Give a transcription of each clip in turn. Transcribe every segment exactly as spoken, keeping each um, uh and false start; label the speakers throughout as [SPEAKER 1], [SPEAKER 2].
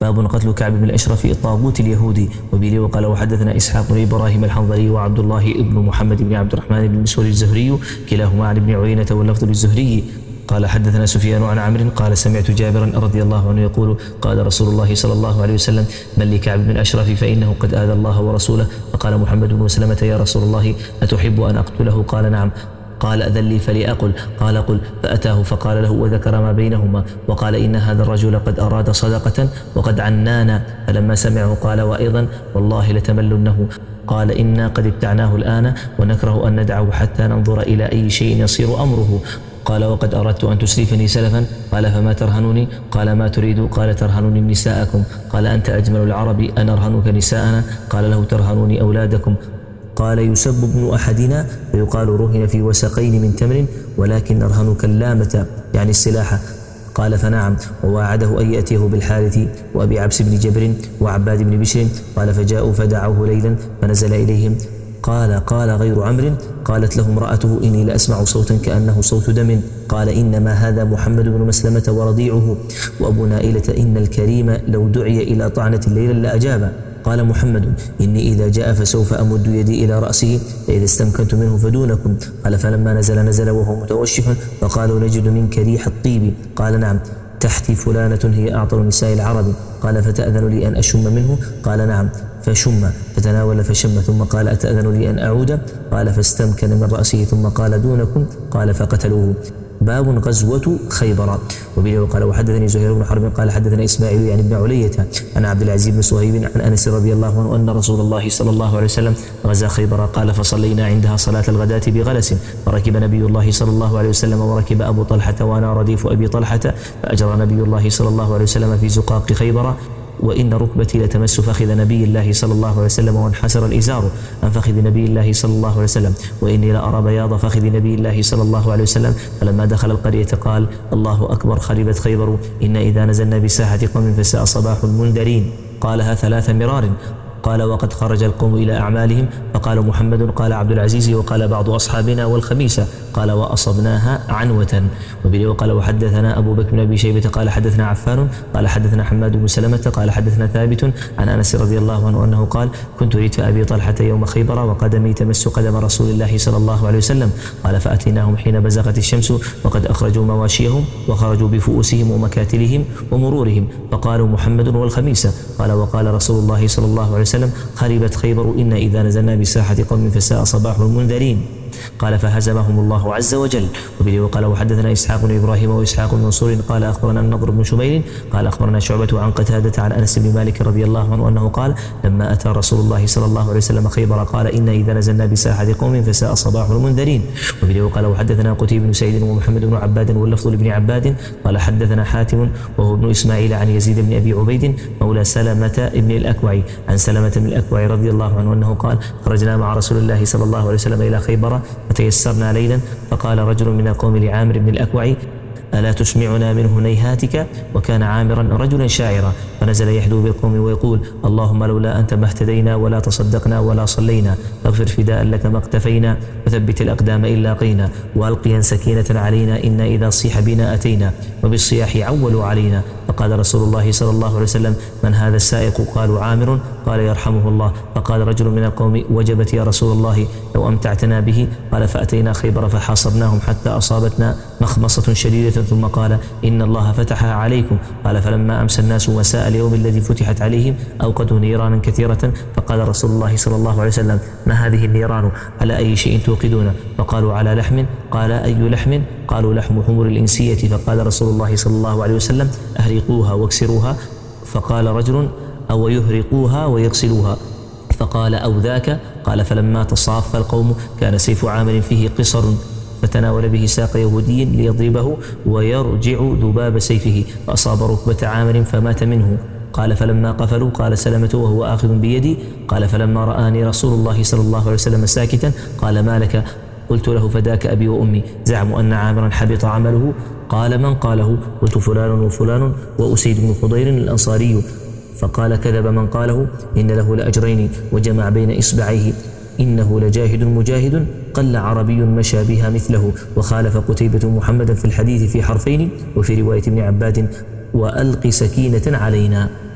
[SPEAKER 1] باب قتل كعب بن الأشرف الطاغوت اليهودي. وبه وقال وحدثنا إسحاق بن إبراهيم الحنظلي وعبد الله بن محمد بن عبد الرحمن بن مسعود الزهري كلاهما عن ابن عيينة واللفظ للزهري قال حدثنا سفيان عن عمرو قال سمعت جابرا رضي الله عنه يقول قال رسول الله صلى الله عليه وسلم من لكعب بن الأشرف فإنه قد آذى الله ورسوله. فقال محمد بن مسلمة يا رسول الله أتحب أن أقتله؟ قال نعم. قال أذن لي فليأقل. قال قل. فأتاه فقال له وذكر ما بينهما وقال إن هذا الرجل قد أراد صدقة وقد عنانا. فلما سمعه قال وأيضا والله لتملنه. قال إنا قد ابتعناه الآن ونكره أن ندعه حتى ننظر إلى أي شيء يصير أمره. قال وقد أردت أن تسلفني سلفا. قال فما ترهنني؟ قال ما تريد؟ قال ترهنني نساءكم. قال أنت أجمل العرب أن أرهنك نساءنا؟ قال له ترهنوني أولادكم. قال يسب ابن أحدنا فيقال رهن في وسقين من تمر ولكن نرهنك اللامة يعني السلاح. قال فنعم. وواعده أن يأتيه بالحارث وأبي عبس بن جبر وعباد بن بشر. قال فجاءوا فدعوه ليلا فنزل إليهم. قال قال غير عمرو قالت له امرأته إني لأسمع صوتا كأنه صوت دم. قال إنما هذا محمد بن مسلمة ورضيعه. وأبو نائلة إن الكريم لو دعي إلى طعنة ليلا لأجاب. قال محمد إني إذا جاء فسوف أمد يدي إلى رأسه فإذا استمكنت منه فدونكم. قال فلما نزل نزل وهو متوشح فقالوا نجد منك ريح الطيب. قال نعم تحتي فلانة هي أعطر نساء العرب. قال فتأذن لي أن أشم منه؟ قال نعم. فشم فتناول فشم ثم قال أتأذن لي أن أعود؟ قال فاستمكن من رأسه ثم قال دونكم. قال فقتلوه. باب غزوة خيبر. وبه وقال وحدثني زهير بن حرب قال حدثنا إسماعيل يعني ابن علية عن عبد العزيز بن صهيب عن أنس رضي الله عنه أن رسول الله صلى الله عليه وسلم غزا خيبر. قال فصلينا عندها صلاة الغداة بغلس فركب نبي الله صلى الله عليه وسلم وركب أبو طلحة وأنا رديف أبي طلحة فأجرى نبي الله صلى الله عليه وسلم في زقاق خيبر وإن ركبتي لتمس فخذ نبي الله صلى الله عليه وسلم وانحسر الإزار عن فخذ نبي الله صلى الله عليه وسلم وإني لأرى بياض فخذ نبي الله صلى الله عليه وسلم. فلما دخل القرية قال الله أكبر خربت خيبر إن إذا نزلنا بساحة قوم فساء صباح المنذرين. قالها ثلاث مرار. قال وقد خرج القوم إلى أعمالهم فقال محمد قال عبد العزيز وقال بعض أصحابنا والخميسة قال وأصبناها عنوة. وبه وقال وحدثنا أبو بكر بن أبي شيبة قال حدثنا عفان قال حدثنا حماد بن سلمة قال حدثنا ثابت عن أنس رضي الله عنه أنه قال كنت ردف أبي طلحة يوم خيبر وقدمي تمس قدم رسول الله صلى الله عليه وسلم. قال فأتيناهم حين بزغت الشمس وقد أخرجوا مواشيهم وخرجوا بفؤوسهم ومكاتلهم ومرورهم فقالوا محمد والخميسة. قال وقال رسول الله صلى الله عليه وسلم خربت خيبر إن إذا نزلنا بساحة قوم فساء صباح المنذرين. قال فهزمهم الله عز وجل. وبه وقال وحدثنا إسحاق بن إبراهيم وإسحاق بن منصور قال أخبرنا النضر بن شميل قال أخبرنا شعبة عن قتادة عن أنس بن مالك رضي الله عنه أنه قال لما أتى رسول الله صلى الله عليه وسلم خيبر قال إن إذا نزلنا بساحة قوم فساء صباح المنذرين. وبه وقال وحدثنا قتيبة بن سعيد ومحمد بن عباد واللفظ لابن عباد قال حدثنا حاتم وهو ابن إسماعيل عن يزيد بن أبي عبيد مولى سلمة بن الأكوع عن سلمة بن الأكوع رضي الله عنه أنه قال خرجنا مع رسول الله صلى الله عليه وسلم إلى خيبر فتيسرنا ليلا فقال رجل من القوم لعامر بن الأكوع ألا تسمعنا منه نيهاتك؟ وكان عامرا رجلا شاعرا فنزل يحدو بالقوم ويقول اللهم لولا أنت ما اهتدينا ولا تصدقنا ولا صلينا فاغفر فداء لك ما اقتفينا وثبت الأقدام إن لاقينا وألقيا سكينة علينا إنا إذا صيح بنا أتينا وبالصياح عولوا علينا. فقال رسول الله صلى الله عليه وسلم من هذا السائق؟ قالوا عامر. قال يرحمه الله. فقال رجل من القوم وجبت يا رسول الله لو أمتعتنا به. قال فأتينا خيبر فحاصرناهم حتى أصابتنا مخمصة شديدة ثم قال إن الله فتحها عليكم. قال فلما أمسى الناس وساء اليوم الذي فتحت عليهم أوقدوا نيرانا كثيرة. فقال رسول الله صلى الله عليه وسلم ما هذه النيران؟ على أي شيء توقدون؟ فقالوا على لحم. قال أي لحم؟ قالوا لحم حمر الإنسية. فقال رسول الله صلى الله عليه وسلم أهرقوها واكسروها. فقال رجل أو يهرقوها ويغسلوها. فقال أو ذاك. قال فلما تصاف القوم كان سيف عامر فيه قصر فتناول به ساق يهودي ليضربه ويرجع ذباب سيفه فأصاب ركبة عامر فمات منه. قال فلما قفلوا قال سلمة وهو آخذ بيدي قال فلما رآني رسول الله صلى الله عليه وسلم ساكتا قال ما لك؟ قلت له فداك أبي وأمي زعموا أن عامرا حبط عمله. قال من قاله؟ قلت فلان وفلان وأسيد بن خضير الأنصاري. فقال كذب من قاله إن له لأجرين وجمع بين إصبعيه إنه لجاهد مجاهد قل عربي مشى بها مثله. وخالف قتيبة محمدا في الحديث في حرفين وفي رواية ابن عباد وألق سكينة علينا.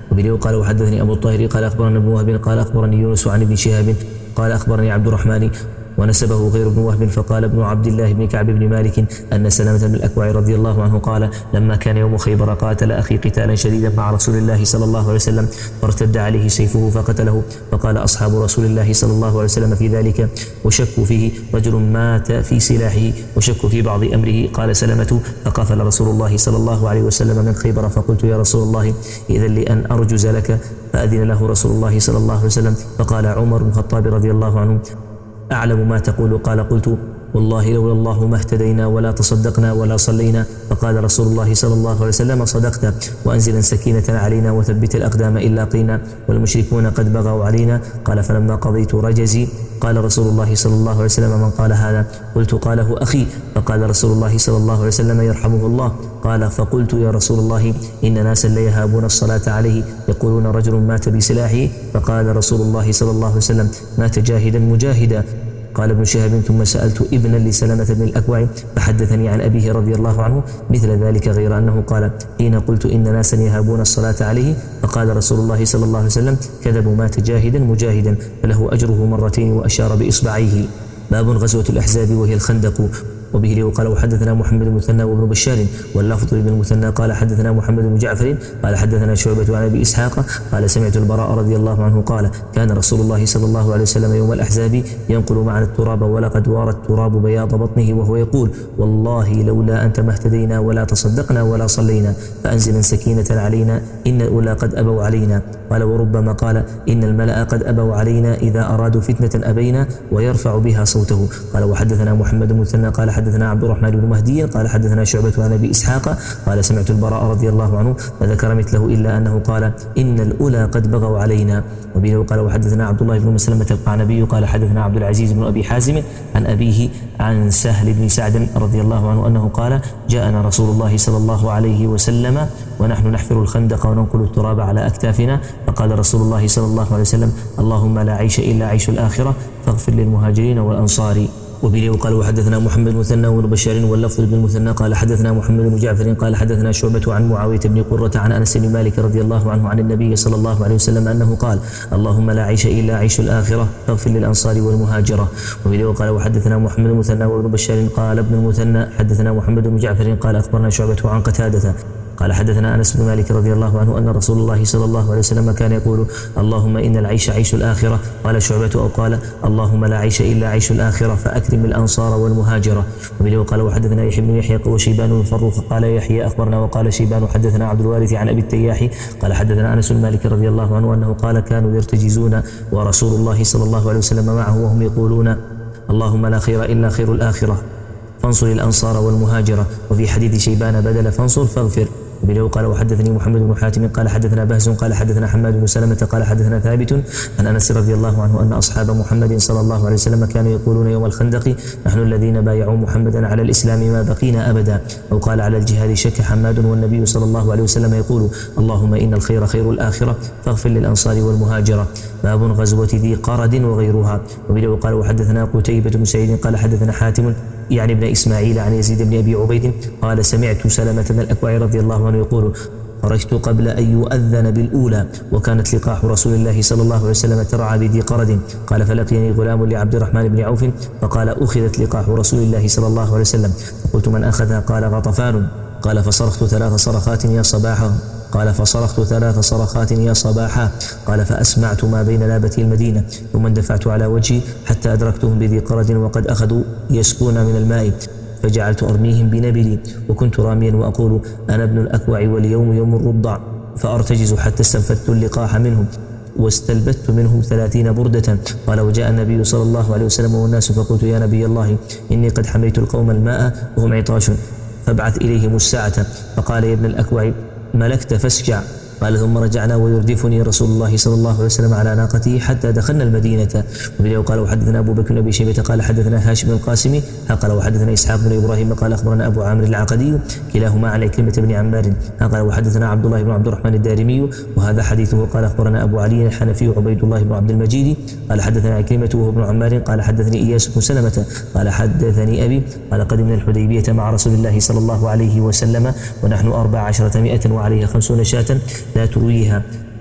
[SPEAKER 1] وبه قال وحدثني أبو الطاهر قال أخبرنا ابن وهب قال أخبرني يونس عن ابن شهاب قال أخبرني عبد الرحمن ونسبه غير ابن وهب فقال ابن عبد الله بن كعب بن مالك أن سلمة بن الأكوع رضي الله عنه قال لما كان يوم خيبر قاتل أخي قتالا شديدا مع رسول الله صلى الله عليه وسلم فارتد عليه سيفه فقتله، فقال أصحاب رسول الله صلى الله عليه وسلم في ذلك وشكوا فيه رجل مات في سلاحه وشكوا في بعض أمره. قال سلمة فقاتل رسول الله صلى الله عليه وسلم من خيبر فقلت يا رسول الله إذن لي أن أرجز لك، فأذن له رسول الله صلى الله عليه وسلم. فقال عمر بن الخطاب رضي الله عنه أعلم ما تقول. قال قلت والله لولا الله ما اهتدينا ولا تصدقنا ولا صلينا. فقال رسول الله صلى الله عليه وسلم صدقت وأنزلا سكينة علينا وثبت الأقدام إلا قينا والمشركون قد بغوا علينا. قال فلما قضيت رجزي قال رسول الله صلى الله عليه وسلم من قال هذا؟ قلت قاله أخي. فقال رسول الله صلى الله عليه وسلم يرحمه الله. قال فقلت يا رسول الله إن ناسا ليهابون الصلاة عليه يقولون رجل مات بسلاحه. فقال رسول الله صلى الله عليه وسلم مات جاهدا مجاهدا. قال ابن شهاب ثم سألت ابنا لسلمة بن الأكوع فحدثني عن أبيه رضي الله عنه مثل ذلك غير أنه قال حين قلت إن ناسا يهابون الصلاة عليه فقال رسول الله صلى الله عليه وسلم كذبوا مات جاهدا مجاهدا فله أجره مرتين وأشار بإصبعيه. باب غزوة الأحزاب وهي الخندق. وبه وقال وحدثنا محمد بن المثنى وابن بشار واللفظ بن المثنى قال حدثنا محمد بن جعفر قال حدثنا شعبة عن أبي إسحاق قال سمعت البراء رضي الله عنه قال كان رسول الله صلى الله عليه وسلم يوم الأحزاب ينقل معنا التراب ولقد وار التراب بياض بطنه وهو يقول والله لولا أنت ما اهتدينا ولا تصدقنا ولا صلينا فأنزلا سكينة علينا إن الأولى قد أبوا علينا. قال وربما قال إن الملأ قد أبوا علينا إذا أرادوا فتنة أبينا ويرفع بها صوته. قال وحدثنا محمد بن المثنى قال حدثنا عبد الرحمن بن مهدي قال حدثنا شعبة عن أبي إسحاق قال سمعت البراء رضي الله عنه فذكر مثله إلا أنه قال إن الأولى قد بغوا علينا. وبه قال وحدثنا عبد الله بن مسلمة القعنبي قال حدثنا عبد العزيز بن أبي حازم عن أبيه عن سهل بن سعد رضي الله عنه أنه قال جاءنا رسول الله صلى الله عليه وسلم ونحن نحفر الخندق وننقل التراب على أكتافنا فقال رسول الله صلى الله عليه وسلم اللهم لا عيش إلا عيش الآخرة فاغفر للمهاجرين والأنصار. وبه قال وحدثنا محمد بن المثنى وابن بشار واللفظ بن المثنى قال حدثنا محمد بن جعفر قال حدثنا شعبة عن معاوية بن قرة عن أنس بن مالك رضي الله عنه عن النبي صلى الله عليه وسلم أنه قال اللهم لا عيش إلا عيش الآخرة فاغفر للأنصار والمهاجرة. وبه قال وحدثنا محمد بن المثنى وابن بشار قال ابن المثنى حدثنا محمد بن جعفر قال أخبرنا شعبة عن قتادة قال حدثنا أنس بن مالك رضي الله عنه أن رسول الله صلى الله عليه وسلم كان يقول اللهم إن العيش عيش الآخرة. قال شعبة أو قال اللهم لا عيش إلا عيش الآخرة فأكرم الأنصار والمهاجرة. وبه قال وحدثنا يحيى بن يحيى وشيبان بن فروخ قال يحيى أخبرنا وقال شيبان حدثنا عبد الوارث عن أبي التياح قال حدثنا أنس بن مالك رضي الله عنه أنه قال كانوا يرتجزون ورسول الله صلى الله عليه وسلم معه وهم يقولون اللهم لا خير إلا خير الآخرة فانصر الأنصار والمهاجرة. وفي حديث شيبان بدل فانصر فاغفر. وبه قال وحدثني محمد بن حاتم قال حدثنا بهز قال حدثنا حماد بن سلمة قال حدثنا ثابت عن أنس رضي الله عنه أن أصحاب محمد صلى الله عليه وسلم كانوا يقولون يوم الخندق نحن الذين بايعوا محمدا على الإسلام ما بقينا أبدا. أو قال على الجهاد شك حماد والنبي صلى الله عليه وسلم يقول اللهم إن الخير خير الآخرة فاغفر للأنصار والمهاجرة. باب غزوة ذي قرد وغيرها. وبه قال وحدثنا قتيبة بن سعيد قال حدثنا حاتم يعني ابن إسماعيل عن يزيد بن أبي عبيد قال سمعت سلمة بن الأكوع رضي الله عنه يقول خرجت قبل أن يؤذن بالأولى وكانت لقاح رسول الله صلى الله عليه وسلم ترعى بذي قرد. قال فلقيني غلام لعبد الرحمن بن عوف فقال أخذت لقاح رسول الله صلى الله عليه وسلم فقلت من أخذها؟ قال غطفان. قال فصرخت ثلاث صرخات يا صباحا قال فصرخت ثلاث صرخات يا صباحا قال فأسمعت ما بين لابتي المدينة ثم اندفعت على وجهي حتى أدركتهم بذي قرد وقد أخذوا يسقون من الماء فجعلت أرميهم بنبلي وكنت راميا وأقول أنا ابن الأكوع واليوم يوم الرضع فأرتجز حتى استنفدت اللقاح منهم واستلبت منهم ثلاثين بردة. قال وجاء النبي صلى الله عليه وسلم والناس فقلت يا نبي الله إني قد حميت القوم الماء وهم عطاش فابعث إليهم الساعة. فقال يا ابن الأكوع ملكت فاسجع. قال ثم رجعنا ويردفني رسول الله صلى الله عليه وسلم على ناقته حتى دخلنا المدينة. وبه قال وحدثنا أبو بكر بن أبي شيبة قال حدثنا هاشم القاسمي قال وحدثنا إسحاق بن إبراهيم قال أخبرنا أبو عامر العقدي كلاهما عن عكرمة بن عمار قال وحدثنا عبد الله بن عبد الرحمن الدارمي وهذا حديثه. قال أخبرنا أبو علي الحنفي وعبيد الله بن عبد المجيد قال حدثنا عكرمة وهو ابن عمار قال حدثني إياس بن سلمة قال حدثني أبي قال قدمنا الحديبية مع رسول الله صلى الله عليه وسلم ونحن أربع عشرة مئة وعليها خمسون شاة لا ترويها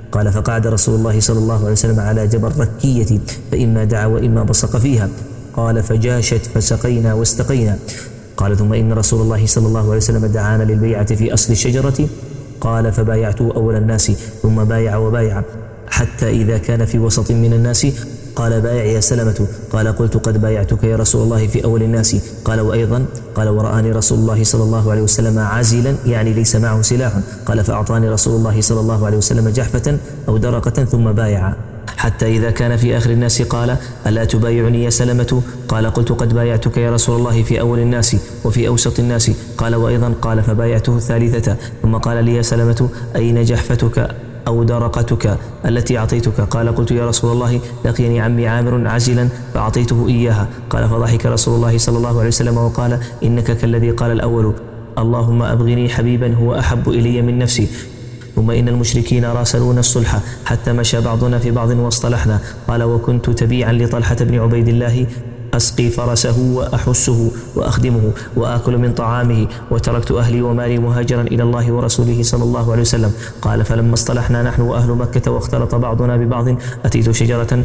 [SPEAKER 1] قال فقعد رسول الله صلى الله عليه وسلم على جبل ركية فإما دعا وإما بصق فيها. قال فجاشت فسقينا واستقينا. قال ثم إن رسول الله صلى الله عليه وسلم دعانا للبيعة في أصل الشجرة. قال فبايعته أول الناس ثم بايع وبايع حتى إذا كان في وسط من الناس قال بايع يا سلمة. قال قلت قد بايعتك يا رسول الله في أول الناس. قال وأيضا قال ورآني رسول الله صلى الله عليه وسلم عازلا يعني ليس معه سلاح. قال فأعطاني رسول الله صلى الله عليه وسلم جحفة أو درقة ثم بايع حتى إذا كان في آخر الناس قال ألا تبايعني يا سلمة. قال قلت قد بايعتك يا رسول الله في أول الناس وفي أوسط الناس. قال وأيضا قال فبايعته الثالثة ثم قال لي يا سلمة أين جحفتك أو درقتك التي أعطيتك؟ قال قلت يا رسول الله لقيني عمي عامر عزلا فأعطيته إياها. قال فضحك رسول الله صلى الله عليه وسلم وقال إنك كالذي قال الأول اللهم أبغني حبيبا هو أحب إلي من نفسي. ثم إن المشركين راسلون الصلح حتى مشى بعضنا في بعض واصطلحنا. قال وكنت تبيعا لطلحة بن عبيد الله أسقي فرسه وأحسه وأخدمه وآكل من طعامه وتركت أهلي ومالي مهاجرا إلى الله ورسوله صلى الله عليه وسلم. قال فلما اصطلحنا نحن وأهل مكة واختلط بعضنا ببعض أتيت شجرة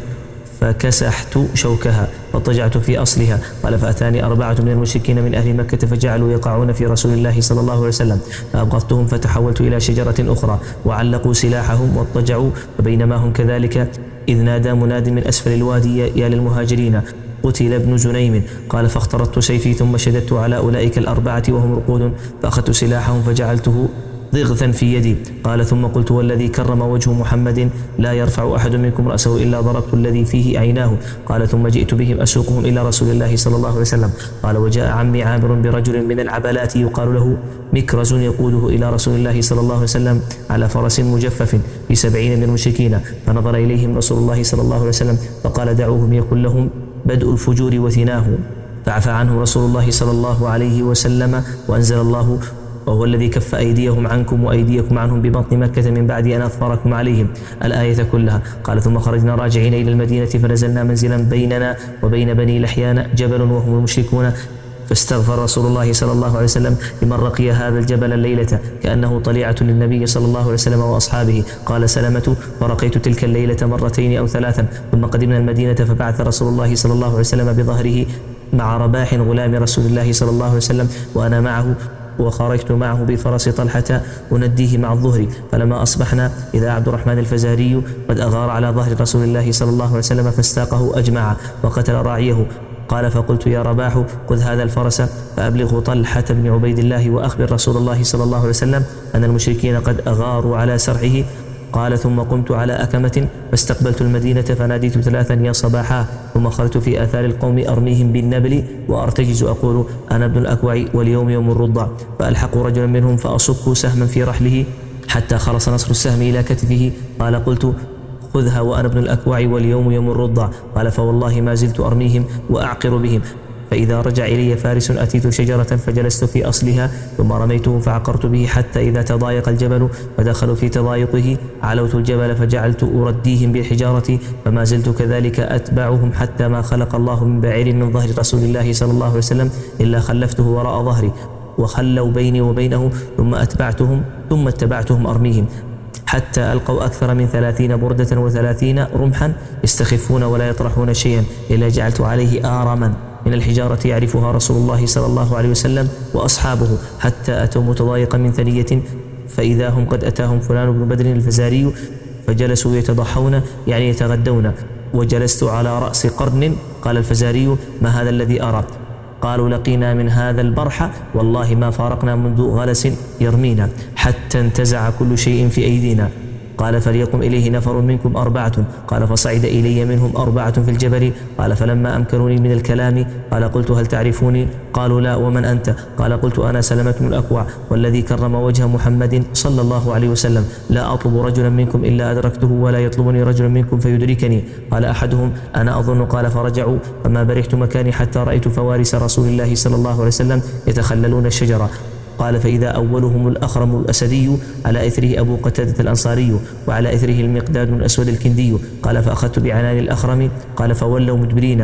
[SPEAKER 1] فكسحت شوكها فاضطجعت في أصلها. قال فأتاني أربعة من المشركين من أهل مكة فجعلوا يقعون في رسول الله صلى الله عليه وسلم فأبغضتهم فتحولت إلى شجرة أخرى وعلقوا سلاحهم واضطجعوا. فبينما هم كذلك إذ نادى مناد من أسفل الوادي يا للمهاجرين قتل ابن زنيم. قال فاخترطت سيفي ثم شددت على أولئك الأربعة وهم رقود فأخذت سلاحهم فجعلته ضغثا في يدي. قال ثم قلت والذي كرم وجه محمد لا يرفع أحد منكم رأسه إلا ضربت الذي فيه عيناه. قال ثم جئت بهم أسوقهم إلى رسول الله صلى الله عليه وسلم. قال وجاء عمي عامر برجل من العبلات يقال له مكرز يقوده إلى رسول الله صلى الله عليه وسلم على فرس مجفف في سبعين من المشركين. فنظر إليهم رسول الله صلى الله عليه وسلم فقال دعوهم يكن لهم بدء الفجور وثناه. فعفى عنه رسول الله صلى الله عليه وسلم وأنزل الله وهو الذي كف أيديهم عنكم وأيديكم عنهم ببطن مكة من بعد أن أظفركم عليهم الآية كلها. قال ثم خرجنا راجعين إلى المدينة فنزلنا منزلا بيننا وبين بني لحيان جبل وهم المشركون فاستغفر رسول الله صلى الله عليه وسلم لمن رقي هذا الجبل الليلة كأنه طليعة للنبي صلى الله عليه وسلم وأصحابه. قال سلمة فرقيت تلك الليلة مرتين أو ثلاثا ثم قدمنا المدينة فبعث رسول الله صلى الله عليه وسلم بظهره مع رباح غلام رسول الله صلى الله عليه وسلم وأنا معه وخرجت معه بفرس طلحة أنديه مع الظهر. فلما أصبحنا إذا عبد الرحمن الفزاري قد أغار على ظهر رسول الله صلى الله عليه وسلم فاستاقه أجمع وقتل راعيه. قال فقلت يا رباح خذ هذا الفرس فأبلغ طلحة بن عبيد الله وأخبر رسول الله صلى الله عليه وسلم أن المشركين قد أغاروا على سرحه. قال ثم قمت على أكمة فاستقبلت المدينة فناديت ثلاثا يا صباحا ثم خرجت في آثار القوم أرميهم بالنبل وأرتجز أقول أنا ابن الأكوع واليوم يوم الرضع. فألحق رجلا منهم فأصب سهما في رحله حتى خلص نصر السهم إلى كتفه. قال قلت خذها وأنا ابن الأكوع واليوم يوم الرضع. قال فوالله ما زلت أرميهم وأعقر بهم. فإذا رجع إلي فارس أتيت شجرة فجلست في أصلها ثم رميته فعقرت به حتى إذا تضايق الجبل فدخلوا في تضايقه علوت الجبل فجعلت أرديهم بالحجارة فما زلت كذلك أتبعهم حتى ما خلق الله من بعير من ظهر رسول الله صلى الله عليه وسلم إلا خلفته وراء ظهري وخلوا بيني وبينه ثم أتبعتهم ثم اتبعتهم أرميهم حتى ألقوا أكثر من ثلاثين بردة وثلاثين رمحا يستخفون ولا يطرحون شيئا إلا جعلت عليه آرما من الحجارة يعرفها رسول الله صلى الله عليه وسلم وأصحابه حتى أتوا متضايقا من ثنية فإذا هم قد أتاهم فلان بن بدر الفزاري فجلسوا يتضحون يعني يتغدون وجلست على رأس قرن. قال الفزاري ما هذا الذي أرى؟ قالوا لقينا من هذا البرح والله ما فارقنا منذ غلس يرمينا حتى انتزع كل شيء في أيدينا. قال فليقم إليه نفر منكم أربعة. قال فصعد إلي منهم أربعة في الجبل. قال فلما أمكنوني من الكلام قال قلت هل تعرفوني؟ قالوا لا ومن أنت؟ قال قلت أنا سلمة بن الأكوع والذي كرم وجه محمد صلى الله عليه وسلم لا أطلب رجلا منكم إلا أدركته ولا يطلبني رجل منكم فيدركني. قال أحدهم أنا أظن. قال فرجعوا فما برحت مكاني حتى رأيت فوارس رسول الله صلى الله عليه وسلم يتخللون الشجرة. قال فإذا أولهم الأخرم الأسدي على إثره أبو قتادة الأنصاري وعلى إثره المقداد بن الأسود الكندي. قال فأخذت بعنان الأخرم. قال فولوا مدبرين.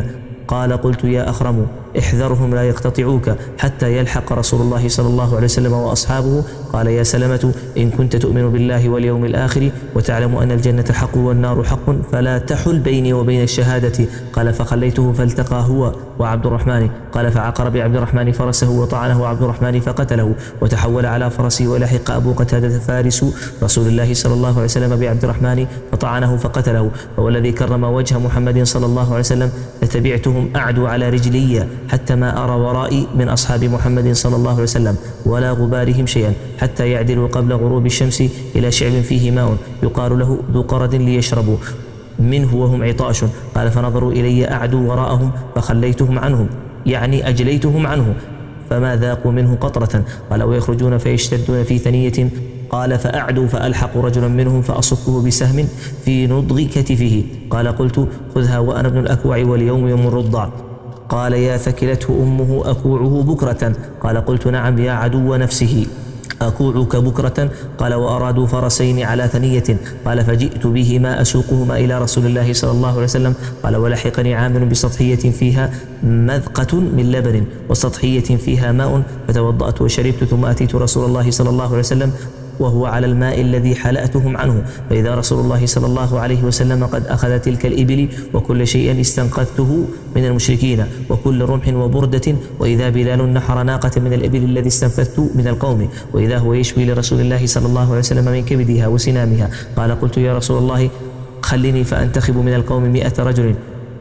[SPEAKER 1] قال قلت يا أخرم احذرهم لا يقتطعوك حتى يلحق رسول الله صلى الله عليه وسلم وأصحابه. قال يا سلمة إن كنت تؤمن بالله واليوم الآخر وتعلم أن الجنة حق والنار حق فلا تحل بيني وبين الشهادة. قال فخليته فالتقى هو وعبد الرحمن. قال فعقر بعبد الرحمن فرسه وطعنه عبد الرحمن فقتله وتحول على فرسه ولحق أبو قتادة فارس رسول الله صلى الله عليه وسلم بعبد الرحمن فطعنه فقتله. والذي كرم وجه محمد صلى الله عليه وسلم لتبعتهم أعدو على رجلي حتى ما أرى ورائي من أصحاب محمد صلى الله عليه وسلم ولا غبارهم شيئا حتى يعدلوا قبل غروب الشمس إلى شعب فيه ماء يقال له ذو قرد ليشربوا منه وهم عطاش. قال فنظروا إلي أعدوا وراءهم فخليتهم عنهم يعني أجليتهم عنه فما ذاقوا منه قطرة. قال ويخرجون فيشتدون في ثنية. قال فأعدوا فألحق رجلا منهم فأصبه بسهم في نضغ كتفه. قال قلت خذها وأنا ابن الأكوع واليوم يوم الرضع. قال يا ثكلته أمه أكوعه بكرة. قال قلت نعم يا عدو نفسه أكوعك بكرة. قال وأرادوا فرسين على ثنية. قال فجئت بهما أسوقهما إلى رسول الله صلى الله عليه وسلم. قال ولحقني عامر بسطحية فيها مذقة من لبن وسطحية فيها ماء فتوضأت وشربت ثم أتيت رسول الله صلى الله عليه وسلم وهو على الماء الذي حلأتهم عنه فإذا رسول الله صلى الله عليه وسلم قد أخذ تلك الإبل وكل شيء استنقذته من المشركين وكل رمح وبردة وإذا بلال نحر ناقة من الإبل الذي استنفذت من القوم وإذا هو يشوي لرسول الله صلى الله عليه وسلم من كبدها وسنامها. قال قلت يا رسول الله خلني فأنتخب من القوم مئة رجل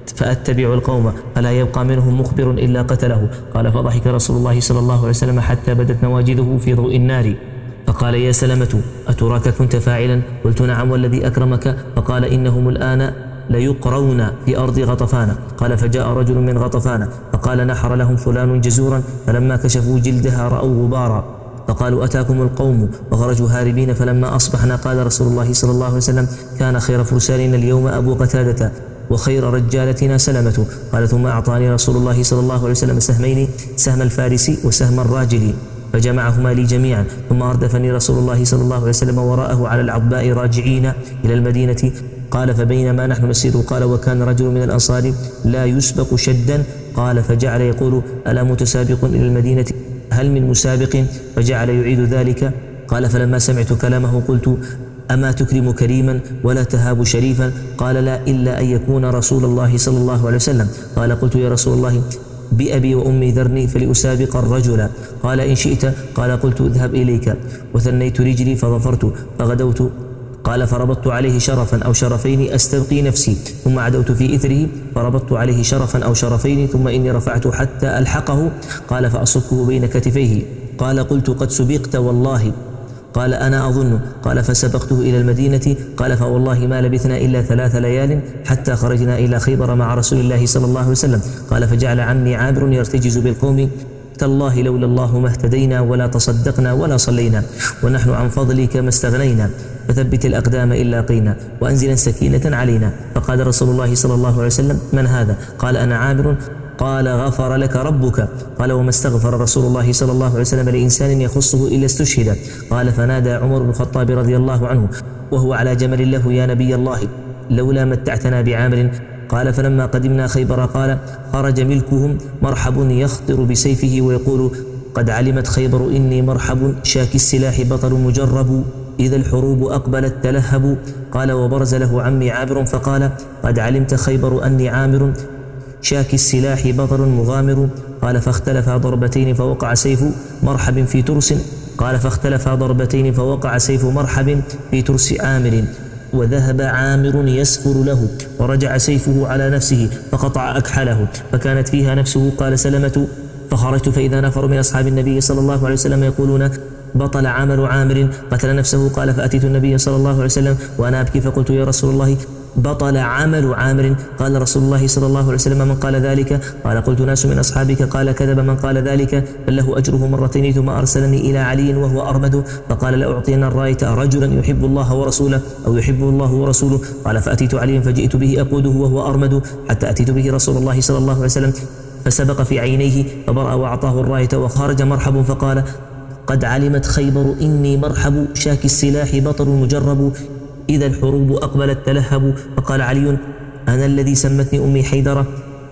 [SPEAKER 1] فأتبع القوم فلا يبقى منهم مخبر إلا قتله. قال فضحك رسول الله صلى الله عليه وسلم حتى بدت نواجذه في ضوء النار فقال يا سلمة أتراك كنت فاعلا؟ قلت نعم والذي أكرمك. فقال إنهم الآن ليقرون في أرض غطفان. قال فجاء رجل من غطفان فقال نحر لهم فلان جزورا فلما كشفوا جلدها رأوا غبارا فقالوا أتاكم القوم وخرجوا هاربين. فلما أصبحنا قال رسول الله صلى الله عليه وسلم كان خير فرساننا اليوم أبو قتادة وخير رجالتنا سلمة. قال ثم أعطاني رسول الله صلى الله عليه وسلم سهمين سهم الفارس وسهم الراجل فجمعهما لي جميعا ثم أردفني رسول الله صلى الله عليه وسلم وراءه على العضباء راجعين إلى المدينة. قال فبينما نحن نسير قال وكان رجل من الأنصار لا يسبق شدا. قال فجعل يقول ألا متسابق إلى المدينة هل من مسابق؟ فجعل يعيد ذلك. قال فلما سمعت كلامه قلت أما تكرم كريما ولا تهاب شريفا؟ قال لا إلا أن يكون رسول الله صلى الله عليه وسلم. قال قلت يا رسول الله بأبي وأمي ذرني فلأسابق الرجل. قال إن شئت. قال قلت اذهب إليك. وثنيت رجلي فظفرت فغدوت. قال فربطت عليه شرفا أو شرفين أستبقي نفسي ثم عدوت في إثره فربطت عليه شرفا أو شرفين ثم إني رفعت حتى ألحقه. قال فأصبته بين كتفيه. قال قلت قد سبقت والله. قال أنا أظن. قال فسبقته إلى المدينة. قال فوالله ما لبثنا إلا ثلاث ليال حتى خرجنا إلى خيبر مع رسول الله صلى الله عليه وسلم. قال فجعل عمي عامر يرتجز بالقوم تالله لولا الله ما اهتدينا ولا تصدقنا ولا صلينا ونحن عن فضلك ما استغنينا فثبت الأقدام إلا قينا وأنزلا سكينة علينا. فقال رسول الله صلى الله عليه وسلم من هذا؟ قال أنا عامر. قال غفر لك ربك. قال وما استغفر رسول الله صلى الله عليه وسلم لإنسان يخصه إلا استشهد. قال فنادى عمر بن الخطاب رضي الله عنه وهو على جمل له يا نبي الله لولا متعتنا بعامر. قال فلما قدمنا خيبر قال خرج ملكهم مرحب يخطر بسيفه ويقول قد علمت خيبر إني مرحب شاك السلاح بطل مجرب إذا الحروب أقبلت تلهب. قال وبرز له عمي عامر فقال قد علمت خيبر أني عامر شاك السلاح بطل مغامر. قال فاختلفا ضربتين فوقع سيف مرحب في ترس. قال فاختلفا ضربتين فوقع سيف مرحب في ترس عامر وذهب عامر يسفر له ورجع سيفه على نفسه فقطع أكحله فكانت فيها نفسه. قال سلمة فخرجت فإذا نفر من أصحاب النبي صلى الله عليه وسلم يقولون بطل عمل عامر قتل نفسه. قال فأتيت النبي صلى الله عليه وسلم وأنا أبكي فقلت يا رسول الله بطل عمل عامر. قال رسول الله صلى الله عليه وسلم من قال ذلك؟ قال قلت ناس من أصحابك. قال كذب من قال ذلك بل له أجره مرتين. ثم أرسلني إلى علي وهو أرمد فقال لأعطينا الراية رجلا يحب الله ورسوله أو يحب الله ورسوله. قال فأتيت علي فجئت به أقوده وهو أرمد حتى أتيت به رسول الله صلى الله عليه وسلم فسبق في عينيه فبرأ وأعطاه الراية وخرج مرحب فقال قد علمت خيبر إني مرحب شاك السلاح بطل مجرب إذا الحروب أقبلت تلهب. فقال علي أنا الذي سمتني أمي حيدرة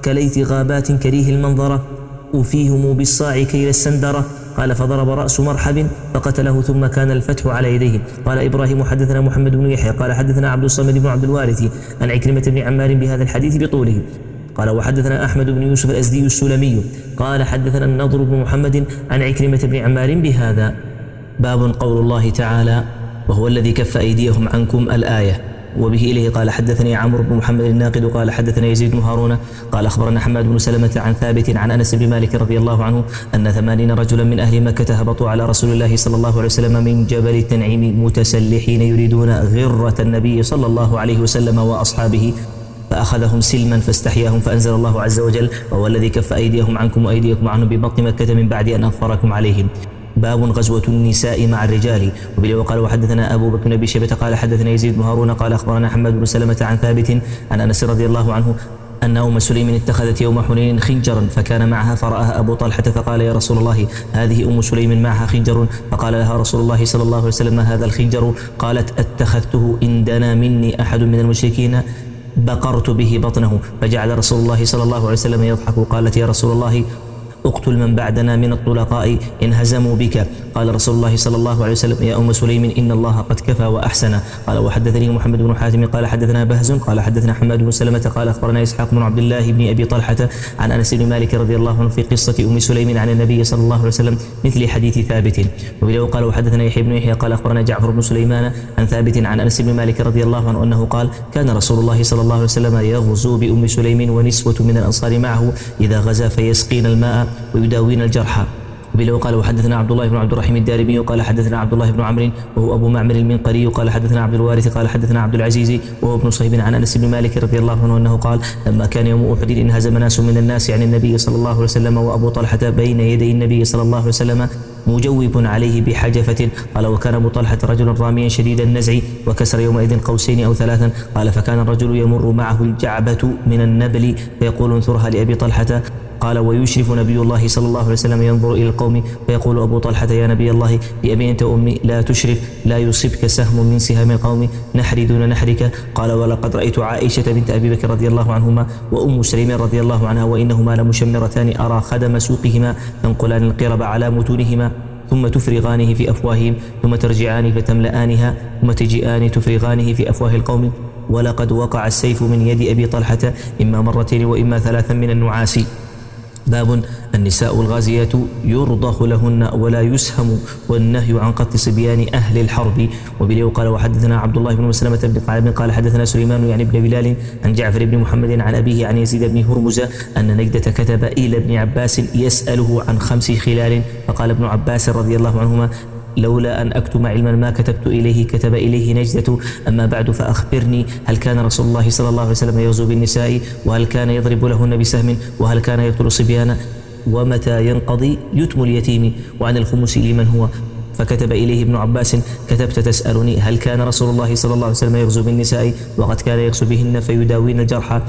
[SPEAKER 1] كليث غابات كريه المنظرة أوفيهم بالصاع كيل السندرة. قال فضرب رأس مرحب فقتله ثم كان الفتح على يديه. قال إبراهيم حدثنا محمد بن يحيى قال حدثنا عبد الصمد بن عبد الوارث عن عكرمة بن عمار بهذا الحديث بطوله. قال وحدثنا أحمد بن يوسف الأزدي السلمي قال حدثنا النضر بن محمد عن عكرمة بن عمار بهذا. باب قول الله تعالى وهو الذي كف أيديهم عنكم الآية. وبه إليه قال حدثني عمرو بن محمد الناقد قال حدثنا يزيد بن هارون قال أخبرنا حماد بن سلمة عن ثابت عن أنس بن مالك رضي الله عنه أن ثمانين رجلا من أهل مكة هبطوا على رسول الله صلى الله عليه وسلم من جبل التنعيم متسلحين يريدون غرة النبي صلى الله عليه وسلم وأصحابه فأخذهم سلما فاستحياهم فأنزل الله عز وجل وهو الذي كف أيديهم عنكم وأيديكم عنهم ببطن مكة من بعد أن أظفركم عليهم. باب غزوة النساء مع الرجال. وبه وقال وحدثنا أبو بكر بن أبي شيبة قال حدثنا يزيد بن هارون قال أخبرنا حماد بن سلمة عن ثابت عن أنس رضي الله عنه أن أم سليم اتخذت يوم حنين خنجرا فكان معها فرآها أبو طلحة فقال يا رسول الله هذه أم سليم معها خنجر فقال لها رسول الله صلى الله عليه وسلم ما هذا الخنجر؟ قالت اتخذته إن دنا مني أحد من المشركين بقرت به بطنه. فجعل رسول الله صلى الله عليه وسلم يضحك. قالت يا رسول الله اقتل من بعدنا من الطلقاء إن هزموا بك. قال رسول الله صلى الله عليه وسلم يا أم سليم إن الله قد كفى وأحسن. قال وحدثني محمد بن حاتم قال حدثنا بهز قال حدثنا حماد بن سلمة قال أخبرنا إسحاق بن عبد الله بن أبي طلحة عن أنس بن مالك رضي الله عنه في قصة أم سليم عن النبي صلى الله عليه وسلم مثل حديث ثابت. وبه قال وحدثنا يحيى بن يحيى قال أخبرنا جعفر بن سليمان عن ثابت عن أنس بن مالك رضي الله عنه أنه قال كان رسول الله صلى الله عليه وسلم يغزو بأم سليم ونسوة من الأنصار معه إذا غزا فيسقين الماء ويداوين الجرحى. وبه قال وحدثنا عبد الله بن عبد الرحيم الدارمي قال حدثنا عبد الله بن عمرو وهو أبو معمر المنقري قال حدثنا عبد الوارث قال حدثنا عبد العزيز وهو ابن صهيب عن أنس بن مالك رضي الله عنه أنه قال لما كان يوم أحد انهزم ناس من الناس عن النبي صلى الله عليه وسلم وأبو طلحة بين يدي النبي صلى الله عليه وسلم مجوب عليه بحجفة. قال وكان أبو طلحة رجلا راميا شديد النزع وكسر يومئذ قوسين أو ثلاثا. قال فكان الرجل يمر معه الجعبة من النبل فيقول انثرها لأبي طلحة. قال ويشرف نبي الله صلى الله عليه وسلم ينظر إلى القوم فيقول أبو طلحة يا نبي الله بأبي أنت وأمي لا تشرف لا يصبك سهم من سهام القوم نحري دون نحرك. قال ولقد رأيت عائشة بنت أبي بكر رضي الله عنهما وأم سليم رضي الله عنها وإنهما لمشمرتان أرى خدم سوقهما تنقلان القرب على متونهما ثم تفرغانه في أفواههم ثم ترجعان فتملآنها ثم تجيئان تفرغانه في أفواه القوم. ولقد وقع السيف من يد أبي طلحة إما مرتين وإما ثلاثا من النعاس. باب النساء الغازيات يرضخ لهن ولا يسهم والنهي عن قتل صبيان أهل الحرب. وبه قال وحدثنا عبد الله بن مسلمة بن قعنب قال حدثنا سليمان يعني بن بلال عن جعفر بن محمد عن أبيه عن يزيد بن هرمز أن نجدة كتب إلى ابن عباس يسأله عن خمس خلال فقال ابن عباس رضي الله عنهما لولا أن أكتم علما ما كتبت إليه. كتب إليه نجدة أما بعد فأخبرني هل كان رسول الله صلى الله عليه وسلم يغزو بالنساء وهل كان يضرب لهن بسهم وهل كان يقتل صبيانا ومتى ينقضي يتم اليتيم وعن الخمس لمن هو. فكتب إليه ابن عباس كتبت تسألني هل كان رسول الله صلى الله عليه وسلم يغزو بالنساء وقد كان يغزو بهن فيداوين الجرحى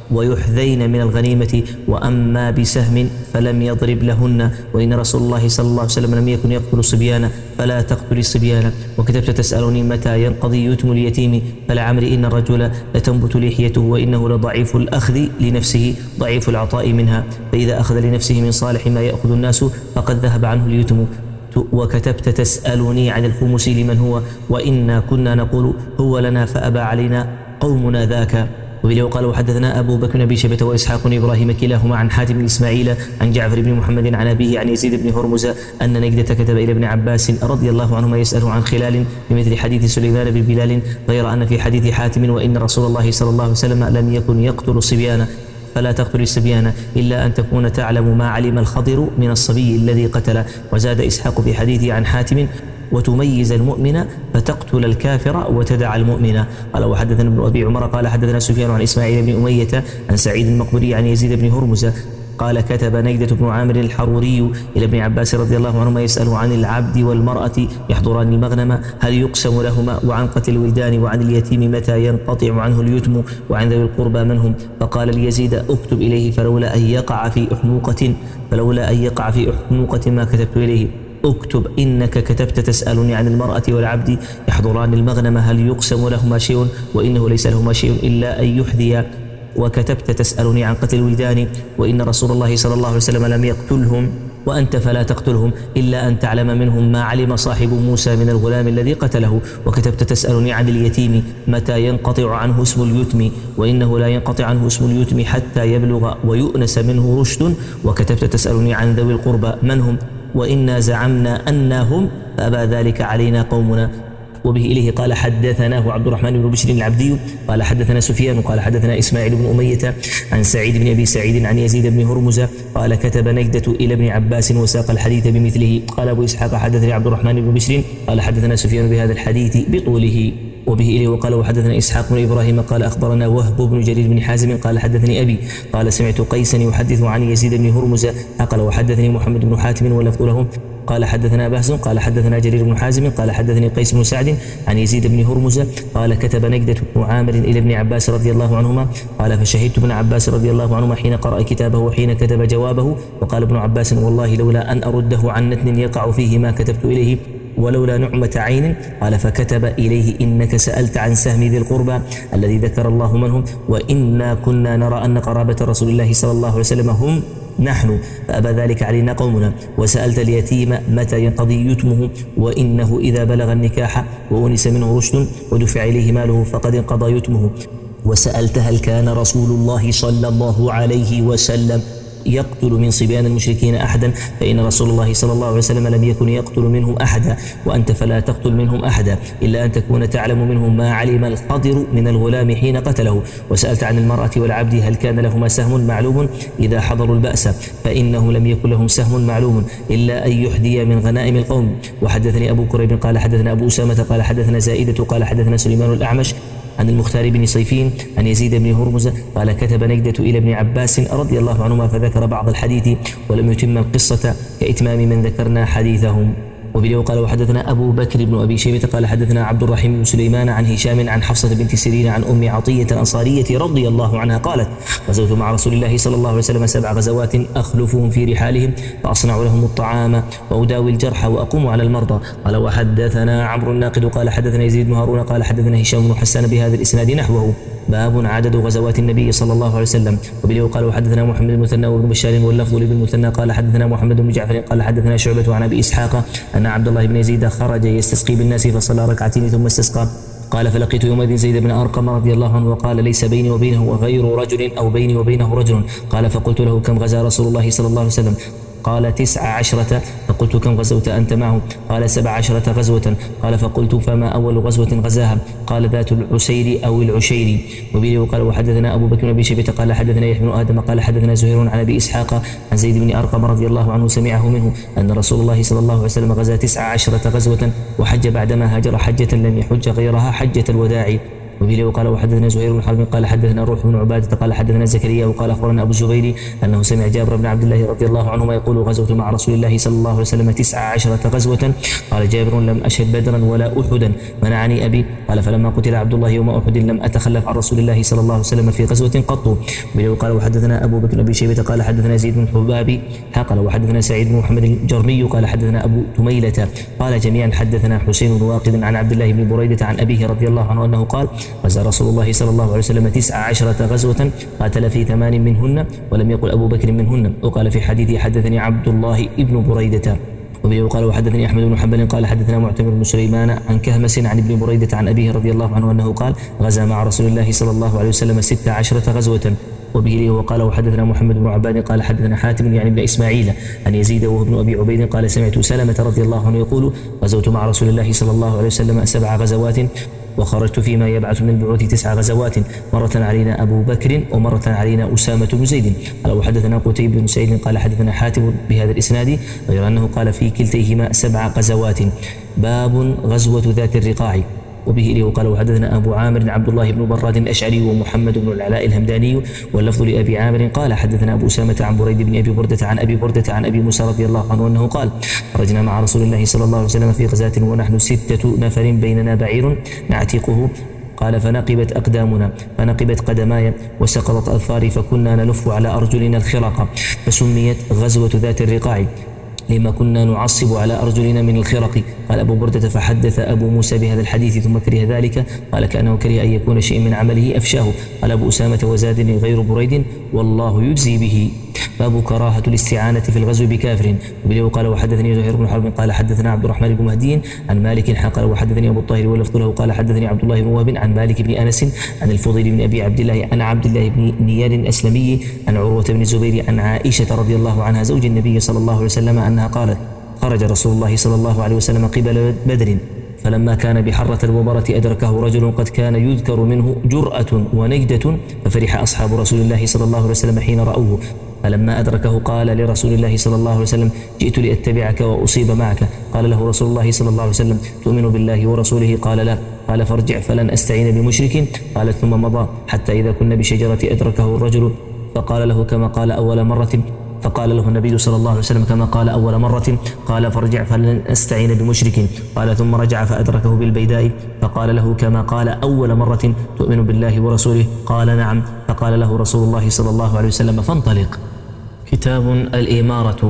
[SPEAKER 1] ويحذين من الغنيمة وأما بسهم فلم يضرب لهن وإن رسول الله صلى الله عليه وسلم لم يكن يقتل الصبيان فلا تقتل الصبيان. وكتبت تسألني متى ينقضي يتم اليتيم فلعمري إن الرجل لتنبت لحيته وإنه لضعيف الأخذ لنفسه ضعيف العطاء منها فإذا أخذ لنفسه من صالح ما يأخذ الناس فقد ذهب عنه اليتم. وكتبت تسألني عن الخمس لمن هو وإنا كنا نقول هو لنا فأبى علينا قومنا ذاك. وبه قال وحدثنا أبو بكر بن أبي شيبة وإسحاق بن إبراهيم كلاهما عن حاتم بن إسماعيل عن جعفر بن محمد عن أبيه عن يزيد بن هرمز أن نجدة كتب إلى ابن عباس رضي الله عنهما يسأله عن خلال بمثل حديث سليمان بن بلال غير أن في حديث حاتم وإن رسول الله صلى الله عليه وسلم لم يكن يقتل الصبيان فلا تقتل الصبيان إلا أن تكون تعلم ما علم الخضر من الصبي الذي قتل. وزاد إسحاق في حديثه عن حاتم وتميز المؤمن فتقتل الكافر وتدع المؤمن. قال وحدثنا ابن أبي عمر قال حدثنا سفيان عن إسماعيل بن أمية عن سعيد المقبري عن يزيد بن هرمز قال كتب نجدة بن عامر الحروري إلى ابن عباس رضي الله عنهما يسأل عن العبد والمرأة يحضران المغنم هل يقسم لهما وعن قتل الولدان وعن اليتيم متى ينقطع عنه اليتم وعن ذوي القربى من هم. فقال ليزيد اكتب إليه فلولا أن يقع في أحنوقة فلولا أن يقع في أحنوقة ما كتبت إليه. اكتب إنك كتبت تسألني عن المرأة والعبد يحضران المغنم هل يقسم لهما شيء وإنه ليس لهما شيء إلا أن يحذيا وكتبت تسألني عن قتل الولدان، وإن رسول الله صلى الله عليه وسلم لم يقتلهم وأنت فلا تقتلهم إلا أن تعلم منهم ما علم صاحب موسى من الغلام الذي قتله. وكتبت تسألني عن اليتيم متى ينقطع عنه اسم اليتم، وإنه لا ينقطع عنه اسم اليتم حتى يبلغ ويؤنس منه رشد. وكتبت تسألني عن ذوي القربى من هم، وإنا زعمنا أنهم فأبى ذلك علينا قومنا. وبه إليه قال حدثناه عبد الرحمن بن بشر العبدي قال حدثنا سفيان قال حدثنا إسماعيل بن أمية عن سعيد بن أبي سعيد عن يزيد بن هرمز قال كتب نجدة إلى ابن عباس وساق الحديث بمثله. قال أبو إسحاق حدثني عبد الرحمن بن بشر قال حدثنا سفيان بهذا الحديث بطوله. وبه إليه وقال وحدثنا إسحاق بن إبراهيم قال أخبرنا وهب بن جرير بن حازم قال حدثني أبي قال سمعت قيسا يحدث عن يزيد بن هرمز قال وحدثني محمد بن حاتم واللفظ له قال حدثنا بهز قال حدثنا جرير بن حازم قال حدثني قيس بن سعد عن يزيد بن هرمز قال كتب نجدة بن عامر إلى ابن عباس رضي الله عنهما قال فشهدت ابن عباس رضي الله عنهما حين قرأ كتابه وحين كتب جوابه. وقال ابن عباس والله لولا أن أرده عن نتن يقع فيه ما كتبت إليه ولولا نعمة عين. قال فكتب إليه إنك سألت عن سهم ذي القربى الذي ذكر الله منهم، وإنا كنا نرى أن قرابة رسول الله صلى الله عليه وسلم هم نحن فأبى ذلك علينا قومنا. وسألت اليتيم متى ينقضي يتمه، وإنه إذا بلغ النكاح وأنس منه رشد ودفع إليه ماله فقد انقضى يتمه. وسألت هل كان رسول الله صلى الله عليه وسلم يقتل من صبيان المشركين أحدا، فإن رسول الله صلى الله عليه وسلم لم يكن يقتل منهم أحدا، وأنت فلا تقتل منهم أحدا إلا أن تكون تعلم منهم ما علم الخضر من الغلام حين قتله. وسألت عن المرأة والعبد هل كان لهما سهم معلوم إذا حضروا البأس، فإنه لم يكن لهم سهم معلوم إلا أن يحدي من غنائم القوم. وحدثني أبو كريب قال حدثنا أبو أسامة قال حدثنا زائدة قال حدثنا سليمان الأعمش عن المختار بن صيفين عن يزيد بن هرمز قال كتب نجدة إلى ابن عباس رضي الله عنهما فذكر بعض الحديث ولم يتم القصة كإتمام من ذكرنا حديثهم. وبه قال وحدثنا أبو بكر بن أبي شيبة قال حدثنا عبد الرحيم بن سليمان عن هشام عن حفصة بنت سيرين عن أم عطية الأنصارية رضي الله عنها قالت غزوت مع رسول الله صلى الله عليه وسلم سبع غزوات أخلفهم في رحالهم فأصنع لهم الطعام وأداوي الجرحى وأقوم على المرضى. قال وحدثنا عمرو الناقد قال حدثنا يزيد بن هارون قال حدثنا هشام بن حسان بهذا الإسناد نحوه. باب عدد غزوات النبي صلى الله عليه وسلم. وبه قال وحدثنا محمد بن المثنى وابن بشار واللفظ لابن المثنى قال حدثنا محمد بن جعفر قال حدثنا شعبة عن أبي إسحاق أن عبد الله بن يزيد خرج يستسقي بالناس فصلى ركعتين ثم استسقى. قال فلقيت يومئذ زيد بن أرقم رضي الله عنه وقال ليس بيني وبينه غير رجل أو بيني وبينه رجل. قال فقلت له كم غزا رسول الله صلى الله عليه وسلم؟ قال تسع عشرة. فقلت كم غزوت أنت معه؟ قال سبع عشرة غزوة. قال فقلت فما أول غزوة غزاها؟ قال ذات العسير أو العشير. وبه قال وحدثنا أبو بكر بن أبي شيبة قال حدثنا يحيى بن آدم قال حدثنا زهير عن أبي إسحاق عن زيد بن أرقم رضي الله عنه سمعه منه أن رسول الله صلى الله عليه وسلم غزا تسع عشرة غزوة وحج بعدما هاجر حجة لم يحج غيرها حجة الوداع. وبه وقال وحدثنا زهير بن حرب قال حدثنا روح بن عبادة قال حدثنا زكريا وقال أخبرنا أبو الزبير أنه سمع جابر بن عبد الله رضي الله عنهما يقول غزوت مع رسول الله صلى الله عليه وسلم تسع عشرة غزوة. قال جابر لم أشهد بدرا ولا أحدا منعني أبي. قال فلما قتل عبد الله يوم أحد لم أتخلف عن رسول الله صلى الله عليه وسلم في غزوة قط. وبه وقال وحدثنا أبو بكر بن شيبة قال حدثنا زيد بن حباب قال وحدثنا سعيد بن محمد الجرمي قال حدثنا أبو تميلة قال جميعا حدثنا حسين بن واقد عن عبد الله بن بريدة عن أبيه رضي الله عنه أنه قال غزا رسول الله صلى الله عليه وسلم تسع عشرة غزوة قاتل في ثمان منهن ولم يقل أبو بكر منهن. وقال في حديثه حدثني عبد الله ابن بريدة. وبه وقال وحدثني أحمد بن حنبل قال حدثنا معتمر بن سليمان عن كهمس عن ابن بريدة عن أبيه رضي الله عنه أنه قال غزا مع رسول الله صلى الله عليه وسلم ست عشرة غزوة. وبه وقال وحدثنا محمد بن عباد قال حدثنا حاتم يعني ابن إسماعيل عن يزيد وهو ابن أبي عبيد قال سمعت سلمة رضي الله عنه يقول غزوت مع رسول الله صلى الله عليه وسلم سبع غزوات وخرجت فيما يبعث من البعوث تسع غزوات مرة علينا أبو بكر ومرة علينا أسامة بن زيد. قال وحدثنا قتيبة بن سعيد قال حدثنا حاتم بهذا الإسناد غير أنه قال في كلتيهما سبع غزوات. باب غزوة ذات الرقاع. وبه إليه قال وحدثنا أبو عامر عبد الله بن براد الأشعري ومحمد بن العلاء الهمداني واللفظ لأبي عامر قال حدثنا أبو أسامة عن بريد بن أبي بردة عن أبي بردة عن أبي موسى رضي الله عنه أنه قال خرجنا مع رسول الله صلى الله عليه وسلم في غزاة ونحن ستة نفر بيننا بعير نعتقه. قال فنقبت أقدامنا فنقبت قدماي وسقطت أظفاري فكنا نلف على أرجلنا الخرق فسميت غزوة ذات الرقاع لما كنا نعصب على أرجلنا من الخرق. قال أبو بردة فحدث أبو موسى بهذا الحديث ثم كره ذلك، قال كأنه كره أن يكون شيء من عمله أفشاه. قال أبو أسامة وزادني غير بريد والله يجزي به. باب كراهة الاستعانة في الغزو بكافر. وبه قال وحدثني زهير بن حرب قال حدثنا عبد الرحمن بن مهدي عن مالك قال وحدثني أبو الطاهر واللفظ له قال حدثني عبد الله بن وهب عن مالك بن أنس عن الفضيل بن أبي عبد الله عن عبد الله بن نيار الأسلمي عن عروة بن الزبير عن عائشة رضي الله عنها زوج النبي صلى الله عليه وسلم أنها قالت خرج رسول الله صلى الله عليه وسلم قبل بدر فلما كان بحرة المباراة أدركه رجل قد كان يذكر منه جرأة ونجدة ففرح أصحاب رسول الله صلى الله عليه وسلم حين رأوه، فلما أدركه قال لرسول الله صلى الله عليه وسلم جئت لأتبعك وأصيب معك. قال له رسول الله صلى الله عليه وسلم تؤمن بالله ورسوله؟ قال لا. قال فارجع فلن أستعين بمشرك. قال ثم مضى حتى إذا كنا بشجرة أدركه الرجل فقال له كما قال أول مرة فقال له النبي صلى الله عليه وسلم كما قال أول مرة. قال فارجع فلن أستعين بمشرك. قال ثم رجع فأدركه بالبيداء فقال له كما قال أول مرة تؤمن بالله ورسوله؟ قال نعم. فقال له رسول الله صلى الله عليه وسلم فانطلق. كتاب الإمارة.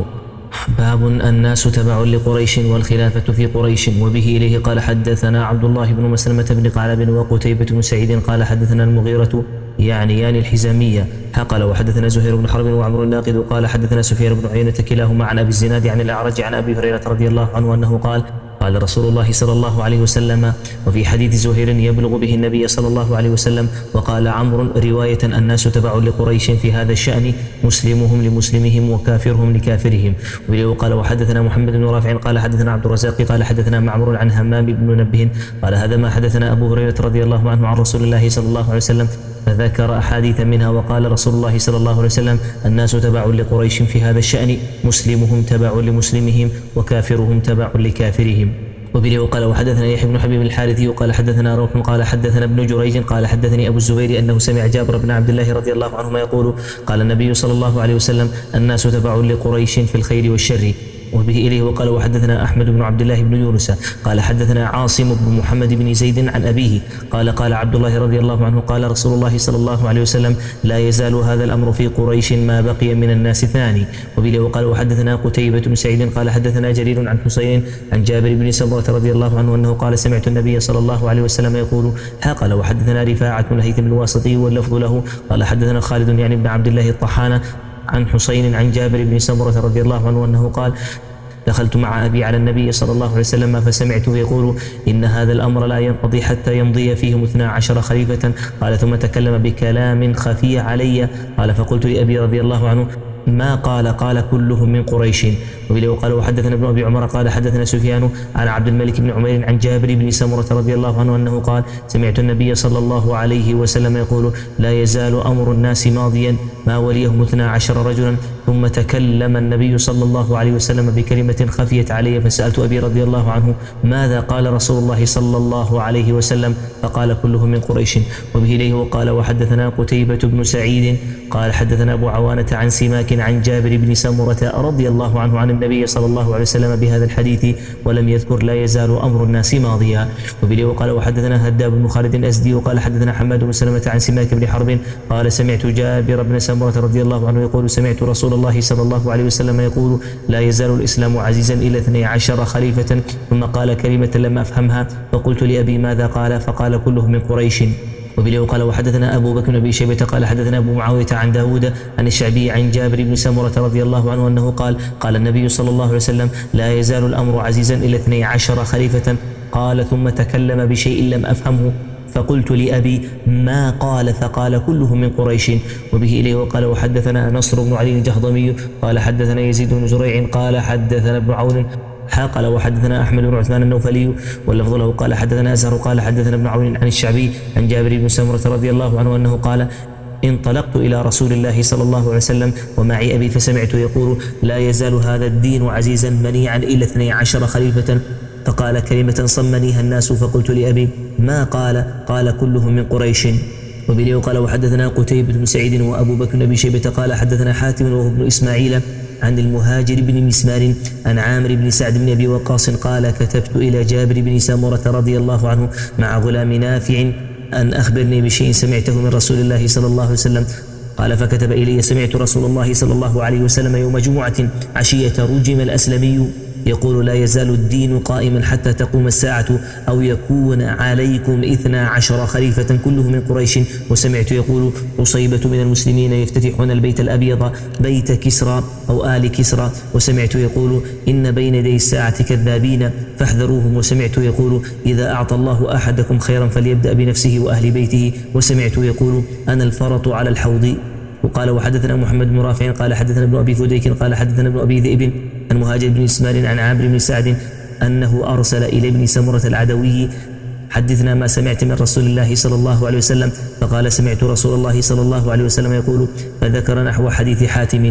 [SPEAKER 1] باب الناس تبع لقريش والخلافة في قريش. وبه إليه قال حدثنا عبد الله بن مسلمة بن قعنب وقتيبة بن سعيد قال حدثنا المغيرة يعنيان الحزامية قال وحدثنا زهير بن حرب وعمر الناقد قال حدثنا سفيان بن عيينة كلاهما عن أبي الزناد عن الأعرج عن أبي هريرة رضي الله عنه أنه قال قال رسول الله صلى الله عليه وسلم. وفي حديث زهير يبلغ به النبي صلى الله عليه وسلم. وقال عمرو رواية الناس تبع لقريش في هذا الشأن مسلمهم لمسلمهم وكافرهم لكافرهم. وقال وحدثنا محمد بن رافع قال حدثنا عبد الرزاق قال حدثنا معمر عن همام بن منبه قال هذا ما حدثنا أبو هريرة رضي الله عنه عن رسول الله صلى الله عليه وسلم فذكر أحاديث منها. وقال رسول الله صلى الله عليه وسلم الناس تبع لقريش في هذا الشأن مسلمهم تبع لمسلمهم وكافرهم تبع لكافرهم. وبه قال وحدثنا يحيى بن حبيب الحارثي وقال حدثنا روح قال حدثنا ابن جريج قال حدثني أبو الزبير أنه سمع جابر بن عبد الله رضي الله عنهما يقول قال النبي صلى الله عليه وسلم الناس تبع لقريش في الخير والشر. وبه إليه وقال وحدثنا أحمد بن عبد الله بن يونس قال حدثنا عاصم بن محمد بن زيد عن أبيه قال قال عبد الله رضي الله عنه قال رسول الله صلى الله عليه وسلم لا يزال هذا الأمر في قريش ما بقي من الناس اثنان. وبه وقال وحدثنا قتيبة بن سعيد قال حدثنا جرير عن حسين عن جابر بن سمرة رضي الله عنه أنه قال سمعت النبي صلى الله عليه وسلم يقول قال وحدثنا رفاعة بن الهيثم الواسطي واللفظ له قال حدثنا خالد يعني بن عبد الله الطحان عن حسين عن جابر بن سمرة رضي الله عنه أنه قال دخلت مع أبي على النبي صلى الله عليه وسلم فسمعته يقول إن هذا الأمر لا ينقضي حتى يمضي فيهم اثنا عشر خليفة. قال ثم تكلم بكلام خفي علي قال فقلت لأبي رضي الله عنه ما قال قال كلهم من قريش. وبه قال وحدثنا ابن أبي عمر قال حدثنا سفيان عن عبد الملك بن عمير عن جابر بن سمرة رضي الله عنه أنه قال سمعت النبي صلى الله عليه وسلم يقول لا يزال أمر الناس ماضيا ما وليهم اثنا عشر رجلا. ثم تكلم النبي صلى الله عليه وسلم بكلمة خفيت علي فسألت أبي رضي الله عنه ماذا قال رسول الله صلى الله عليه وسلم فقال كلهم من قريش. وبه إليه وقال وحدثنا قتيبة بن سعيد قال حدثنا أبو عوانة عن سماك عن جابر بن سمرة رضي الله عنه عن النبي صلى الله عليه وسلم بهذا الحديث ولم يذكر لا يزال أمر الناس ماضيا. وبه وقال وحدثنا هداب بن خالد الأزدي وقال حدثنا حماد بن سلمة عن سماك بن حرب قال سمعت جابر بن سمرة رضي الله عنه يقول سمعت رسول الله صلى الله عليه وسلم يقول لا يزال الإسلام عزيزا إلى اثني عشر خليفة. ثم قال كلمة لم أفهمها فقلت لأبي ماذا قال فقال كلهم من قريش. وبه قال وحدثنا أبو بكر بن أبي شيبة قال حدثنا أبو معاوية عن داود عن الشعبي عن جابر بن سمرة رضي الله عنه أنه قال قال النبي صلى الله عليه وسلم لا يزال الأمر عزيزا إلى اثني عشر خليفة. قال ثم تكلم بشيء لم أفهمه فقلت لأبي ما قال فقال كلهم من قريش. وبه إليه وقال وحدثنا نصر بن علي الجهضمي قال حدثنا يزيد بن زريع قال حدثنا ابن عون قال وحدثنا أحمد بن عثمان النوفلي واللفظ له قال حدثنا أزهر قال حدثنا ابن عون عن الشعبي عن جابر بن سمرة رضي الله عنه أنه قال انطلقت إلى رسول الله صلى الله عليه وسلم ومعي أبي فسمعته يقول لا يزال هذا الدين عزيزا منيعا إلى اثني عشر خليفة. فقال كلمة صمنيها الناس فقلت لأبي ما قال قال كلهم من قريش. وبه قال وحدثنا قتيبة بن سعيد وأبو بكر بن أبي شيبة قال حدثنا حاتم وهو ابن إسماعيل عن المهاجر بن مسمار عن عامر بن سعد بن أبي وقاص قال كتبت إلى جابر بن سمرة رضي الله عنه مع غلام نافع أن أخبرني بشيء سمعته من رسول الله صلى الله عليه وسلم. قال فكتب إلي سمعت رسول الله صلى الله عليه وسلم يوم جمعة عشية رجم الأسلمي يقول لا يزال الدين قائما حتى تقوم الساعة أو يكون عليكم اثنا عشر خليفة كله من قريش. وسمعت يقول عصيبة من المسلمين يفتتحون البيت الأبيض بيت كسرى أو آل كسرى. وسمعت يقول إن بين يدي الساعة كذابين فاحذروهم. وسمعت يقول إذا أعطى الله أحدكم خيرا فليبدأ بنفسه وأهل بيته. وسمعت يقول أنا الفرط على الحوض. وقال وحدثنا محمد بن رافع قال حدثنا ابن أبي فديك قال حدثنا ابن أبي ذئب عن مهاجر بن إسماعيل عن عامر بن سعد أنه أرسل إلى ابن سمرة العدوي حدثنا ما سمعت من رسول الله صلى الله عليه وسلم. فقال سمعت رسول الله صلى الله عليه وسلم يقول فذكر نحو حديث حاتم.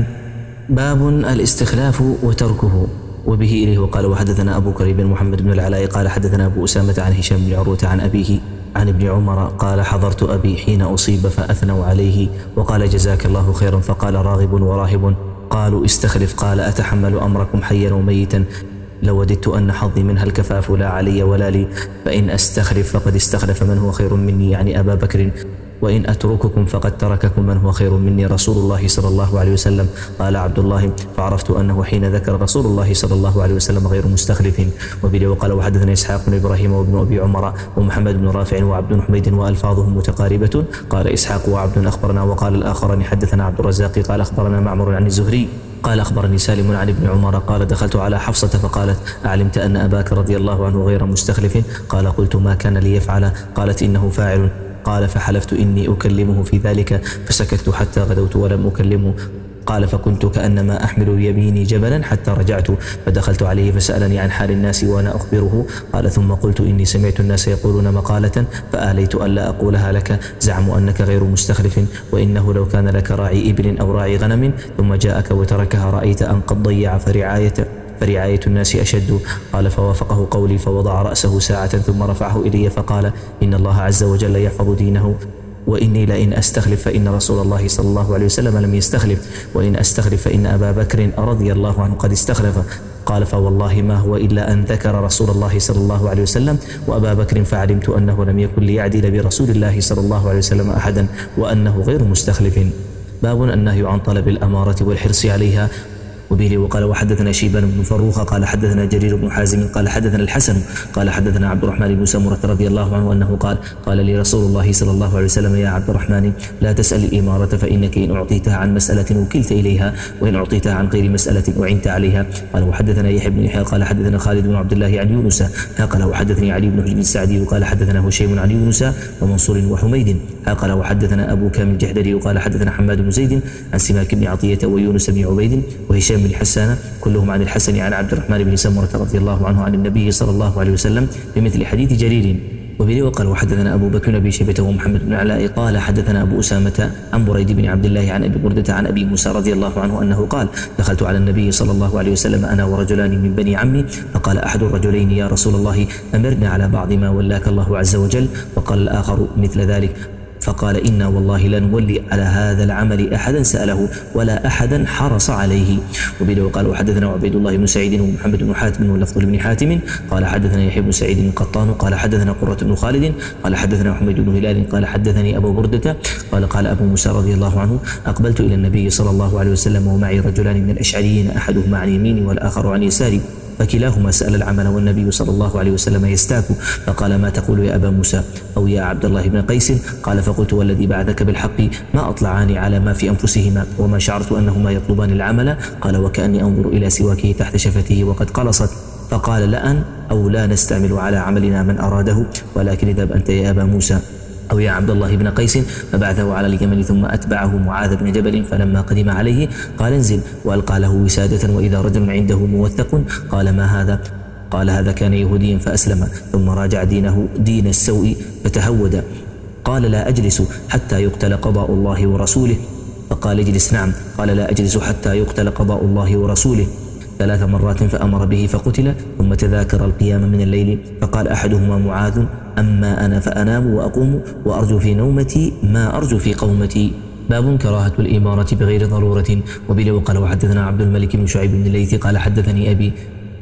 [SPEAKER 1] باب الاستخلاف وتركه. وبه إليه وقال وحدثنا أبو كريب بن محمد بن العلاء قال حدثنا أبو أسامة عن هشام بن عروة عن أبيه عن ابن عمر قال حضرت أبي حين أصيب فأثنوا عليه وقال جزاك الله خيرا فقال راغب وراهب قالوا استخلف قال أتحمل أمركم حيا وميتا لوددت أن حظي منها الكفاف لا علي ولا لي فإن أستخلف فقد استخلف من هو خير مني يعني أبا بكر وإن أترككم فقد ترككم من هو خير مني رسول الله صلى الله عليه وسلم. قال عبد الله فعرفت أنه حين ذكر رسول الله صلى الله عليه وسلم غير مستخلف. وبه وقال وحدثنا إسحاق بن إبراهيم وابن أبي عمر ومحمد بن رافع وعبد حميد وألفاظهم متقاربة. قال إسحاق وعبد أخبرنا وقال الآخران حدثنا عبد الرزاق قال أخبرنا معمر عن الزهري قال أخبرني سالم عن ابن عمر قال دخلت على حفصة فقالت أعلمت أن أباك رضي الله عنه غير مستخلف؟ قال قلت ما كان ليفعل؟ قالت إنه فاعل. قال فحلفت إني أكلمه في ذلك فسكت حتى غدوت ولم أكلمه. قال فكنت كأنما أحمل بيميني جبلا حتى رجعت فدخلت عليه فسألني عن حال الناس وأنا أخبره. قال ثم قلت إني سمعت الناس يقولون مقالة فآليت ألا أقولها لك زعموا أنك غير مستخلف وإنه لو كان لك راعي إبل أو راعي غنم ثم جاءك وتركها رأيت أن قد ضيع فرعاية فرعاية الناس أشد. قال فوافقه قولي فوضع رأسه ساعة ثم رفعه إلي فقال إن الله عز وجل يحفظ دينه وإني لئن أستخلف فإن رسول الله صلى الله عليه وسلم لم يستخلف وإن أستخلف فإن أبا بكر رضي الله عنه قد استخلف. قال فوالله ما هو إلا أن ذكر رسول الله صلى الله عليه وسلم وأبا بكر فعلمت أنه لم يكن ليعدل برسول الله صلى الله عليه وسلم أحدا وأنه غير مستخلف. باب النهي عن طلب الأمارة والحرص عليها. وبه وقال وحدثنا شيبان بن فروخ قال حدثنا جرير بن حازم قال حدثنا الحسن قال حدثنا عبد الرحمن بن سمرة رضي الله عنه أنه قال قال لي رسول الله صلى الله عليه وسلم يا عبد الرحمن لا تسأل الإمارة فإنك إن أعطيتها عن مسألة وكلت إليها وإن أعطيتها عن غير مسألة أعنت عليها. قال وحدثنا يحيى بن يحيى قال حدثنا خالد بن عبد الله عن يونس قال وحدثني علي بن حجر السعدي قال حدثنا هشيم عن يونس ومنصور وحميد قال وحدثنا أبو كامل الجحدري قال حدثنا حماد بن زيد عن سماك بن عطية ويونس بن عبيد وهشام بن حسان كلهم عن الحسن عن عبد الرحمن بن سمرة رضي الله عنه عن النبي صلى الله عليه وسلم بمثل حديث جرير. وبه وقال وحدثنا أبو بكر بن أبي شيبة ومحمد بن علاء قال حدثنا أبو أسامة عن بريد بن عبد الله عن أبي بردة عن أبي موسى رضي الله عنه أنه قال دخلت على النبي صلى الله عليه وسلم أنا ورجلان من بني عمي فقال أحد الرجلين يا رسول الله أمرنا على بعض ما ولاك الله عز وجل وقال الآخر مثل ذلك فقال إنا والله لا نولي على هذا العمل أحدا سأله ولا أحدا حرص عليه. وبه وقال وحدثنا عبيد الله بن سعيد ومحمد بن حاتم واللفظ بن حاتم قال حدثنا يحيى بن سعيد القطان قال حدثنا قرة بن خالد قال حدثنا محمد بن هلال قال حدثني أبو بردة قال قال أبو موسى رضي الله عنه أقبلت إلى النبي صلى الله عليه وسلم ومعي رجلان من الأشعريين أحدهما عن يميني والآخر عن يساري فكلاهما سأل العمل والنبي صلى الله عليه وسلم يستاك فقال ما تقول يا أبا موسى أو يا عبد الله بن قيس؟ قال فقلت والذي بعثك بالحق ما أطلعاني على ما في أنفسهما وما شعرت أنهما يطلبان العمل. قال وكأني أنظر إلى سواكه تحت شفته وقد قلصت. فقال لأن أو لا نستعمل على عملنا من أراده ولكن اذهب أنت يا أبا موسى أو يا عبد الله بن قيس. فبعثه على اليمن ثم أتبعه معاذ بن جبل فلما قدم عليه قال انزل وألقى له وسادة وإذا رجل عنده موثق قال ما هذا؟ قال هذا كان يهوديا فأسلم ثم راجع دينه دين السوء فتهود. قال لا أجلس حتى يقتل قضاء الله ورسوله. فقال اجلس. نعم. قال لا أجلس حتى يقتل قضاء الله ورسوله ثلاث مرات فأمر به فقتل. ثم تذاكر القيام من الليل فقال أحدهما معاذ أما أنا فأنام وأقوم وأرجو في نومتي ما أرجو في قومتي. باب كراهة الإمارة بغير ضرورة. وبه وقال وحدثنا عبد الملك بن شعيب بن الليث قال حدثني أبي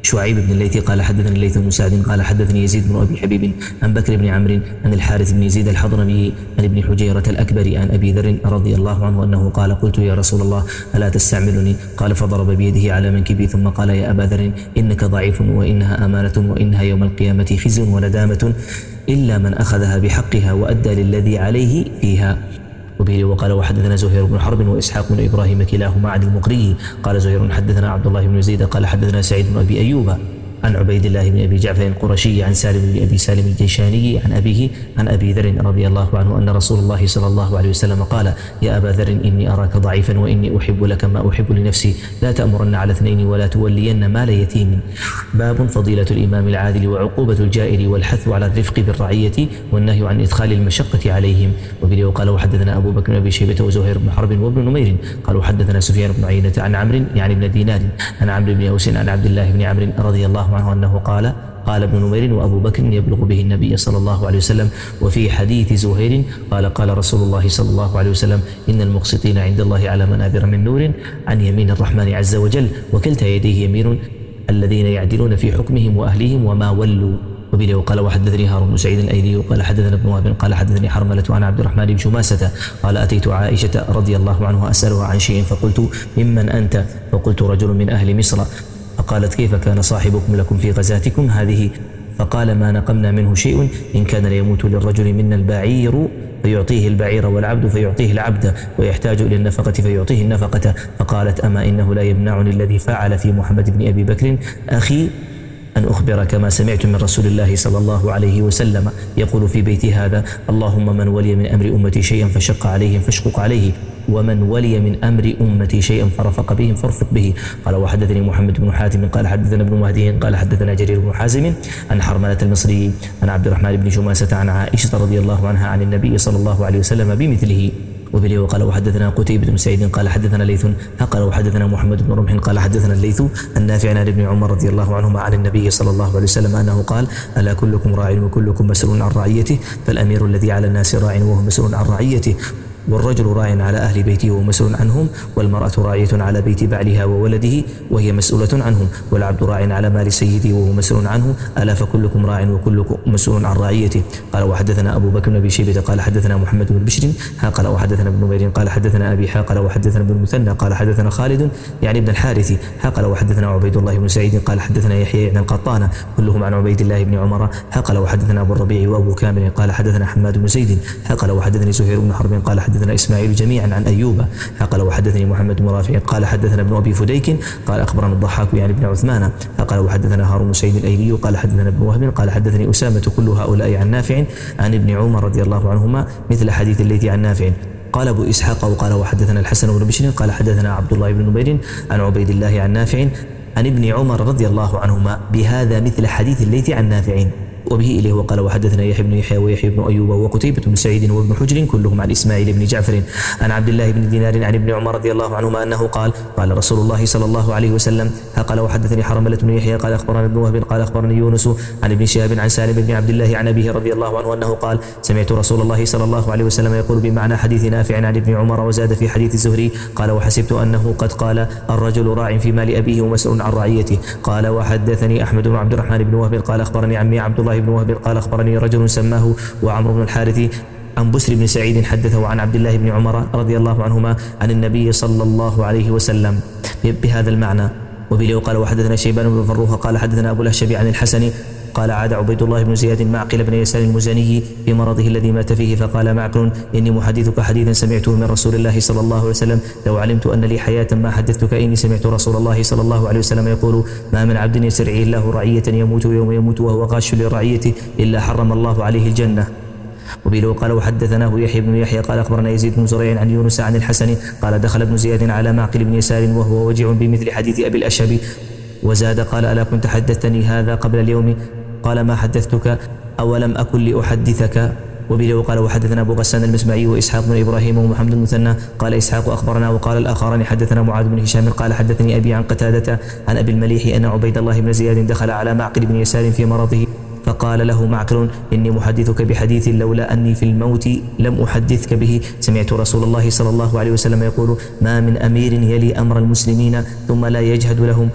[SPEAKER 1] شعيب بن الليث قال حدثني الليث بن سعد قال حدثني يزيد بن أبي حبيب عن بكر بن عمرو عن الحارث بن يزيد الحضرمي عن ابن حجيرة الأكبر عن أبي ذر رضي الله عنه أنه قال قلت يا رسول الله ألا تستعملني؟ قال فضرب بيده على منكبي ثم قال يا أبا ذر إنك ضعيف وإنها أمانة وإنها يوم القيامة خزي وندامة إلا من أخذها بحقها وأدى للذي عليه فيها. وبه وقال وحدثنا زهير بن حرب وإسحاق بن إبراهيم كلاهما عن المقري قال زهير حدثنا عبد الله بن زيد قال حدثنا سعيد بن أبي أيوب عن عبيد الله بن أبي جعفر القرشي عن سالم بن أبي سالم الجيشاني عن أبيه عن أبي ذر رضي الله عنه أن رسول الله صلى الله عليه وسلم قال يا أبا ذر إني أراك ضعيفا وإني أحب لك ما أحب لنفسي لا تأمرن على اثنين ولا تولين مال يتيم. باب فضيلة الإمام العادل وعقوبة الجائر والحث على الرفق بالرعية والنهي عن إدخال المشقة عليهم. وبه قال وحدثنا أبو بكر بن أبي شيبة وزهير بن حرب وابن نمير قالوا حدثنا سفيان بن عيينة عن عمرو يعني بن دينار عن عمرو بن أوس عن عبد الله بن عمرو رضي الله عنه أنه قال قال ابن نمير وأبو بكر يبلغ به النبي صلى الله عليه وسلم. وفي حديث زهير قال قال رسول الله صلى الله عليه وسلم إن المقسطين عند الله على منابر من نور عن يمين الرحمن عز وجل وكلتا يديه يمين الذين يعدلون في حكمهم وأهلهم وما ولوا. وبه وقال وحدثني هارون بن سعيد الأيلي قال حدثنا ابن وهب قال حدثني حرملة عن عبد الرحمن بن شماسة قال أتيت عائشة رضي الله عنها أسألها عن شيء فقلت ممن أنت؟ فقلت رجل من أهل مصر. فقالت كيف كان صاحبكم لكم في غزاتكم هذه؟ فقال ما نقمنا منه شيء إن كان ليموت للرجل منا البعير فيعطيه البعير والعبد فيعطيه العبد ويحتاج إلى النفقة فيعطيه النفقة. فقالت أما إنه لا يمنعني الذي فعل في محمد بن أبي بكر أخي أن أخبرك ما سمعت من رسول الله صلى الله عليه وسلم يقول في بيتي هذا اللهم من ولي من أمر أمتي شيئا فشق عليهم فاشقق عليه ومن ولي من أمر أمتي شيئا فرفق بهم فارفق به. قال وحدثني محمد بن حاتم قال حدثنا ابن مهدي قال حدثنا جرير بن حازم عن حرملة المصري عن عبد الرحمن بن شماسة عن عائشة رضي الله عنها عن النبي صلى الله عليه وسلم بمثله. وبه وقال وحدثنا قتيبة بن سعيد قال حدثنا ليث قال وحدثنا محمد بن رمح قال حدثنا الليث النافع عن ابن عمر رضي الله عنهما عن النبي صلى الله عليه وسلم أنه قال ألا كلكم راع وكلكم مسؤول عن رعيته فالأمير الذي على الناس راع وهو مسؤول عن رعيته والرجل راع على أهل بيته وهو مسؤول عنهم والمرأة راعية على بيت بعلها وولده وهي مسؤولة عنهم والعبد راع على مال سيده وهو مسؤول عنه ألا فكلكم راع وكلكم مسؤول عن رعيته. قال وحدثنا أبو بكر بن أبي شيبة قال حدثنا محمد بن بشر قال وحدثنا ابن نمير قال حدثنا أبي قال وحدثنا ابن المثنى قال حدثنا خالد يعني ابن الحارث قال وحدثنا عبيد الله بن سعيد قال حدثنا يحيى بن القطان كلهم عن عبيد الله بن عمر قال وحدثنا أبو الربيع وأبو كامل قال حدثنا حماد بن زيد قال وحدثني زهير بن حرب قال حدثنا إسماعيل جميعا عن أيوب قال وحدثني محمد بن رافع قال حدثنا ابن أبي فديك قال أخبرنا الضحاك يعني ابن عثمان قال وحدثنا هارون سعيد الأيلي قال حدثنا ابن وهب قال حدثني أسامة كل هؤلاء عن نافع عن ابن عمر رضي الله عنهما مثل حديث الليث عن نافع. قال أبو إسحاق وقال وحدثنا الحسن بن بشر قال حدثنا عبد الله بن نمير عن عبيد الله عن نافع عن ابن عمر رضي الله عنهما بهذا مثل حديث الليث عن نافع. وبه إليه وقال وحدثنا يحيى بن يحيى ويحيى بن أيوب وقتيبة بن سعيد وابن حجر كلهم عن إسماعيل بن جعفر عن عبد الله بن دينار عن ابن عمر رضي الله عنهما أنه قال قال رسول الله صلى الله عليه وسلم قال وحدثني حرملة بن يحيى قال أخبرنا ابن وهب قال أخبرني يونس عن ابن شهاب عن سالم بن عبد الله عن أبيه رضي الله عنه أنه قال سمعت رسول الله صلى الله عليه وسلم يقول بمعنى حديث نافع عن ابن عمر وزاد في حديث الزهري قال وحسبت أنه قد قال الرجل راع في مال أبيه ومسؤول عن رعيته. قال وحدثني أحمد بن عبد الرحمن بن وهب قال أخبرني عمي عبد الله بن وهب قال أخبرني رجل سماه وعمرو بن الحارث عن بسر بن سعيد حدثه عن عبد الله بن عمر رضي الله عنهما عن النبي صلى الله عليه وسلم بهذا المعنى. وبه قال وحدثنا شيبان بن فروخ قال حدثنا أبو الأشهب عن الحسن قال عاد عبيد الله بن زياد معقل بن يسار المزني في مرضه الذي مات فيه فقال معقل إني محدثك حديثا سمعته من رسول الله صلى الله عليه وسلم لو علمت أن لي حياة ما حدثتك إني سمعت رسول الله صلى الله عليه وسلم يقول ما من عبد يسترعيه الله رعية يموت يوم يموت وهو غاش لرعيته إلا حرم الله عليه الجنة. وبه قال وحدثناه يحيى بن يحيى قال أخبرنا يزيد بن زريع عن يونس عن الحسن قال دخل ابن زياد على معقل بن يسار وهو وجع بمثل حديث أبي الأشهب وزاد قال ألا كنت حدثتني هذا قبل اليوم قال ما حدثتك أولم أكن لأحدثك. وبه قال وحدثنا أبو غسان المسمعي وإسحاق بن إبراهيم ومحمد المثنى قال إسحاق أخبرنا وقال الآخران حدثنا معاذ بن هشام قال حدثني أبي عن قتادة عن أبي المليح أن عبيد الله بن زياد دخل على معقل بن يسار في مرضه فقال له معقل إني محدثك بحديث لولا أني في الموت لم أحدثك به سمعت رسول الله صلى الله عليه وسلم يقول ما من أمير يلي أمر المسلمين ثم لا يجهد لهم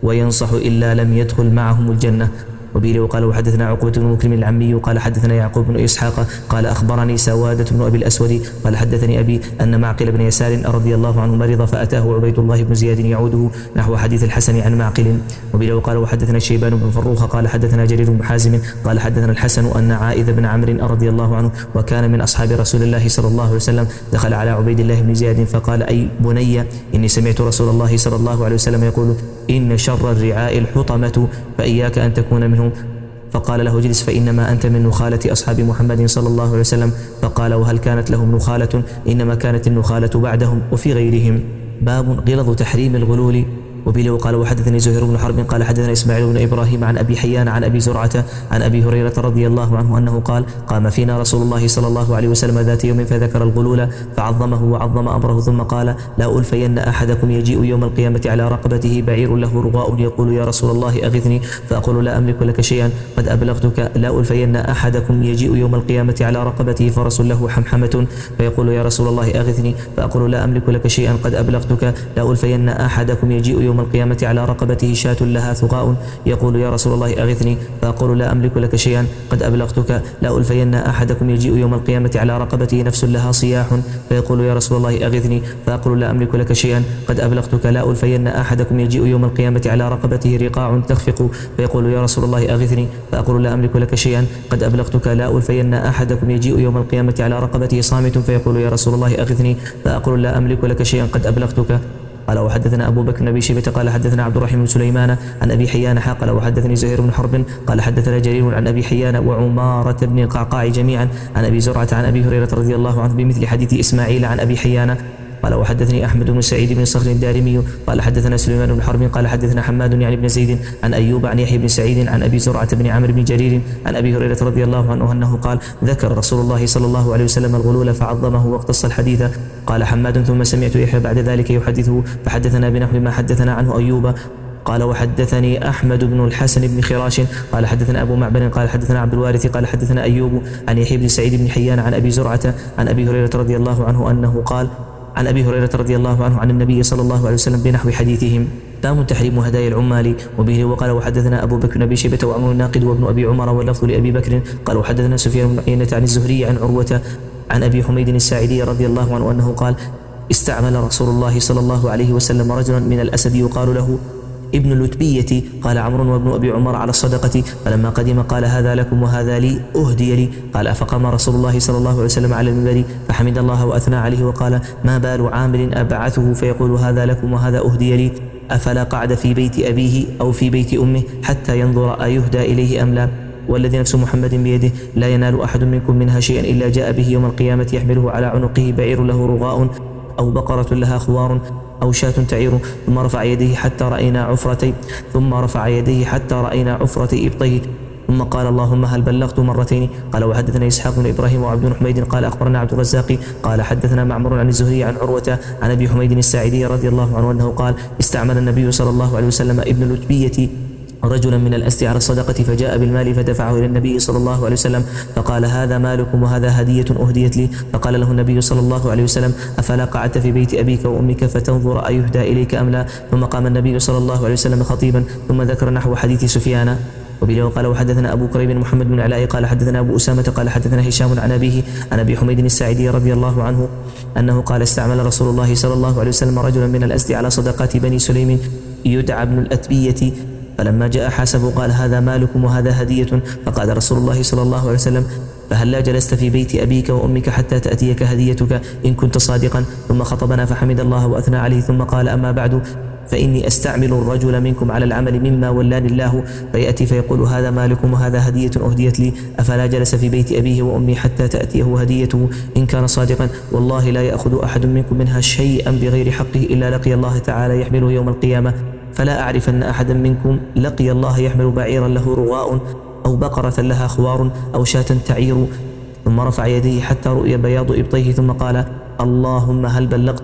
[SPEAKER 1] وينصح إلا لم يدخل معهم الجنة. وبه وقال وحدثنا عقبة بن مكرم العمي قال حدثنا يعقوب بن إسحاق قال أخبرني سوادة بن أبي الأسود قال حدثني أبي أن معقل بن يسار رضي الله عنه مرض فأتاه عبيد الله بن زياد يعوده نحو حديث الحسن عن معقل. وبه وقال وحدثنا شيبان بن فروخ قال حدثنا جرير بن حازم قال حدثنا الحسن أن عائذ بن عمرو رضي الله عنه وكان من أصحاب رسول الله صلى الله عليه وسلم دخل على عبيد الله بن زياد فقال أي بني إني سمعت رسول الله صلى الله عليه وسلم يقول إن شر الرعاء الحطمة فإياك أن تكون منهم. فقال له اجلس فإنما أنت من نخالة أصحاب محمد صلى الله عليه وسلم. فقال وهل كانت لهم نخالة؟ إنما كانت النخالة بعدهم وفي غيرهم. باب غلظ تحريم الغلول. وبه وقال وحدثني زهير بن حرب قال حدثنا إسماعيل بن إبراهيم عن أبي حيان عن أبي زرعة عن أبي هريرة رضي الله عنه أنه قال قام فينا رسول الله صلى الله عليه وسلم ذات يوم فذكر الغلول فعظمه وعظم أمره ثم قال لا ألفين أحدكم يجيء يوم القيامة على رقبته بعير له رغاء يقول يا رسول الله أغثني فأقول لا أملك لك شيئا قد أبلغتك. لا ألفين أحدكم يجيء يوم القيامة على رقبته فرس له حمحمة فيقول يا رسول الله أغثني فأقول لا أملك لك شيئا قد أبلغتك. لا ألفين أحدكم يجيء يوم القيامة على رقبته شاة لها ثغاء يقول يا رسول الله أغثني فأقول لا أملك لك شيئا قد أبلغتك. لا ألفين أحدكم يجيء يوم القيامة على رقبته نفس لها صياح فيقول يا رسول الله أغثني فأقول لا أملك لك شيئا قد أبلغتك. لا ألفين أحدكم يجيء يوم القيامة على رقبته رقاع تخفق فيقول يا رسول الله أغثني فأقول لا أملك لك شيئا قد أبلغتك. لا ألفين أحدكم يجيء يوم القيامة على رقبته صامت فيقول يا رسول الله أغثني فأقول لا أملك لك شيئا قد أبلغتك. قال وحدثنا أبو بكر بن أبي شيبة قال حدثنا عبد الرحيم بن سليمان عن أبي حيان قال وحدثني زهير بن حرب قال حدثنا جرير عن أبي حيان وعمارة بن القعقاع جميعا عن أبي زرعة عن أبي هريرة رضي الله عنه بمثل حديث إسماعيل عن أبي حيان. قال وحدثني أحمد بن سعيد بن صخر الدارمي قال حدثنا سليمان بن حرب قال حدثنا حماد يعني بن زيد عن أيوب عن يحيى بن سعيد عن أبي زرعة بن عمرو بن جرير عن أبي هريرة رضي الله عنه أنه قال ذكر رسول الله صلى الله عليه وسلم الغلول فعظمه واقتص الحديث. قال حماد ثم سمعت يحيى بعد ذلك يحدثه فحدثنا بنحو ما حدثنا عنه أيوب. قال وحدثني أحمد بن الحسن بن خراش قال حدثنا أبو معبر قال حدثنا عبد الوارث قال حدثنا أيوب عن يحيى بن سعيد بن حيان عن أبي زرعة عن أبي هريرة رضي الله عنه أنه قال عن أبي هريرة رضي الله عنه عن النبي صلى الله عليه وسلم بنحو حديثهم. باب تحريم هدايا العمال. وبه وقال وحدثنا أبو بكر بن أبي شيبة وعمر الناقد وابن أبي عمر واللفظ لأبي بكر قال وحدثنا سفيان بن عيينة عن الزهري عن عروة عن أبي حميد الساعدي رضي الله عنه أنه قال استعمل رسول الله صلى الله عليه وسلم رجلا من الأسد يقال له ابن اللتبية قال عمرو وابن أبي عمر على الصدقة فلما قدم قال هذا لكم وهذا لي أهدي لي. قال فقام رسول الله صلى الله عليه وسلم على المنبر فحمد الله وأثنى عليه وقال ما بال عامل أبعثه فيقول هذا لكم وهذا أهدي لي أفلا قعد في بيت أبيه أو في بيت أمه حتى ينظر أيهدى إليه أم لا والذي نفس محمد بيده لا ينال أحد منكم منها شيئا إلا جاء به يوم القيامة يحمله على عنقه بعير له رغاء أو بقرة لها خوار أو شاة تعير ثم رفع يديه حتى رأينا عفرتي ثم رفع يديه حتى رأينا عفرتي إبطيه ثم قال اللهم هل بلغت مرتين. قال وحدثنا إسحاق بن إبراهيم وعبد بن حميد قال أخبرنا عبد الرزاق قال حدثنا معمر عن الزهري عن عروة عن أبي حميد الساعدي رضي الله عنه أنه قال استعمل النبي صلى الله عليه وسلم ابن اللتبية رجلا من الأسد على الصدقة فجاء بالمال فدفعه إلى النبي صلى الله عليه وسلم فقال هذا مالكم وهذا هدية أهديت لي. فقال له النبي صلى الله عليه وسلم أفلا قعدت في بيت أبيك وأمك فتنظر أيهدى إليك أم لا. ثم قام النبي صلى الله عليه وسلم خطيبا ثم ذكر نحو حديث سفيان. وبه قال وحدثنا أبو كريب محمد بن علاء قال حدثنا أبو أسامة قال حدثنا هشام عن أبيه عن أبي حميد الساعدي رضي الله عنه أنه قال استعمل رسول الله صلى الله عليه وسلم رجلا من الأسد على صدقات بني سليم يدعى ابن الأتبية فلما جاء حاسبه قال هذا مالكم وهذا هدية. فقال رسول الله صلى الله عليه وسلم فهل لا جلست في بيت أبيك وأمك حتى تأتيك هديتك إن كنت صادقا. ثم خطبنا فحمد الله وأثنى عليه ثم قال أما بعد فإني أستعمل الرجل منكم على العمل مما ولاني الله فيأتي فيقول هذا مالكم وهذا هدية أهديت لي أفلا جلس في بيت أبيه وأمي حتى تأتيه هديته إن كان صادقا والله لا يأخذ أحد منكم منها شيئا بغير حقه إلا لقي الله تعالى يحمله يوم القيامة. فلا أعرف أن أحدا منكم لقي الله يحمل بعيرا له رغاء أو بقرة لها خوار أو شاة تعير. ثم رفع يديه حتى رؤي بياض إبطيه ثم قال اللهم هل بلغت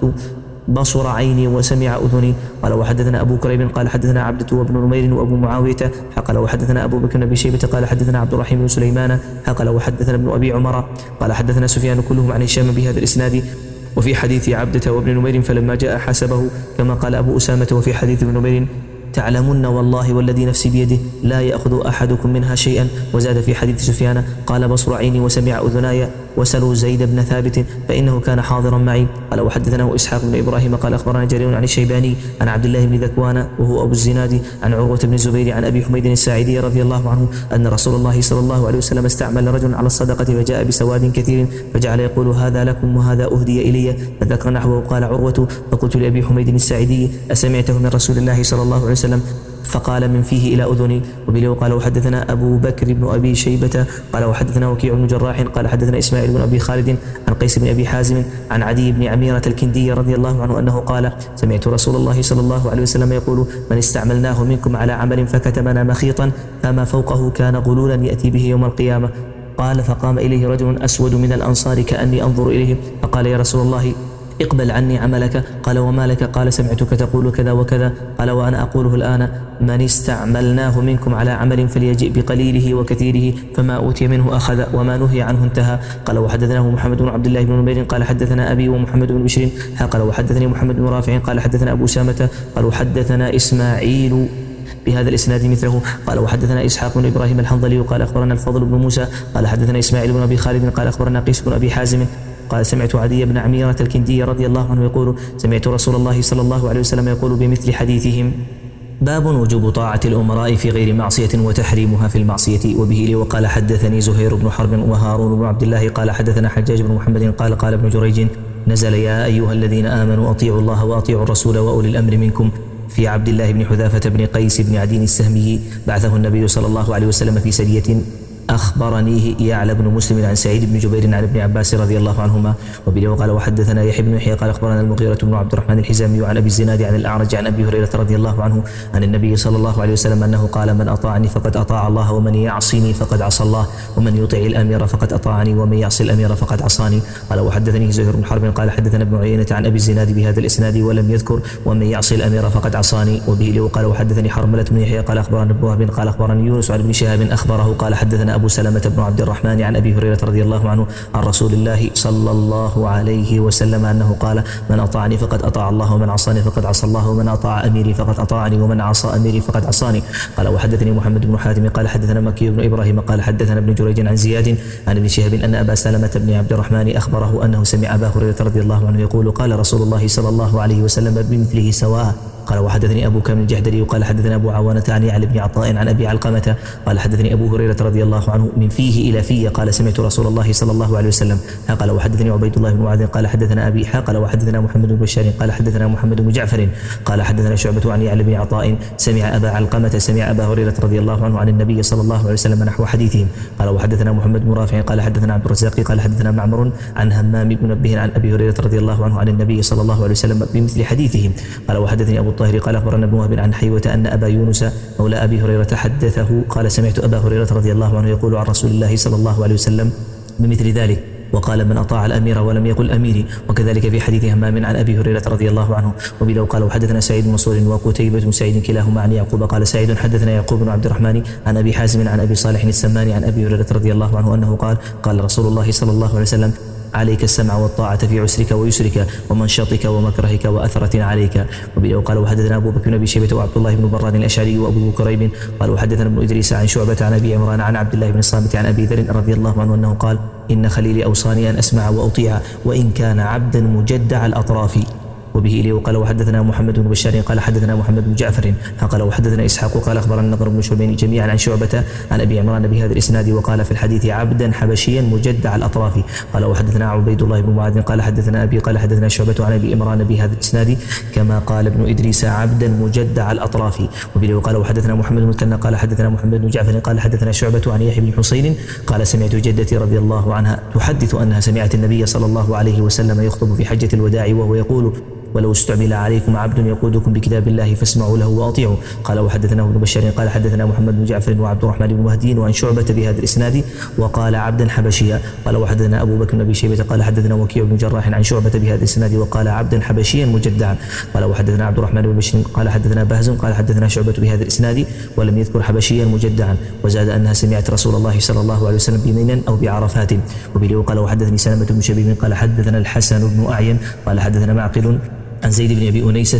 [SPEAKER 1] بصر عيني وسمع أذني. قال وحدثنا أبو كريب قال حدثنا عبدة وابن نمير وأبو معاوية قال وحدثنا أبو بكر بن أبي شيبة قال حدثنا عبد الرحيم بن سليمان قال وحدثنا ابن أبي عمر قال حدثنا سفيان كلهم عن هشام بهذا الإسناد. وفي حديث عبدة وابن نمير فلما جاء حسبه كما قال أبو أسامة. وفي حديث ابن نمير تعلمن والله والذي نفسي بيده لا يأخذ أحدكم منها شيئا. وزاد في حديث سفيان قال بصر عيني وسمع أذناي وسلوا زيد بن ثابت فإنه كان حاضرا معي. قال وحدثناه إسحاق بن إبراهيم قال أخبرنا جرير عن الشيباني عن عبد الله بن ذكوان وهو أبو الزناد عن عروة بن الزبير عن أبي حميد الساعدي رضي الله عنه أن رسول الله صلى الله عليه وسلم استعمل رجلا على الصدقة فجاء بسواد كثير فجعل يقول هذا لكم وهذا أهدي إلي. فذكر نحوه. قال عروة فقلت لأبي حميد الساعدي أسمعته من رسول الله صلى الله عليه وسلم؟ فقال من فيه إلى أذني. وبه قال وحدثنا أبو بكر بن أبي شيبة قال وحدثنا وكيع بن جراح قال حدثنا إسماعيل بن أبي خالد عن قيس بن أبي حازم عن عدي بن عميرة الكندي رضي الله عنه أنه قال سمعت رسول الله صلى الله عليه وسلم يقول من استعملناه منكم على عمل فكتمنا مخيطا فما فوقه كان غلولا يأتي به يوم القيامة. قال فقام إليه رجل أسود من الأنصار كأني أنظر إليه فقال يا رسول الله اقبل عني عملك. قال وما لك؟ قال سمعتك تقول كذا وكذا. قال وأنا أقوله الآن من استعملناه منكم على عمل فليجئ بقليله وكثيره فما أوتي منه أخذ وما نهي عنه انتهى. قال وحدثناه محمد بن عبد الله بن نمير قال حدثنا أبي ومحمد بن بشير قال وحدثني محمد بن رافع قال حدثنا أبو سامة قال وحدثنا إسماعيل بهذا الإسناد مثله. قال وحدثنا إسحاق بن إبراهيم الحنظلي قال أخبرنا الفضل بن موسى قال حدثنا إسماعيل بن أبي خالد قال أخبرنا قيس بن أبي حازم قال سمعت عدي بن عميرة الكندي رضي الله عنه يقول سمعت رسول الله صلى الله عليه وسلم يقول بمثل حديثهم. باب وجوب طاعة الأمراء في غير معصية وتحريمها في المعصية. وبه لي وقال حدثني زهير بن حرب وهارون بن عبد الله قال حدثنا حجاج بن محمد قال قال ابن جريج نزل يا أيها الذين آمنوا أطيعوا الله وأطيعوا الرسول وأولي الأمر منكم في عبد الله بن حذافة بن قيس بن عدي السهمي بعثه النبي صلى الله عليه وسلم في سرية أخبرنيه يعلى بن مسلم عن سعيد بن جبير عن ابن عباس رضي الله عنهما. وبه وقال وحدثنا يحيى بن يحيى قال أخبرنا المغيرة بن عبد الرحمن الحزامي عن أبي الزناد عن الأعرج عن أبي هريرة رضي الله عنه عن النبي صلى الله عليه وسلم أنه قال من أطاعني فقد أطاع الله ومن يعصني فقد عصى الله ومن يطع الأمير فقد أطاعني ومن يعصي الأمير فقد عصاني. قال وحدثني زهير بن حرب قال حدثنا ابن عيينة عن أبي الزناد بهذا الإسناد ولم يذكر ومن يعصي الأمير فقد عصاني. وبه وقال وحدثني حرملة بن يحيى قال أخبرنا ابن وهب قال أخبرني يونس عن ابن شهاب أخبره قال حدثنا أبو سلمة بن عبد الرحمن عن أبي هريرة رضي الله عنه عن رسول الله صلى الله عليه وسلم أنه قال من أطاعني فقد أطاع الله ومن عصاني فقد عصى الله ومن أطاع أميري فقد أطاعني ومن عصى أميري فقد عصاني. قال وحدثني محمد بن حاتم قال حدثنا مكي بن إبراهيم قال حدثنا ابن جريج عن زياد عن ابن شهاب أن أبا سلمة بن عبد الرحمن أخبره أنه سمع أبا هريرة رضي الله عنه يقول قال رسول الله صلى الله عليه وسلم بمثله سواء. قال وحدثني أبو كامل الجحدري قال حدثنا أبو عوانة عن يعلى بن عطاء عن أبي علقمة قال حدثني أبو هريرة رضي الله عنه من فيه إلى فيه قال سمعت رسول الله صلى الله عليه وسلم. قال وحدثني عبيد الله بن معاذ قال حدثنا أبي قال وحدثنا محمد بن بشار قال حدثنا محمد بن جعفر قال حدثنا شعبة عن يعلى بن عطاء سمع أبا علقمة سمع أبا هريرة رضي الله عنه عن النبي صلى الله عليه وسلم نحو حديثهم. قال وحدثنا محمد بن رافع قال حدثنا عبد الرزاق قال حدثنا معمر عن همام بن منبه عن أبي هريرة رضي الله عنه عن النبي صلى الله عليه وسلم بمثل حديثهم. قال وحدثني أبو الطاهر قال أخبرنا ابن وهب عن حيوة أن أبا يونس مولى أبي هريرة حدثه قال سمعت أبا هريرة رضي الله عنه يقول عن رسول الله صلى الله عليه وسلم بمثل ذلك وقال من أطاع الأمير ولم يقل أميري. وكذلك في حديث همام عن أبي هريرة رضي الله عنه. وبلو قال وحدثنا سعيد بن منصور وقتيبة بن سعيد كلاهما عن يعقوب قال سعيد حدثنا يعقوب بن عبد الرحمن عن أبي حازم عن أبي صالح السمان عن أبي هريرة رضي الله عنه أنه قال قال رسول الله صلى الله عليه وسلم عليك السمع والطاعة في عسرك ويسرك ومنشطك ومكرهك وأثرة عليك. وبلو قال وحدثنا أبو بكر بن أبي شيبة وعبد الله بن براد الأشعري وأبو كريب قال وحدثنا ابن إدريس عن شعبة عن أبي عمران عن عبد الله بن الصامت عن أبي ذر رضي الله عنه أنه قال إن خليلي أوصاني أن أسمع وأطيع وإن كان عبدا مجدع الأطراف. وبه إليه وقال وحدثنا محمد بن بشار قال حدثنا محمد بن جعفر قال وحدثنا إسحاق قال أخبرنا النضر بن شربين جميعا عن شعبة عن أبي عمران بهذا الإسناد وقال في الحديث عبدا حبشيا مجدع الأطراف. قال وحدثنا عبيد الله بن معاذ قال حدثنا أبي قال حدثنا شعبة عن أبي عمران بهذا الإسناد كما قال ابن إدريس عبدا مجدع الأطراف. وبه وقال وحدثنا محمد بن كنا قال حدثنا محمد بن جعفر قال حدثنا شعبة عن يحيى بن حسين قال سمعت جدتي رضي الله عنها تحدث أنها سمعت النبي صلى الله عليه وسلم يخطب في حجة الوداع وهو يقول ولو استعمل عليكم عبد يقودكم بكتاب الله فاسمعوا له وأطيعوا. قال وحدثنا ابن بشار قال حدثنا محمد بن جعفر وعبد الرحمن بن مهدي وعن شعبة بهذا الإسناد وقال عبدا حبشيا. قال وحدثنا أبو بكر بن أبي شيبة قال حدثنا وكيع بن جراح عن شعبة بهذا الإسناد وقال عبدا حبشيا مجدعا. قال وحدثنا عبد الرحمن بن بشر قال حدثنا بهز قال حدثنا شعبة بهذا الإسناد ولم يذكر حبشيا مجدعا وزاد أنها سمعت رسول الله صلى الله عليه وسلم بمنى أو بعرفات. وبه قال وحدثني سلمة بن شبيب قال حدثنا الحسن بن أعين قال حدثنا معقل عن زيد بن أبي أنيسة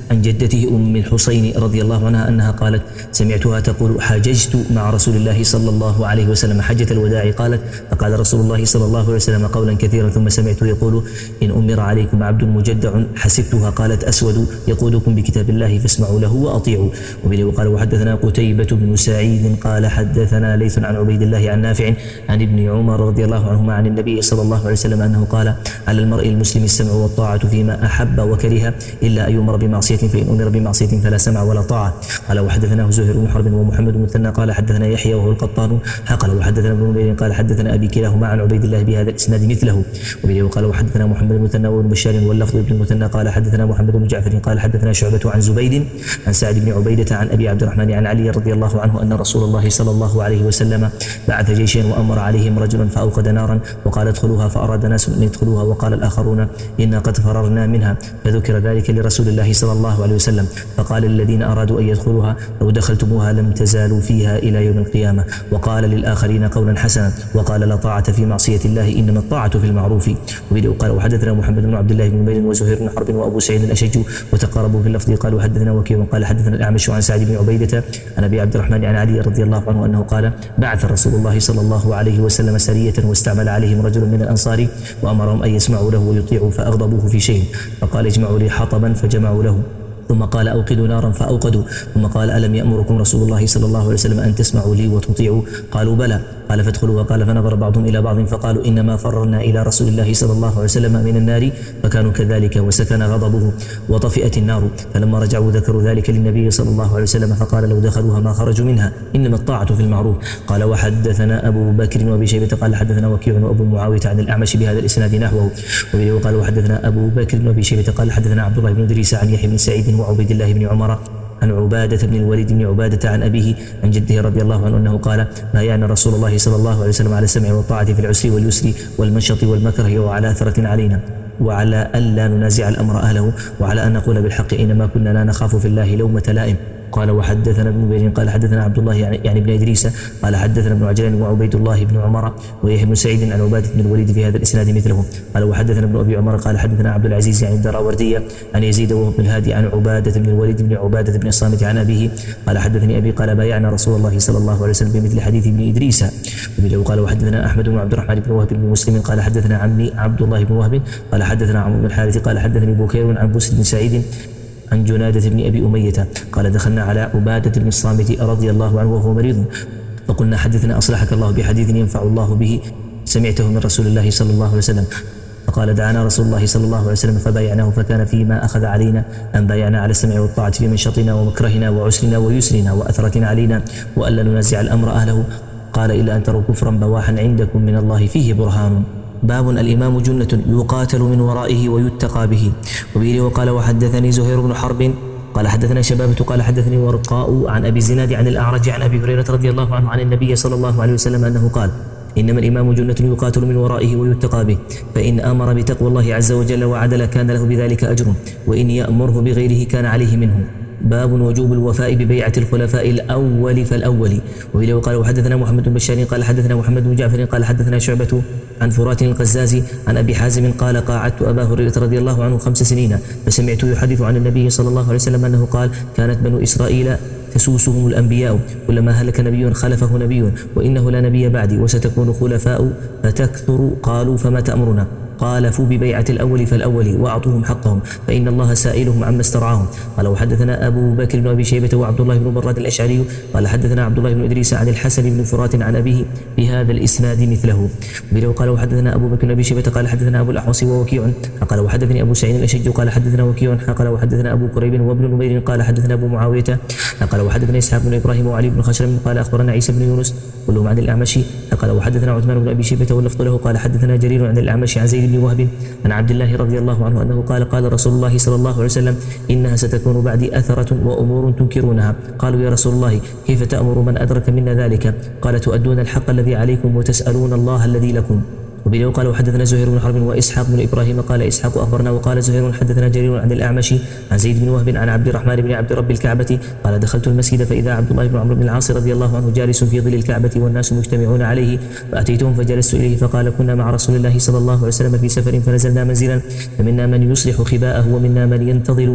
[SPEAKER 1] عن جدته أم الحسين رضي الله عنها أنها قالت: سمعتها تقول: حججت مع رسول الله صلى الله عليه وسلم حجة الوداع. قالت: فقال رسول الله صلى الله عليه وسلم قولا كثيرا ثم سمعته يقول: إن أمر عليكم عبد مجدع حسبتها. قالت: أسود يقودكم بكتاب الله فاسمعوا له وأطيعوا. وبه قال: وحدثنا قتيبة بن سعيد قال حدثنا ليث عن عبيد الله عن نافع عن ابن عمر رضي الله عنهما عن النبي صلى الله عليه وسلم أنه قال: على المرء المسلم السمع والطاعة فيما أحب وكره إلا أن يؤمر بمعصية، فإن أمر بمعصية فلا سمع ولا طاعة. قال: وحدثناه زهير بن حرب ومحمد بن مثنى قال حدثنا يحيى وهو القطان قال: وحدثنا ابن نمير قال حدثنا أبي كلاهما عن عبيد الله بهذا الإسناد مثله. وبه قال: وحدثنا محمد بن مثنى وابن بشار واللفظ ابن المثنى قال حدثنا محمد بن جعفر قال حدثنا شعبة عن زبيد عن سعد بن عبيدة عن أبي عبد الرحمن عن علي رضي الله عنه أن رسول الله صلى الله عليه وسلم بعث جيشا وأمر عليهم رجلا فأوقد نارا وقال: ادخلوها، فأراد ناس أن يدخلوها وقال الآخرون: إنا قد فررنا منها، فذكر ذلك لرسول الله صلى الله عليه وسلم فقال الذين أرادوا أن يدخلوها: لو دخلتموها لم تزالوا فيها إلى يوم القيامة. وقال للآخرين قولا حسنا وقال: لا طاعة في معصية الله، إنما الطاعة في المعروف. وبه قال: وحدثنا محمد بن عبد الله بن نمير وزهير بن حرب وأبو سعيد الأشج وتقاربوا في اللفظ. قالوا: حدثنا وكيع قال حدثنا الأعمش عن سعد بن عبيدة عن أبي عبد الرحمن عن علي رضي الله عنه أنه قال: بعث رسول الله صلى الله عليه وسلم سرية واستعمل عليهم رجل من الأنصار وأمرهم أن يسمعوا له ويطيعوا، فأغضبوه في شيء فقال: اجمعوا لي حطبا، فجمعوا له. ثم قال: أوقدوا نارا، فأوقدوا. ثم قال: ألم يأمركم رسول الله صلى الله عليه وسلم أن تسمعوا لي وتطيعوا؟ قالوا: بلى. قال: فادخلوا. وقال: فنظر بعضهم إلى بعض فقالوا: إنما فررنا إلى رسول الله صلى الله عليه وسلم من النار، فكانوا كذلك وسكن غضبه وطفئت النار. فلما رجعوا ذكروا ذلك للنبي صلى الله عليه وسلم فقال: لو دخلوها ما خرجوا منها، إنما الطاعة في المعروف. قال: وحدثنا أبو بكر وأبي شيبة قال حدثنا وكيع وأبو معاوية عن الأعمش بهذا الإسناد نحوه. وقال: وحدثنا أبو بكر وأبي شيبة قال حدثنا عبد الله بن إدريس عن يحيى بن سعيد وعبيد الله بن عمر عن عبادة بن الوليد بن عبادة عن أبيه عن جده رضي الله عنه أنه قال: ما يعني رسول الله صلى الله عليه وسلم على السمع والطاعة في العسر واليسر والمنشط والمكره وعلى أثرة علينا، وعلى ألا ننازع الأمر أهله، وعلى أن نقول بالحق إنما كنا لا نخاف في الله لومة لائم. قال: وحدثنا ابن نمير قال حدثنا عبد الله يعني ابن إدريس قال حدثنا ابن عجلان وعبيد الله بن عمر ويحيى بن سعيد عن عبادة بن الوليد في هذا الإسناد مثله. قال: وحدثنا ابن أبي عمر قال حدثنا عبد العزيز عن الدراوردية عن يزيد وهو ابن الهادي عن عبادة بن الوليد بن عبادة بن الصامت عن أبيه قال: حدثني أبي قال: بايعنا رسول الله صلى الله عليه وسلم بمثل حديث ابن إدريس. قال: وحدثنا أحمد بن عبد الرحمن بن وهب بن مسلم قال حدثنا عمي عبد الله بن وهب قال حدثنا عمرو بن الحارث قال حدثني بكير عن بسر بن سعيد عن جنادة بن أبي أمية قال: دخلنا على عبادة بن الصامت رضي الله عنه وهو مريض فقلنا: حدثنا أصلحك الله بحديث ينفع الله به سمعته من رسول الله صلى الله عليه وسلم. فقال: دعانا رسول الله صلى الله عليه وسلم فبايعناه، فكان فيما أخذ علينا أن بايعنا على السمع والطاعة في منشطنا ومكرهنا وعسرنا ويسرنا وأثرة علينا، وألا ننازع الأمر أهله. قال: إلا أن تروا كفرا بواحا عندكم من الله فيه برهان. باب الإمام جنة يقاتل من ورائه ويتقى به. وبه وقال: وحدثني زهير بن حرب قال حدثنا شبابة قال حدثني ورقاء عن أبي الزناد عن الأعرج عن أبي هريرة رضي الله عنه عن النبي صلى الله عليه وسلم أنه قال: إنما الإمام جنة يقاتل من ورائه ويتقى به، فإن أمر بتقوى الله عز وجل وعدل كان له بذلك أجر، وإن يأمره بغيره كان عليه منه. باب وجوب الوفاء ببيعة الخلفاء الأول فالأول. وبه قال: وحدثنا محمد بن بشار قال حدثنا محمد بن جعفر قال حدثنا شعبة عن فرات القزاز عن أبي حازم قال: قاعدت أبا هريرة رضي الله عنه خمس سنين فسمعته يحدث عن النبي صلى الله عليه وسلم أنه قال: كانت بنو إسرائيل تسوسهم الأنبياء، كلما هلك نبي خلفه نبي، وإنه لا نبي بعدي، وستكون خلفاء فتكثر. قالوا: فما تأمرنا؟ قال: فوا ببيعة الأول فالأول وأعطوهم حقهم، فإن الله سائلهم عما استرعاهم. قال: وحدثنا أبو بكر بن أبي شيبة وعبد الله بن براد الأشعري قال حدثنا عبد الله بن إدريس عن الحسن بن فرات عن أبيه بهذا الإسناد مثله. وبه قال: وحدثنا أبو بكر بن أبي شيبة قال حدثنا أبو الأحوص ووكيع قال: وحدثني أبو سعيد الأشج قال حدثنا وكيع قال: وحدثنا أبو كريب وابن نمير قال حدثنا أبو معاوية قال: وحدثنا إسحاق بن إبراهيم وعلي بن خشرم قال: أخبرنا عيسى بن يونس كلهم عن الأعمش قال: وحدثنا عثمان بن أبي شيبة واللفظ له قال: حدثنا جرير عن الأعمش عن زيد بن وهب عن عبد الله رضي الله عنه أنه قال: قال رسول الله صلى الله عليه وسلم: إنها ستكون بعدي أثرة وأمور تنكرونها. قالوا: يا رسول الله كيف تأمر من أدرك منا ذلك؟ قال: تؤدون الحق الذي عليكم وتسألون الله الذي لكم. وبه قال: وحدثنا زهير بن حرب وإسحاق بن إبراهيم قال إسحاق أخبرنا وقال زهير حدثنا جرير عن الأعمش عن زيد بن وهب عن عبد الرحمن بن عبد رب الكعبة قال: دخلت المسجد فإذا عبد الله بن عمرو بن العاص رضي الله عنه جالس في ظل الكعبة والناس مجتمعون عليه، فأتيتهم فجلست إليه فقال: كنا مع رسول الله صلى الله عليه وسلم في سفر فنزلنا منزلا، فمنا من يصلح خباءه ومنا من ينتظر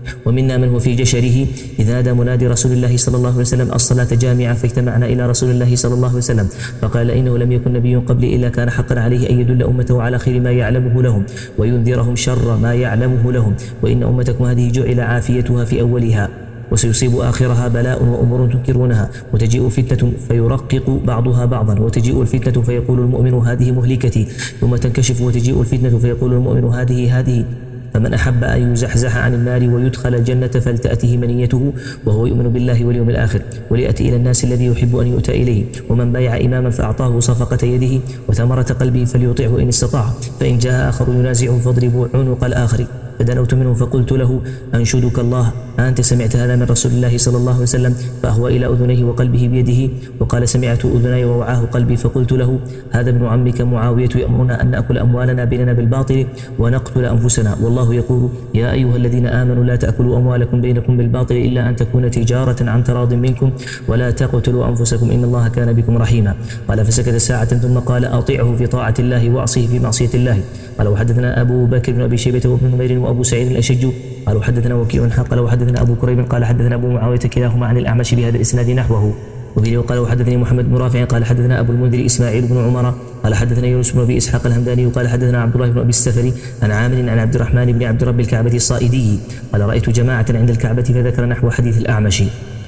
[SPEAKER 1] ومنا من هو في جشره إذ نادى منادي رسول الله صلى الله عليه وسلم الصلاة جامعة فاجتمعنا إلى رسول الله صلى الله عليه وسلم فقال إنه لم يكن نبي قبلي إلا كان حقا عليه أن يدل أمته على خير ما يعلمه لهم وينذرهم شر ما يعلمه لهم، وإن أمتكم هذه جعل عافيتها في أولها وسيصيب آخرها بلاء وأمور تنكرونها، وتجيء فتنة فيرقق بعضها بعضا، وتجيء الفتنة فيقول المؤمن هذه مهلكتي، ثم تنكشف وتجيء الفتنة فيقول المؤمن هذه هذه، فمن أحب أن يزحزح عن النار ويدخل الجنة فلتأته منيته وهو يؤمن بالله واليوم الآخر، وليأتي إلى الناس الذي يحب أن يؤتى إليه، ومن بايع إماما فأعطاه صفقة يده وثمرة قلبه فليطيعه إن استطاع، فإن جاء آخر ينازعه فاضربوا عنق الآخر. فدنوت منه فقلت له أنشدك الله أنت سمعت هذا من رسول الله صلى الله عليه وسلم؟ فأهوى إلى أذنيه وقلبه بيده وقال سمعت أذني ووعاه قلبي. فقلت له هذا ابن عمك معاوية يأمرنا أن نأكل أموالنا بيننا بالباطل ونقتل أنفسنا، والله يقول يا أيها الذين آمنوا لا تأكلوا أموالكم بينكم بالباطل إلا أن تكون تجارة عن تراض منكم ولا تقتلوا أنفسكم إن الله كان بكم رحيما. قال فسكت ساعة ثم قال أطيعه في طاعة الله وأعصيه في معصية الله. قال وحدثنا أبو بكر بن أبي شيبة وابن نمير وأبو سعيد الأشج قالوا حدثنا وكيع قال وحدثنا أبو كريب قال حدثنا أبو معاوية كلاهما عن الأعمش بهذا الإسناد نحوه. وفي قال وحدثني محمد بن رافع قال حدثنا أبو المنذر إسماعيل بن عمر قال حدثنا يونس بن أبي إسحاق الهمداني قال حدثنا عبد الله بن أبي السفري عن عامر عن عبد الرحمن بن عبد رب الكعبة الصائدي قال رأيت جماعة عند الكعبة فذكر نحو حديث الأعمش.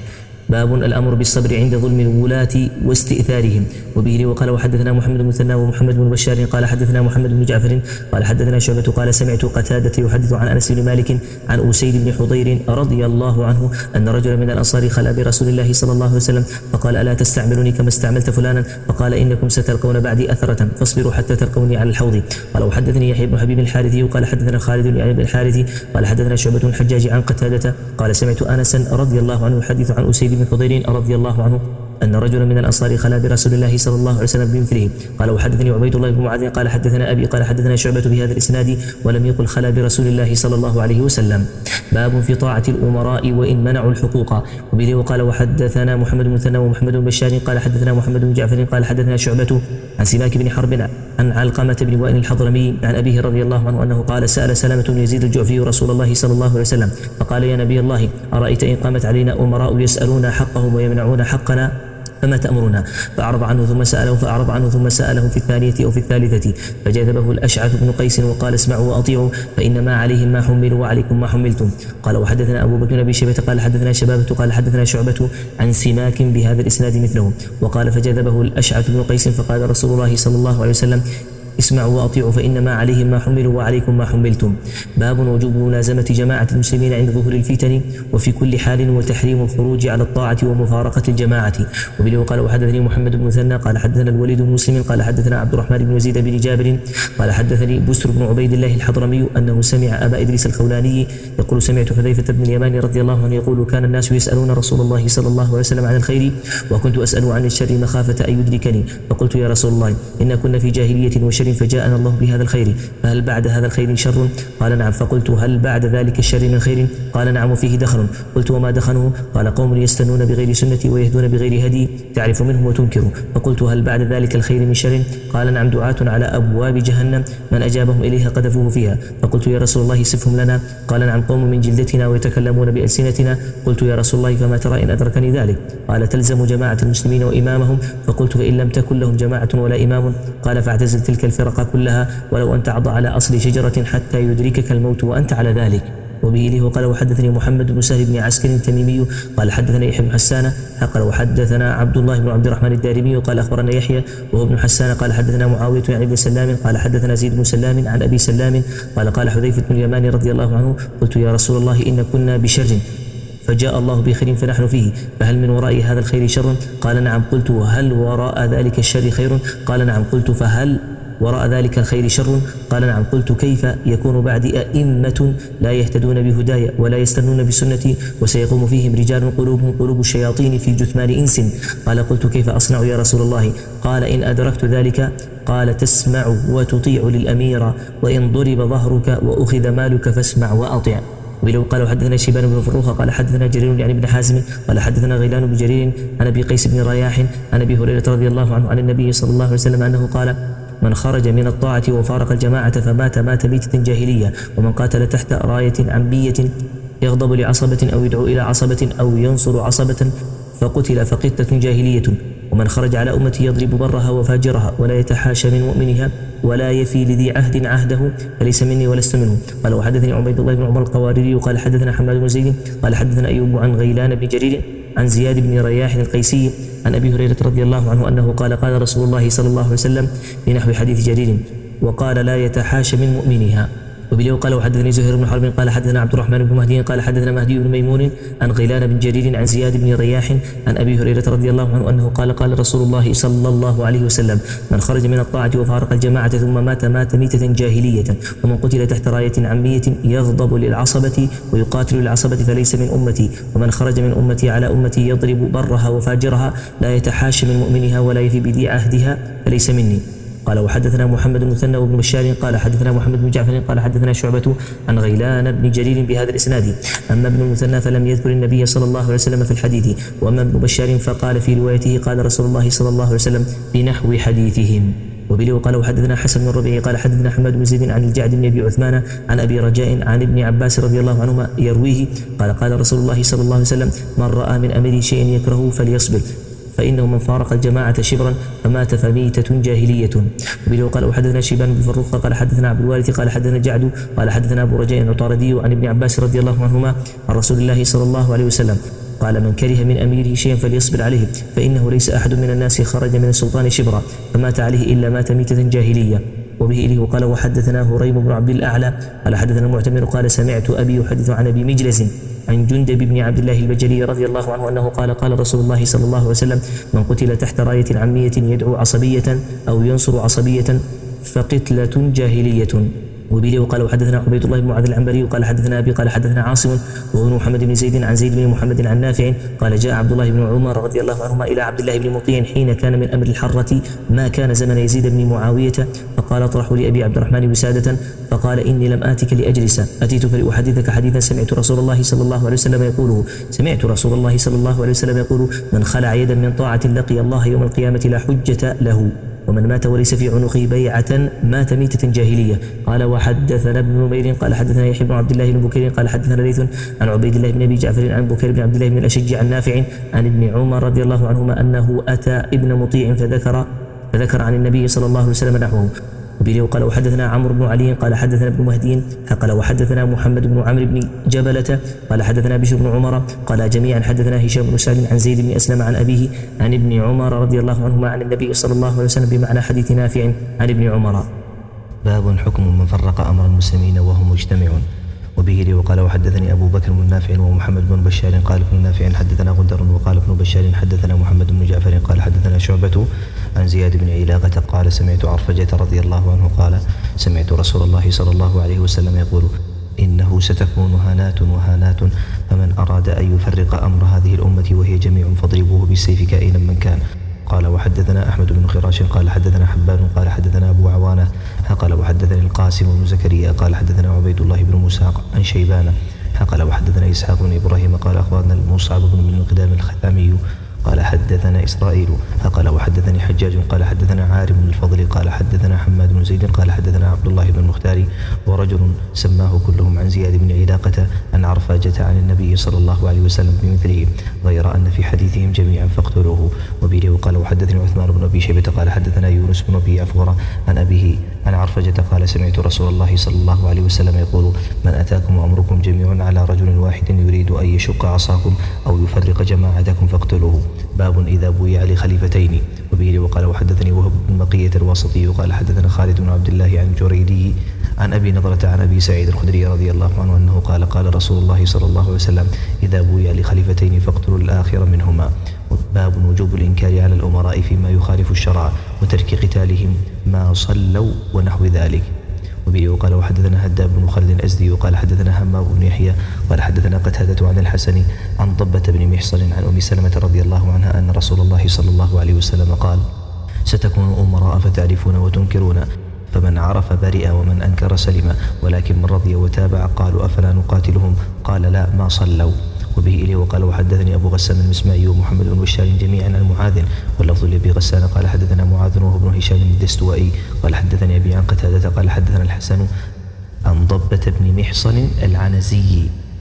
[SPEAKER 1] باب الأمر بالصبر عند ظلم الولاة واستئثارهم. وبه وقال وحدثنا محمد بن مثنى ومحمد بن بشار قال حدثنا محمد بن جعفر قال حدثنا شعبة قال سمعت قتادة يحدث عن أنس بن مالك عن أسيد بن حضير رضي الله عنه أن رجلا من الأنصار خلا برسول الله صلى الله عليه وسلم فقال ألا تستعملني كما استعملت فلانا؟ فقال إنكم ستلقون بعدي أثرة فاصبروا حتى تلقوني على الحوض. قال وحدثني يحيى بن حبيب الحارثي وقال حدثنا خالد بن بن الحارثي قال حدثنا شعبة بن الحجاج عن قتادة قال سمعت أنسا رضي الله عنه يحدث عن أسيد بن حضير رضي الله عنه أن رجلا من الأنصار خلا برسول الله صلى الله عليه وسلم بمثله. قال وحدثني عبيد الله بن معاذ قال حدثنا أبي قال حدثنا شعبة بهذا الإسناد ولم يقل خلا برسول الله صلى الله عليه وسلم. باب في طاعة الأمراء وإن منعوا الحقوق. وبه وقال وحدثنا محمد بن مثنى ومحمد بن بشار قال حدثنا محمد بن جعفر قال حدثنا شعبة عن سماك بن حرب عن علقمة بن وائل الحضرمي عن أبيه رضي الله عنه أنه قال سأل سلامة بن يزيد الجعفي رسول الله صلى الله عليه وسلم فقال يا نبي الله أرأيت إن قامت علينا أمراء يسألون حقهم ويمنعون حقنا فما تأمرنا؟ فأعرض عنه ثم سأله فأعرض عنه ثم سأله في الثانية أو في الثالثة فجذبه الأشعث بن قيس وقال اسمعوا وأطيعوا فإنما عليهم ما حملوا وعليكم ما حملتم. قال وحدثنا أبو بكر بن شيبة قال حدثنا شبابة قال حدثنا شعبة عن سماك بهذا الإسناد مثله. وقال فجذبه الأشعث بن قيس فقال رسول الله صلى الله عليه وسلم اسمعوا وأطيعوا فإنما عليهم ما حملوا وعليكم ما حملتم. باب وجوب ملازمة جماعة المسلمين عند ظهور الفتن وفي كل حال وتحريم الخروج على الطاعة ومفارقة الجماعة. وبه قال وحدثني محمد بن مثنى قال حدثنا الوليد بن مسلم قال حدثنا عبد الرحمن بن يزيد بن جابر قال حدثني بسر بن عبيد الله الحضرمي أنه سمع أبا إدريس الخولاني يقول سمعت حذيفة بن اليمان رضي الله عنه يقول كان الناس يسألون رسول الله صلى الله عليه وسلم عن الخير وكنت أسأل عن الشر مخافة أن يدركني فقلت يا رسول الله إن كنا في جاهلية وشر فجاءنا الله بهذا الخير فهل بعد هذا الخير شر؟ قال نعم. فقلت هل بعد ذلك الشر من خير؟ قال نعم وفيه دخن. قلت وما دخنه؟ قال قوم يستنون بغير سنتي ويهدون بغير هدي تعرف منهم وتنكر. فقلت هل بعد ذلك الخير من شر؟ قال نعم دعاة على أبواب جهنم من أجابهم إليها قذفوه فيها. فقلت يا رسول الله صفهم لنا. قال نعم قوم من جلدتنا ويتكلمون بألسنتنا. قلت يا رسول الله فما ترى إن أدركني ذلك؟ قال تلزم جماعة المسلمين وإمامهم. فقلت فإن لم تكن لهم جماعة ولا إمام؟ قال فاعتزل تلك الفرق كلها ولو أن تعض على أصل شجرة حتى يدركك الموت وأنت على ذلك. وبه له قال وحدثني محمد بن سهل بن عسكر التميمي قال حدثنا يحيى بن حسان قال وحدثنا عبد الله بن عبد الرحمن الدارمي قال أخبرنا يحيى وهو ابن حسان قال حدثنا معاوية يعني بن سلام قال حدثنا زيد بن سلام عن أبي سلام قال قال حذيفة بن اليمان رضي الله عنه قلت يا رسول الله إن كنا بشر فجاء الله بخير فنحن فيه فهل من وراء هذا الخير شر؟ قال نعم. قلت وهل وراء ذلك الشر خير؟ قال نعم. قلت فهل وراء ذلك الخير شر؟ قال نعم. قلت كيف يكون بعدي أئمة لا يهتدون بهدايا ولا يستنون بسنتي وسيقوم فيهم رجال قلوبهم قلوب الشياطين في جثمان إنس؟ قال قلت كيف أصنع يا رسول الله؟ قال إن أدركت ذلك قال تسمع وتطيع للأمير وإن ضرب ظهرك وأخذ مالك فاسمع وأطع. ولو قال حدثنا شيبان بن فروخ قال حدثنا جرير يعني بن حازم قال حدثنا غيلان بن جرير عن أبي قيس بن رياح عن أبي هريرة رضي الله عنه عن النبي صلى الله عليه وسلم أنه قال من خرج من الطاعة وفارق الجماعة فمات مات ميتة جاهلية ومن قاتل تحت راية عنبية يغضب لعصبة أو يدعو إلى عصبة أو ينصر عصبة فقتل فقتة جاهلية. ومن خرج على أمتي يضرب برها وفاجرها ولا يتحاشى من مؤمنها ولا يفي لذي عهد عهده فليس مني ولست منه. قال وحدثني عبيد الله بن عمر القواريري قال حدثنا حماد بن زيد قال حدثنا أيوب عن غيلان بن جرير عن زياد بن رياح القيسي عن أبي هريرة رضي الله عنه أنه قال قال رسول الله صلى الله عليه وسلم بنحو حديث جرير وقال لا يتحاشى من مؤمنها. وبليه قال وحدثني زهير بن حرب قال حدثنا عبد الرحمن بن مهدي قال حدثنا مهدي بن ميمون عن غيلان بن جرير عن زياد بن رياح عن أبي هريرة رضي الله عنه أنه قال قال رسول الله صلى الله عليه وسلم من خرج من الطاعة وفارق الجماعة ثم مات مات ميتة جاهلية ومن قتل تحت راية عمية يغضب للعصبة ويقاتل العصبة فليس من أمتي ومن خرج من أمتي على أمتي يضرب برها وفاجرها لا يتحاشى من مؤمنها ولا يفي بذي عهدها فليس مني. قال وحدثنا محمد بن مثنى وابن بشار قال حدثنا محمد بن جعفر قال حدثنا شعبة عن غيلان بن جرير بهذا الإسناد. أما ابن المثنى فلم يذكر النبي صلى الله عليه وسلم في الحديث وأما ابن بشار فقال في روايته قال رسول الله صلى الله عليه وسلم بنحو حديثهم. وبليه قال وحدثنا حسن بن الربيع قال حدثنا حماد بن زيد عن الجعد بن أبي عثمان عن أبي رجاء عن ابن عباس رضي الله عنهما يرويه قال قال رسول الله صلى الله عليه وسلم من رأى من أمره شيئا يكرهه فليصبر فإنه من فارق الجماعة شبرا فمات فميتة جاهلية. وبه قال وحدثنا شيبان بن فروخ قال حدثنا عبد الوارث قال حدثنا جعد قال حدثنا أبو رجاء العطاردي عن ابن عباس رضي الله عنهما عن رسول الله صلى الله عليه وسلم قال من كره من أميره شيئا فليصبر عليه فإنه ليس أحد من الناس خرج من السلطان شبرا فمات عليه إلا مات ميتة جاهلية. وبه إليه قال وحدثنا هريم بن عبد الأعلى قال حدثنا المعتمر قال سمعت أبي يحدث عن أبي مجلس عن جندب بن عبد الله البجلي رضي الله عنه أنه قال قال رسول الله صلى الله عليه وسلم من قتل تحت راية عمية يدعو عصبية أو ينصر عصبية فقتلة جاهلية. وبه وقال وحدثنا عبيد الله بن معاذ العنبري قال حدثنا أبي قال حدثنا عاصم وابن محمد بن زيد عن زيد بن محمد عن نافع قال جاء عبد الله بن عمر رضي الله عنهما إلى عبد الله بن مطيع حين كان من أمر الحرة ما كان زمن يزيد بن معاوية فقال اطرحوا لأبي عبد الرحمن وسادة فقال إني لم آتك لأجلس أتيتك لأحدثك حديثا سمعت رسول الله صلى الله عليه وسلم يقوله سمعت رسول الله صلى الله عليه وسلم يقول من خلع يدا من طاعة لقي الله يوم القيامة لا حجة له ومن مات وليس في عنقه بيعة مات ميتة جاهلية. قال وحدثنا ابن نمير قال حدثنا يحيى بن عبد الله بن بكير قال حدثنا ليث عن عبيد الله بن أبي جعفر عن بكير بن عبد الله بن الأشج عن نافع عن ابن عمر رضي الله عنهما أنه أتى ابن مطيع فذكر فذكر عن النبي صلى الله عليه وسلم نحوه. وبه قال وحدثنا عمرو بن علي قال حدثنا ابن مهدي قال وحدثنا محمد بن عمرو بن جبلة قال حدثنا بشر بن عمر قال جميعا حدثنا هشام بن سعد عن زيد بن أسلم عن أبيه عن ابن عمر رضي الله عنهما عن النبي صلى الله عليه وسلم بمعنى حديث نافع عن ابن عمر.
[SPEAKER 2] باب حكم من فرق أمر المسلمين وهم مجتمعون. وبه لي وقال وحدثني أبو بكر بن نافع ومحمد بن بشار قال ابن نافع حدثنا غندر وقال ابن بشار حدثنا محمد بن جعفر قال حدثنا شعبة عن زياد بن علاقة قال سمعت عرفجة رضي الله عنه قال سمعت رسول الله صلى الله عليه وسلم يقول إنه ستكون هانات وهانات فمن أراد أن يفرق أمر هذه الأمة وهي جميع فاضربوه بالسيف كائنا من كان. قال وحدثنا أحمد بن خراش قال حدثنا حبان قال حدثنا أبو عوانة قال وحدثني القاسم بن زكريا قال حدثنا عبيد الله بن موسى عن شيبان قال وحدثنا إسحاق بن إبراهيم قال أخبرنا المصعب بن القدام الخثامي قال حدثنا إسرائيل قال وحدثني حجاج قال حدثنا عارم بن الفضل قال حدثنا حماد بن زيد قال حدثنا عبد الله بن المختار ورجل سماه كلهم عن زياد بن علاقة عن عرفاجة عن النبي صلى الله عليه وسلم بمثله غير أن في حديثهم جميعا فاقتلوه. وبه قال وحدثني عثمان بن أبي شيبة قال حدثنا يونس بن أبي عفور عن أبيه عن عرفجة قال سمعت رسول الله صلى الله عليه وسلم يقول من أتاكم أمركم جميع على رجل واحد يريد أن يشق عصاكم أو يفرق جماعتكم فاقتلوه. باب إذا بويع لخليفتين. وبه وقال وحدثني وهب بن بقية الواسطي قال حدثنا خالد بن عبد الله عن جريدي عن أبي نضرة عن أبي سعيد الخدري رضي الله عنه أنه قال قال رسول الله صلى الله عليه وسلم إذا بويع لخليفتين فاقتلوا الآخر منهما. باب وجوب الإنكار على الأمراء فيما يخالف الشرع وترك قتالهم ما صلوا ونحو ذلك. وبه وقال وحدثنا هداب بن خالد الأزدي وقال حدثنا همام بن يحيى قال حدثنا قتادة عن الحسن عن ضبة بن محصن عن أم سلمة رضي الله عنها أن رسول الله صلى الله عليه وسلم قال ستكون أمراء فتعرفون وتنكرون فمن عرف برئ ومن أنكر سلم ولكن من رضي وتابع قالوا أفلا نقاتلهم قال لا ما صلوا. وبه إليه وقال وحدثني أبو غسان المسمعي ومحمد بن بشار جميعا عن معاذ واللفظ لأبي غسان قال حدثنا معاذ وهو ابن هشام الدستوائي قال حدثني أبي عن قتادة قال حدثنا الحسن عن ضبة بن محصن العنزي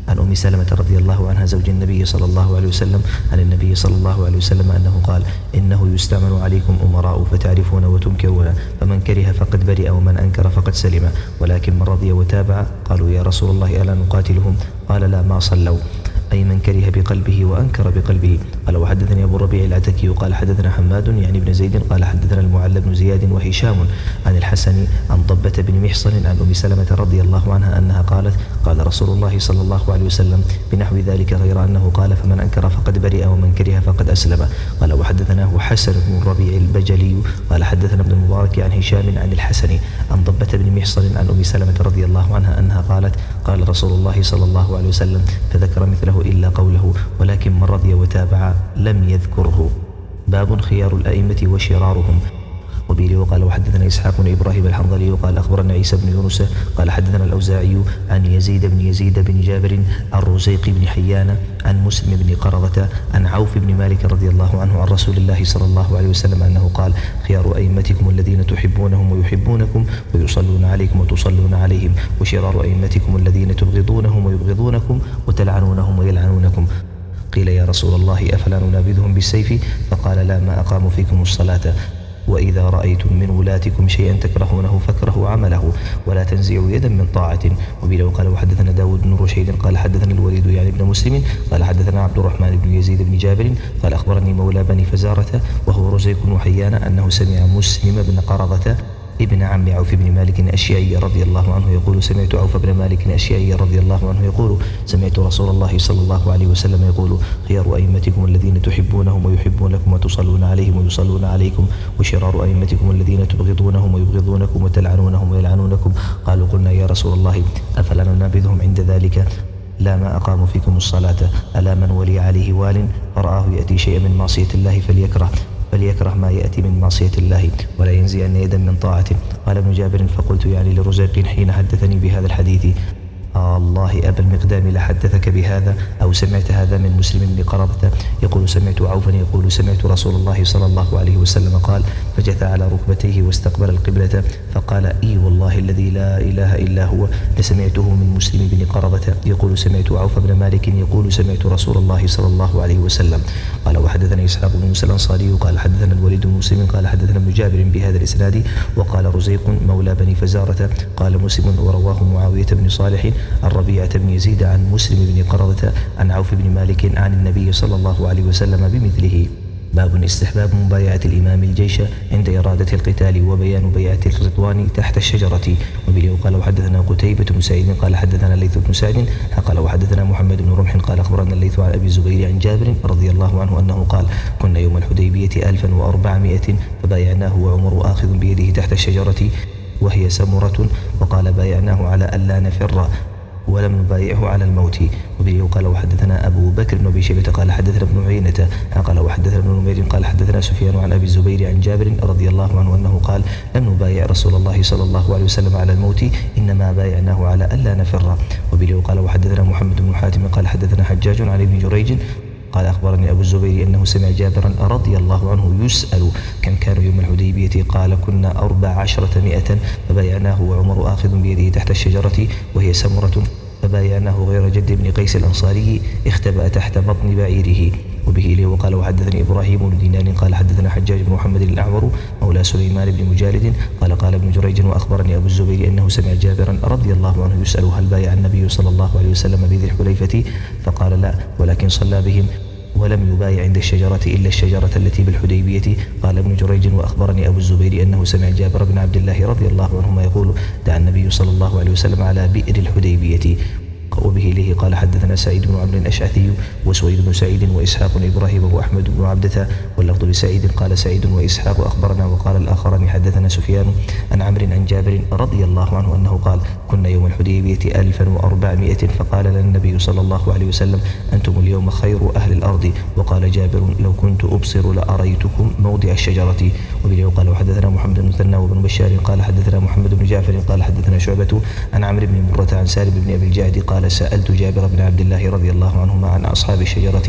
[SPEAKER 2] عن أم سلمة رضي الله عنها زوج النبي صلى الله عليه وسلم عن النبي صلى الله عليه وسلم أنه قال: إنه يستعمل عليكم أمراء فتعرفون وتنكرون، فمن كره فقد برئ ومن أنكر فقد سلم، ولكن من رضي وتابع. قالوا: يا رسول الله ألا نقاتلهم؟ قال: لا، ما صلوا، أي من كره بقلبه وأنكر بقلبه. قال: وحدثني أبو الربيع العتكي قال حدثنا حماد يعني بن زيد قال حدثنا المعلى بن زياد وهشام عن الحسن عن ضبة بن محصن عن أم سلمة رضي الله عنها أنها قالت: قال رسول الله صلى الله عليه وسلم بنحو ذلك غير أنه قال: فمن أنكر فقد برئ ومن كره فقد أسلم. قال: وحدثناه حسن بن الربيع البجلي قال حدثنا ابن المبارك عن هشام عن الحسن عن ضبة بن محصن عن أم سلمة رضي الله عنها أنها قالت: قال رسول الله صلى الله عليه وسلم، فذكر مثله إلا قوله: ولكن من رضي وتابع لم يذكره. باب خيار الأئمة وشرارهم. وبه وقال: وحدثنا إسحاق بن إبراهيم الحنظلي قال أخبرنا عيسى بن يونس قال حدثنا الأوزاعي عن يزيد بن يزيد بن جابر عن رزيق بن حيان عن مسلم بن قرظة عن عوف بن مالك رضي الله عنه عن رسول الله صلى الله عليه وسلم أنه قال: خيار أئمتكم الذين تحبونهم ويحبونكم ويصلون عليكم وتصلون عليهم، وشرار أئمتكم الذين تبغضونهم ويبغضونكم وتلعنونهم ويلعنونكم. قيل: يا رسول الله أفلا ننابذهم بالسيف؟ فقال: لا، ما أقاموا فيكم الصلاة. وإذا رأيتم من ولاتكم شيئا تكرهونه فاكرهوا عمله ولا تنزعوا يدا من طاعة. وبه قال: وحدثنا داود بن رشيد قال حدثنا الوليد يعني ابن مسلم قال حدثنا عبد الرحمن بن يزيد بن جابر قال أخبرني مولى بني فزارة وهو رزيق بن حيان أنه سمع مسلم بن قرظة ابن عم عوف بن مالك الأشيعي رضي الله عنه يقول: سمعت عوف بن مالك الأشيعي رضي الله عنه يقول: سمعت رسول الله صلى الله عليه وسلم يقول: خيار أئمتكم الذين تحبونهم ويحبونكم وتصلون عليهم ويصلون عليكم، وشرار أئمتكم الذين تبغضونهم ويبغضونكم وتلعنونهم ويلعنونكم. قالوا: قلنا يا رسول الله أفلا ننابذهم عند ذلك؟ لا، ما أقاموا فيكم الصلاة. ألا من ولي عليه وال فرآه يأتي شيئا من معصية الله فليكره فليكره ما يأتي من معصية الله ولا ينزعن يدا من طاعته. قال ابن جابر: فقلت يعني لرزيق حين حدثني بهذا الحديث: آه الله أبا المقدام لحدثك بهذا أو سمعت هذا من مسلم بن قرظة يقول: سمعت عوفا يقول: سمعت رسول الله صلى الله عليه وسلم قال، فجثى على ركبتيه واستقبل القبلة فقال: إي والله الذي لا إله إلا هو لسمعته من مسلم بن قرظة يقول: سمعت عوف بن مالك يقول: سمعت رسول الله صلى الله عليه وسلم. قال: وحدثنا إسحاق بن موسى الأنصاري قال حدثنا الوليد بن مسلم قال حدثنا ابن جابر بهذا الإسناد. وقال رزيق مولى بني فزارة قال مسلم: ورواه معاوية بن صالح عن ربيعة بن يزيد عن مسلم بن قرظة عن عوف بن مالك عن النبي صلى الله عليه وسلم بمثله. باب استحباب مبايعة الإمام الجيش عند إرادة القتال وبيان بيعة الرضوان تحت الشجرة. وبه قال: وحدثنا قتيبة بن سعيد قال حدثنا الليث بن سعد قال وحدثنا محمد بن رمح قال أخبرنا الليث عن أبي الزبير عن جابر رضي الله عنه أنه قال: كنا يوم الحديبية ألفا وأربعمائة فبايعناه وعمر آخذ بيده تحت الشجرة وهي سمرة، وقال: بايعناه على ألا نفر ولم نبايعه على الموت. وبه قال: وحدثنا أبو بكر بن أبي شيبة قال حدثنا ابن عيينة قال وحدثنا ابن نمير قال حدثنا سفيان عن أبي الزبير عن جابر رضي الله عنه أنه قال: لم نبايع رسول الله صلى الله عليه وسلم على الموت، إنما بايعناه على ألا نفر. وبه قال: وحدثنا محمد بن حاتم قال حدثنا حجاج عن ابن جريج قال أخبرني أبو الزبير أنه سمع جابرا رضي الله عنه يسأل: كم كانوا يوم الحديبية؟ قال: كنا أربع عشرة مئة فبايعناه وعمر آخذ بيده تحت الشجرة وهي سمرة، فبايعناه غير جد بن قيس الأنصاري اختبأ تحت بطن بعيره. وبه إليه وقال: وحدثني إبراهيم بن دينار قال حدثنا حجاج بن محمد الأعور مولى سليمان بن مجالد قال قال ابن جريج وأخبرني أبو الزبير أنه سمع جابرا رضي الله عنه يسأل: هل بايع النبي صلى الله عليه وسلم بذي الحليفة؟ فقال: لا، ولكن صلى بهم ولم يبايع عند الشجرة إلا الشجرة التي بالحديبية. قال ابن جريج وأخبرني أبو الزبير أنه سمع جابر بن عبد الله رضي الله عنهما يقول: دعا النبي صلى الله عليه وسلم على بئر الحديبية. وبه إليه قال حدثنا سعيد بن عمرو الأشعثي وسويد بن سعيد وإسحاق بن إبراهيم وأحمد بن عبدة واللفظ لسعيد قال سعيد وإسحاق أخبرنا. وقال الآخران حدثنا سفيان عن عمرو عن جابر رضي الله عنه أنه قال: كنا يوم الحديبية ألفا وأربعمائة فقال لنا النبي صلى الله عليه وسلم: أنتم اليوم خير أهل الأرض. وقال جابر: لو كنت أبصر لأريتكم موضع الشجرة. وبه قال: وحدثنا محمد بن مثنى وابن بشار قال حدثنا محمد بن جعفر قال حدثنا شعبة عن عمرو بن مرة عن سالم بن أبي الجعد قال: سألت جابر بن عبد الله رضي الله عنهما عن أصحاب الشجرة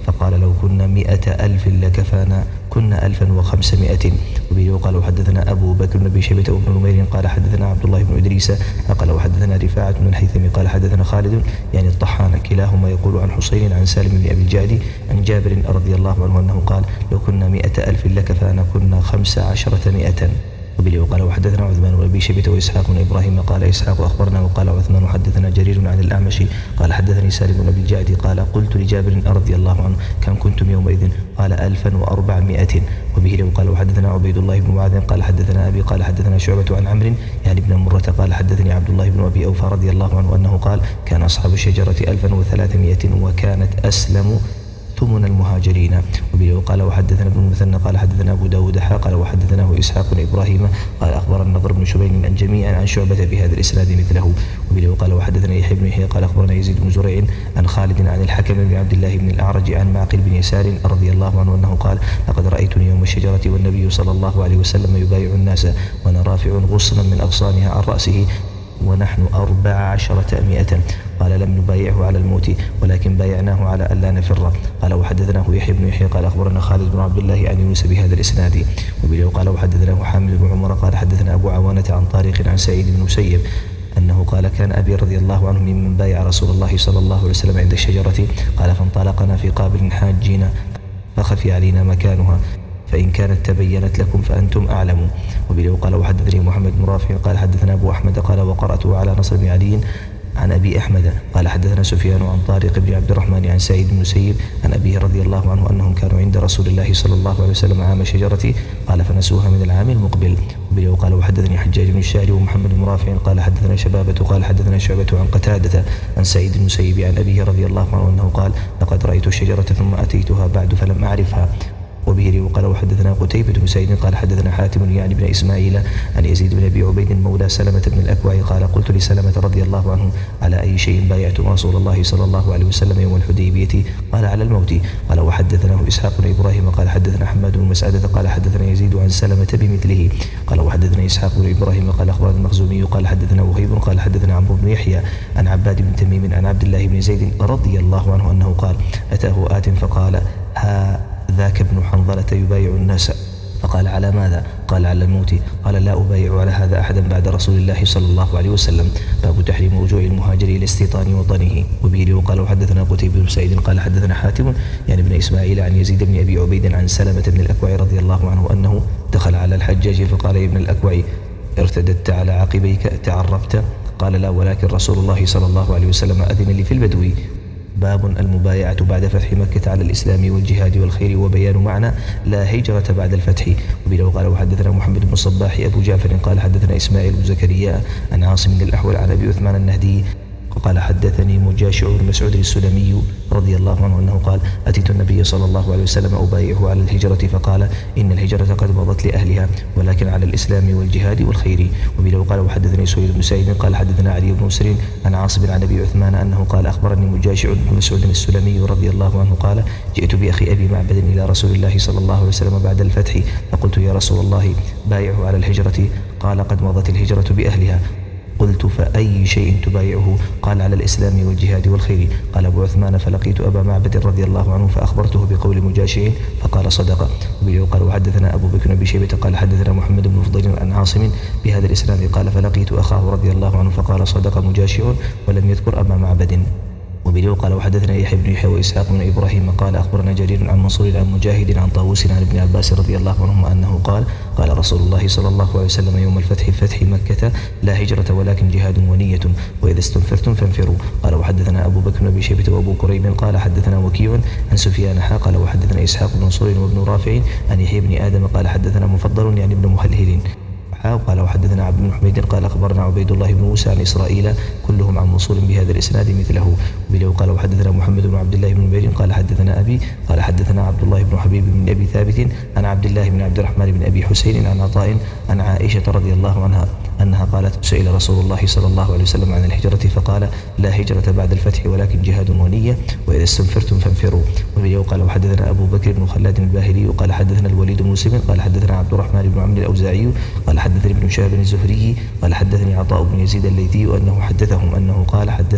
[SPEAKER 2] فقال لو كنا مئة ألف لكفانا، كنا ألفا وخمسمائة. وبه قال وحدثنا أبو بكر بن أبي شيبة وابن نمير قال حدثنا عبد الله بن إدريس قال وحدثنا رفاعة بن الهيثم قال حدثنا خالد يعني الطحان كلاهما يقول عن حسين عن سالم بن أبي الجعد عن جابر رضي الله عنه أنه قال لو كنا مئة ألف لكفانا، كنا خمس عشرة مئة. وبه قال وحدثنا عثمان بن أبي شيبة وإسحاق بن إبراهيم قال إسحاق أخبرنا وقال عثمان حدثنا جرير عن الأعمش قال حدثني سالم بن أبي الجعد قال قلت لجابر رضي الله عنه كم كنتم يومئذ؟ قال ألفا وأربعمائة. وبه قال وحدثنا عبيد الله بن معاذ قال حدثنا أبي قال حدثنا شعبة عن عمرو يعني ابن مرة قال حدثني عبد الله بن أبي أوفى رضي الله عنه أنه قال كان أصحاب الشجرة ألفا وثلاثمائة وكانت أسلم ثمن المهاجرين. وبه قال وحدثنا ابن المثنى قال حدثنا أبو داود حا قال وحدثناه إسحاق بن إبراهيم قال أخبرنا النضر بن شبيب عن جميعا عن شعبة بهذا الإسناد مثله. وبه قال وحدثنا يحيى بن يحيى قال أخبرنا يزيد بن زريع عن خالد عن الحكم بن عبد الله بن الأعرج عن معقل بن يسار رضي الله عنه أنه قال لقد رأيتني يوم الشجرة والنبي صلى الله عليه وسلم يبايع الناس وأنا رافع غصنا من أغصانها عن رأسه ونحن أربع عشرة مئة. قال لم نبايعه على الموت ولكن بايعناه على ألا نفر. قال وحدثناه يحيى بن يحيى قال أخبرنا خالد بن عبد الله عن يونس بهذا الإسناد. وبه قال وحدثناه حامد بن عمر قال حدثنا أبو عوانة عن طارق عن سعيد بن مسيب أنه قال كان أبي رضي الله عنه ممن بايع رسول الله صلى الله عليه وسلم عند الشجرة قال فانطلقنا في قابل حاجين فخفي علينا مكانها فإن كانت تبينت لكم فأنتم أعلموا. وبه قال وحدثني محمد بن رافع قال حدثنا أبو أحمد قال وقرأته على نصر بن علي عن أبي أحمد قال حدثنا سفيان عن طارق بن عبد الرحمن عن سعيد بن مسيب عن أبيه رضي الله عنه أنهم كانوا عند رسول الله صلى الله عليه وسلم عام شجرة قال فنسوها من العام المقبل. وبه قال وحدثني حجاج بن الشاعري ومحمد بن رافع قال حدثنا شبابة قال حدثنا شعبة عن قتادة عن سعيد بن المسيب عن أبيه رضي الله عنه أنه قال لقد رأيت الشجرة ثم أتيتها بعد فلم أعرفها. وبه قال وحدثنا قتيبة بن سعيد قال حدثنا حاتم يعني بن إسماعيل عن يزيد بن أبي عبيد مولى سلمة بن الأكوع قال قلت لسلمة رضي الله عنه على أي شيء بايعتم رسول الله صلى الله عليه وسلم يوم الحديبية؟ قال على الموت. قال وحدثناه إسحاق بن إبراهيم قال حدثنا حماد بن مسعدة قال حدثنا يزيد عن سلمة بمثله. قال وحدثنا إسحاق بن إبراهيم قال أخبرنا المخزومي قال حدثنا وهيب قال حدثنا عمرو بن يحيى عن عباد بن تميم عن عبد الله بن زيد رضي الله عنه أنه قال أتاه آت فقال ها ذاك ابن حنظلة يبايع الناس. فقال على ماذا؟ قال على الموت. قال لا أبايع على هذا أحدا بعد رسول الله صلى الله عليه وسلم. باب تحريم رجوع المهاجر إلى استيطان وطنه. وبه قال وحدثنا قتيبة بن سعيد قال حدثنا حاتم يعني ابن إسماعيل عن يزيد بن أبي عبيد عن سلمة بن الأكوع رضي الله عنه أنه دخل على الحجاج فقال يا ابن الأكوع ارتددت على عقبيك تعربت؟ قال لا ولكن رسول الله صلى الله عليه وسلم أذن لي في البدو. باب المبايعة بعد فتح مكة على الإسلام والجهاد والخير وبيان معنى لا هجرة بعد الفتح. وبه قال وحدثنا محمد بن الصباح أبو جعفر قال حدثنا إسماعيل بن زكريا عن عاصم بن الأحول عن أبي عثمان النهدي قال حدثني مجاشع بن مسعود السلمي رضي الله عنه أنه قال أتيت النبي صلى الله عليه وسلم أبايعه على الهجرة فقال إن الهجرة قد مضت لأهلها ولكن على الإسلام والجهاد والخير. وبه قال وحدثني سهيل بن سعيد قال حدثنا علي بن مسر عن عاصم عن أبي عثمان أنه قال أخبرني مجاشع بن مسعود السلمي رضي الله عنه قال جئت بأخي أبي معبد إلى رسول الله صلى الله عليه وسلم بعد الفتح فقلت يا رسول الله بايعه على الهجرة. قال قد مضت الهجرة بأهلها. قلت فأي شيء تبايعه؟ قال على الإسلام والجهاد والخير. قال أبو عثمان فلقيت أبا معبد رضي الله عنه فأخبرته بقول مجاشع فقال صدق. وبه قال وحدثنا أبو بكر بن شيبة قال حدثنا محمد بن فضيل عن عاصم بهذا الإسناد قال فلقيت أخاه رضي الله عنه فقال صدق مجاشع ولم يذكر أبا معبد. وبه قال وحدثنا يحيى بن يحيى وإسحاق بن إبراهيم قال أخبرنا جرير عن منصور عن مجاهد عن طاووس عن ابن عباس رضي الله عنهما أنه قال قال رسول الله صلى الله عليه وسلم يوم الفتح فتح مكة لا هجرة ولكن جهاد ونية وإذا استنفرتم فانفروا. قال وحدثنا أبو بكر بن شيبة وأبو كريب قال حدثنا وكيع عن سفيان حا قال وحدثنا إسحاق بن منصور وابن رافع عن يحيى بن آدم قال حدثنا مفضل يعني ابن مهلهل قال وحدثنا عبد بن حميد قال أخبرنا عبيد الله بن موسى عن إسرائيل كلهم عن منصور بهذا الإسناد مثله. وبه قال وحدثنا محمد بن عبد الله بن نمير قال حدثنا أبي قال حدثنا عبد الله بن حبيب بن أبي ثابت عن عبد الله بن عبد الرحمن بن أبي حسين عن عطاء عن عائشة رضي الله عنها أنها قالت سئل رسول الله صلى الله عليه وسلم عن الهجرة فقال لا هجرة بعد الفتح ولكن جهاد ونية وإذا استنفرتم فانفروا. وبه قال وحدثنا أبو بكر بن خلاد الباهلي قال حدثنا الوليد بن مسلم قال حدثنا عبد الرحمن بن عمرو الأوزاعي قال حدثني ابن شهاب الزهري قال حدثني عطاء بن يزيد الليثي أنه حدثهم أنه قال حدثني أبو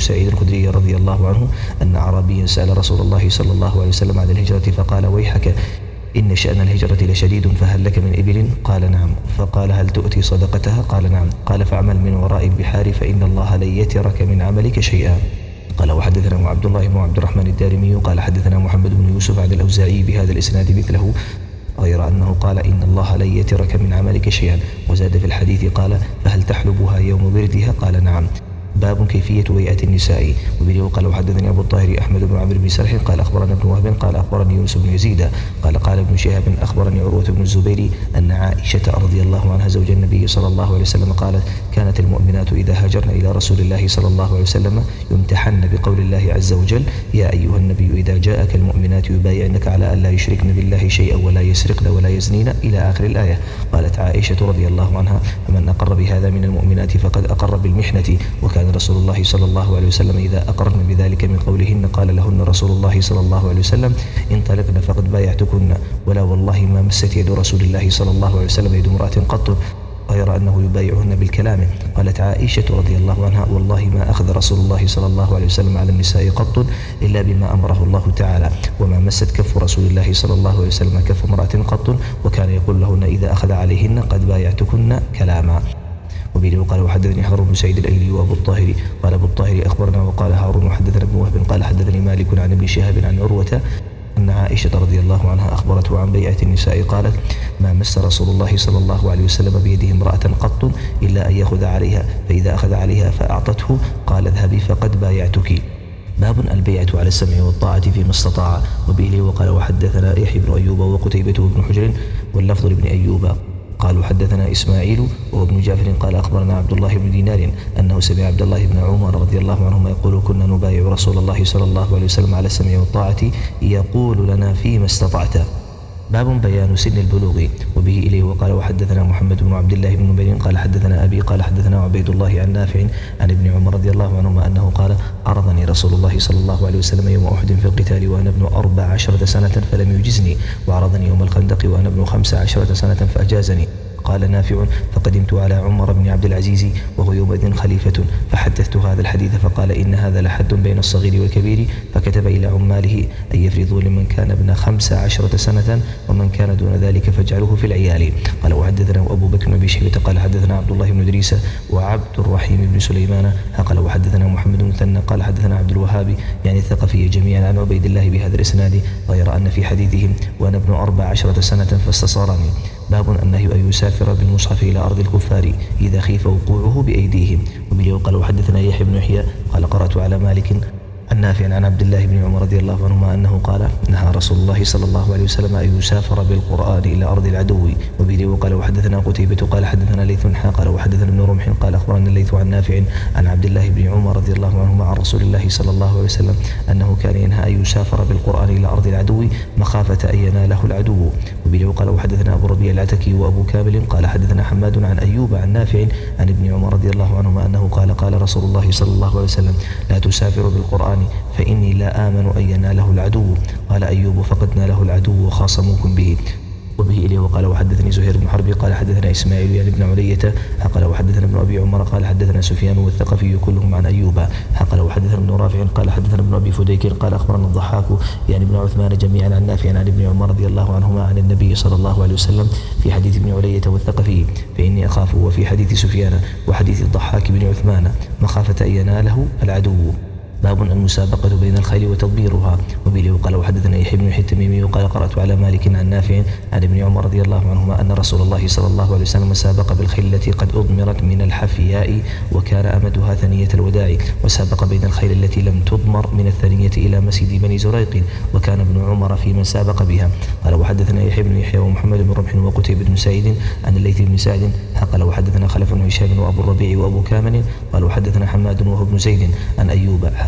[SPEAKER 2] سعيد الخدري رضي الله عنه أن أعرابيا سأل رسول الله صلى الله عليه وسلم عن الهجرة فقال ويحك إن شأن الهجرة لشديد فهل لك من إبل؟ قال نعم. فقال هل تؤتي صدقتها؟ قال نعم. قال فاعمل من وراء البحار فإن الله لن يترك من عملك شيئا. قال وحدثنا عبد الله بن عبد الرحمن الدارمي قال حدثنا محمد بن يوسف عن الأوزاعي بهذا الإسناد مثله غير أنه قال إن الله لن يترك من عملك شيئا، وزاد في الحديث قال فهل تحلبها يوم بردها؟ قال نعم. باب كيفية بيعة النساء. وبه قال وحدثني أبو الطاهر أحمد بن عمرو بن سرح قال أخبرنا ابن وهب قال أخبرني يونس بن يزيد قال قال ابن شهاب أخبرني عروة بن الزبير أن عائشة رضي الله عنها زوج النبي صلى الله عليه وسلم قالت كانت المؤمنات إذا هاجرن إلى رسول الله صلى الله عليه وسلم يمتحن بقول الله عز وجل يا أيها النبي إذا جاءك المؤمنات يبايعنك على أن لا يشركن بالله شيئا ولا يسرقن ولا يزنين إلى آخر الآية. قالت عائشة رضي الله عنها فمن أقر بهذا من المؤمنات فقد أقر بالمحنة. وكان رسول الله صلى الله عليه وسلم إذا أقرن بذلك من قولهن قال لهن رسول الله صلى الله عليه وسلم انطلقن فقد بايعتكن ولا والله ما مست يد رسول الله صلى الله عليه وسلم يد امرأة قط غير أنه يبايعهن بالكلام. قالت عائشة رضي الله عنها والله ما أخذ رسول الله صلى الله عليه وسلم على النساء قط إلا بما أمره الله تعالى، وما مست كف رسول الله صلى الله عليه وسلم كف امرأة قط، وكان يقول لهن إذا أخذ عليهن قد بايعتكن كلاما. وبه قال وحدثني هارون بن سعيد الأيلي وأبو الطاهر قال أبو الطاهر أخبرنا وقال هارون وحدثنا ابن وهب قال حدثني مالك عن ابن شهاب عن عروة أن عائشة رضي الله عنها أخبرته عن بيعة النساء قالت ما مس رسول الله صلى الله عليه وسلم بيده امرأة قط إلا أن يأخذ عليها، فإذا أخذ عليها فأعطته قال اذهبي فقد بايعتك. باب البيعة على السمع والطاعة فيما استطاع. وبه وقال وحدثنا يحيى بن أيوب وقتيبة بن حجر واللفظ لابن أيوب قالوا حدثنا إسماعيل وابن جعفر قال أخبرنا عبد الله بن دينار أنه سمع عبد الله بن عمر رضي الله عنهما يقول كنا نبايع رسول الله صلى الله عليه وسلم على السمع والطاعة يقول لنا فيما استطعت. باب بيان سن البلوغ. وبه إليه وقال وحدثنا محمد بن عبد الله بن نمير قال حدثنا أبي قال حدثنا عبيد الله عن نافع عن ابن عمر رضي الله عنهما أنه قال عرضني رسول الله صلى الله عليه وسلم يوم أحد في القتال وأنا ابن أربع عشرة سنة فلم يجزني، وعرضني يوم الخندق وأنا ابن خمس عشرة سنة فأجازني. قال نافع فقدمت على عمر بن عبد العزيز وهو يومئذ خليفة فحدثت هذا الحديث فقال إن هذا لحد بين الصغير والكبير، فكتب إلى عماله أن يفرضوا لمن كان ابن خمس عشرة سنة ومن كان دون ذلك فاجعلوه في العيال. قال وحدثنا أبو بكر بن شيبة قال حدثنا عبد الله بن إدريس وعبد الرحيم بن سليمان قال وحدثنا محمد بن مثنى قال حدثنا عبد الوهاب يعني الثقفي جميعا عن عبيد الله بهذا الإسناد غير أن في حديثهم وأنا ابن أربع عشرة سنة فاستصارني. باب النهي أن يسافر بالمصحف إلى أرض الكفار إذا خيف وقوعه بأيديهم. وبه قال وحدثنا يحيى بن يحيى قال قرأت على مالك النافع عن عبد الله بن عمر رضي الله عنهما أنه قال نهى رسول الله صلى الله عليه وسلم أن يسافر بالقرآن إلى أرض العدو. وبه وقال وحدثنا قتيبة قال حدثنا ليث قال وحدثنا ابن رمح قال أخبرنا الليث عن نافع عن عبد الله بن عمر رضي الله عنهما عن رسول الله صلى الله عليه وسلم أنه كان ينهى أن يسافر بالقرآن إلى أرض العدو مخافة أن يناله العدو. وبه وقال وحدثنا أبو ربيع العتكي وأبو كامل قال حدثنا حماد عن أيوب عن نافع عن ابن عمر رضي الله عنهما أنه قال قال رسول الله صلى الله عليه وسلم لا تسافر بالقرآن فإني لا آمن أن يناله العدو. قال أيوب فقد ناله العدو وخاصموكم به. وبه إليه وقال وحدثني زهير بن حرب قال حدثنا إسماعيل يعني ابن علية قال وحدثنا ابن أبي عمر قال حدثنا سفيان والثقفي كلهم عن أيوب قال وحدثنا ابن رافع قال حدثنا ابن أبي فديك قال أخبرنا الضحاك يعني ابن عثمان جميعا عن نافع عن ابن عمر رضي الله عنهما عن النبي صلى الله عليه وسلم في حديث ابن علية والثقفي فإني أخاف، وفي حديث سفيان وحديث الضحاك بن عثمان مخافة أن يناله العدو. باب المسابقة بين الخيل وتضبيرها. وبه قال وحدثنا يحيى بن التميمي وقال قرأت على مالك عن نافع عن ابن عمر رضي الله عنهما أن رسول الله صلى الله عليه وسلم سابق بالخيل التي قد أضمرت من الحفياء وكان أمدها ثنية الوداع، وسابق بين الخيل التي لم تضمر من الثنية إلى مسجد بني زريق، وكان ابن عمر في من سابق بها. قال وحدثنا يحيى بن يحيى ومحمد بن رمح وقتيبة بن سعيد عن الليث بن سعد قال وحدثنا خلف بن هشام وأبو الربيع وأبو كامل قال وحدثنا حماد وهو بن زيد عن أيوب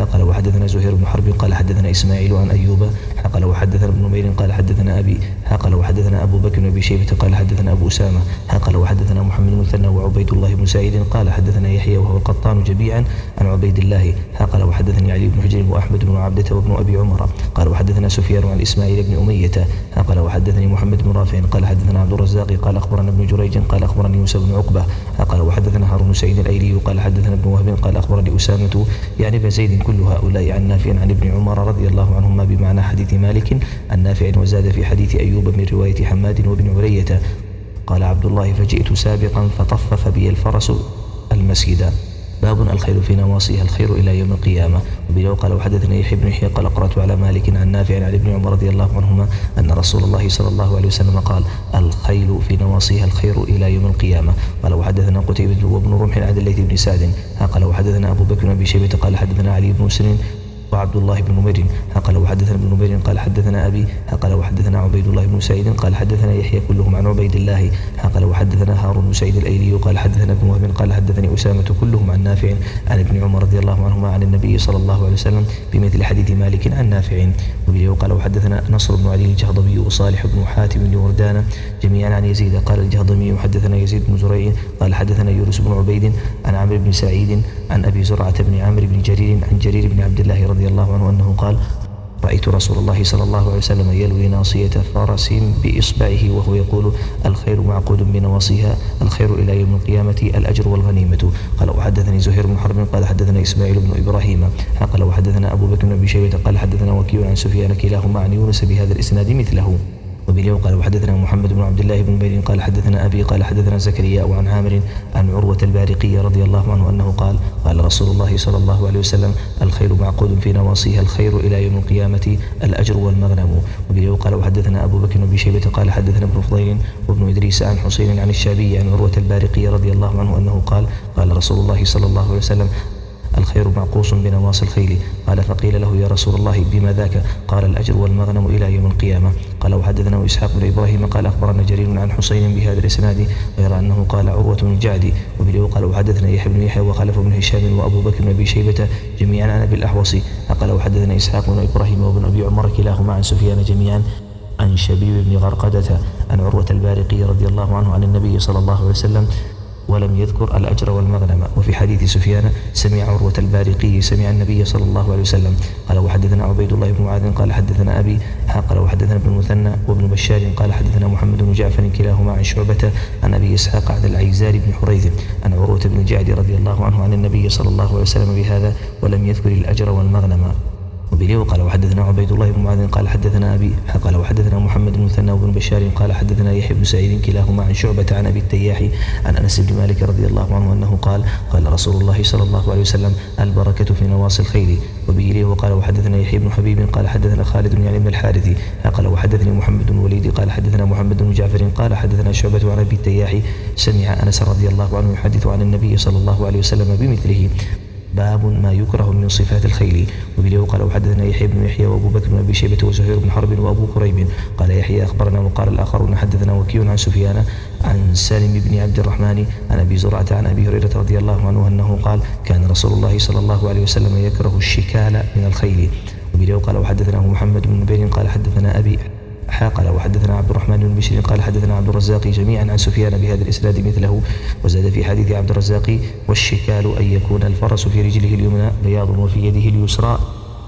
[SPEAKER 2] قال وحدثنا زهير بن حرب قال حدثنا إسماعيل عن أيوب قال وحدثنا ابن نمير قال حدثنا أبي قال وحدثنا أبو بكر بن أبي شيبة قال حدثنا أبو أسامة قال وحدثنا محمد بن المثنى وعبيد الله بن سعيد قال حدثنا يحيى وهو القطان جميعا عن عبيد الله قال وحدثني علي بن حجر وأحمد بن عبدة وابن أبي عمر قال وحدثنا سفيان عن إسماعيل بن أمية قال وحدثني محمد بن رافع قال حدثنا عبد الرزاق قال أخبرنا ابن جريج قال أخبرني موسى بن عقبة قال وحدثنا هارون سعيد الأيلي قال حدثنا ابن وهب قال أخبرني أسامة يعني بن زيد كل هؤلاء عن نافع عن ابن عمر رضي الله عنهما بمعنى حديث مالك عن نافع وزاد في حديث أيوب من رواية حماد وابن علية. قال عبد الله فجئت سابقا فطفف بي الفرس المسجد. باب الخير في نواصيها الخير إلى يوم القيامة. وبه قال وحدثنا يحيى بن يحيى قال قرأت على مالك عن نافع عن ابن عمر رضي الله عنهما أن رسول الله صلى الله عليه وسلم قال الخيل في نواصيها الخير إلى يوم القيامة. قال وحدثنا قتيبة وابن رمح عن الليث بن سعد قال وحدثنا أبو بكر بن أبي شيبة قال حدثنا علي بن مسلم وعبد الله بن نمير قال وحدثنا ابن نمير قال حدثنا أبي قال وحدثنا عبيد الله بن سعيد قال حدثنا يحيى كلهم عن عبيد الله قال وحدثنا هارون بن سعيد الأيلي قال حدثنا ابن وهب قال حدثني أسامة كلهم عن نافع عن ابن عمر رضي الله عنهما عن النبي صلى الله عليه وسلم بمثل حديث مالك عن نافع. وبه قال وحدثنا نصر بن علي الجهضمي وصالح بن حاتم بن وردان جميعا عن يزيد قال الجهضمي حدثنا يزيد بن زريع قال حدثنا يونس بن عبيد عن عمرو بن سعيد عن أبي زرعة بن عمرو بن جرير عن جرير بن عبد الله رضي الله عنه أنه قال رأيت رسول الله صلى الله عليه وسلم يلوي ناصية فرس بإصبعه وهو يقول الخير معقود بنواصيها الخير إلى يوم القيامة الأجر والغنيمة. قال وحدثني زهير بن حرب قال حدثنا إسماعيل بن إبراهيم قال وحدثنا أبو بكر بن أبي شيبة قال حدثنا وكيع عن سفيان كلاهما عن يونس بهذا الإسناد مثله. وبه قال وحدثنا محمد بن عبد الله بن بير قال حدثنا أبي قال حدثنا زكريا وعن عامر عن عروة البارقي رضي الله عنه أنه قال قال رسول الله صلى الله عليه وسلم الخير معقود في نواصيها الخير إلى يوم القيامة الأجر والمغنم. وبه قال وحدثنا أبو بكر بن أبي شيبة قال حدثنا ابن فضيل وابن إدريس عن حسين عن الشعبي عن عروة البارقي رضي الله عنه أنه قال قال رسول الله صلى الله عليه وسلم الخير معقوص بنواصي الخيل. قال فقيل له يا رسول الله بما ذاك؟ قال الأجر والمغنم إلى يوم القيامة. قال وحدثنا إسحاق بن إبراهيم قال أخبرنا جرير عن حسين بهذا الإسناد غير أنه قال عروة بن الجعد. وبه قال وحدثنا يحيى بن يحيى وخلف بن هشام وأبو بكر بن أبي شيبة جميعا عن أبي الأحوص. قال وحدثنا إسحاق بن إبراهيم وابن أبي عمر كلاهما عن سفيان جميعا عن شبيب بن غرقدة عن عروة البارقي رضي الله عنه عن النبي صلى الله عليه وسلم ولم يذكر الأجر والمغنم. وفي حديث سفيان سمع عروة البارقي سمع النبي صلى الله عليه وسلم. قال وحدثنا عبيد الله بن معاذ قال حدثنا أبي قال وحدثنا ابن المثنى وابن بشار قال حدثنا محمد بن جعفر كلاهما عن شعبة عن أبي إسحاق عن العيزار بن حريث عن عروة بن الجعد رضي الله عنه عن النبي صلى الله عليه وسلم بهذا ولم يذكر الأجر والمغنم. وبه قال وحدثنا عبيد الله بن معاذ قال حدثنا أبي قال وحدثنا محمد بن المثنى وابن بشار قال حدثنا يحيى بن سعيد كلاهما عن شعبة عن أبي التياح عن أنس بن مالك رضي الله عنه أنه قال قال رسول الله صلى الله عليه وسلم البركة في نواصي الخيل. وبه وقال وحدثنا يحيى بن حبيب قال حدثنا خالد بن علي بن الحارث قال وحدثني محمد بن وليد قال حدثنا محمد بن جعفر قال حدثنا شعبة عن أبي التياح سمع أنس رضي الله عنه يحدث عن النبي صلى الله عليه وسلم بمثله. باب ما يكره من صفات الخيل. وبه قال وحدثنا يحيى بن يحيى وابو بكر بن ابي شيبه وزهير بن حرب وابو كريب. قال يحيى اخبرنا وقال الاخرون حدثنا وكيع عن سفيان عن سالم بن عبد الرحمن عن ابي زرعه عن ابي هريره رضي الله عنه انه قال كان رسول الله صلى الله عليه وسلم يكره الشكال من الخيل. وبه قال وحدثناه محمد بن نبيل قال حدثنا ابي قال وحدثنا عبد الرحمن بن بشير قال حدثنا عبد الرزاق جميعا عن سفيان بهذا الإسناد مثله. وزاد في حديث عبد الرزاق والشكال أن يكون الفرس في رجله اليمنى بياض وفي يده اليسرى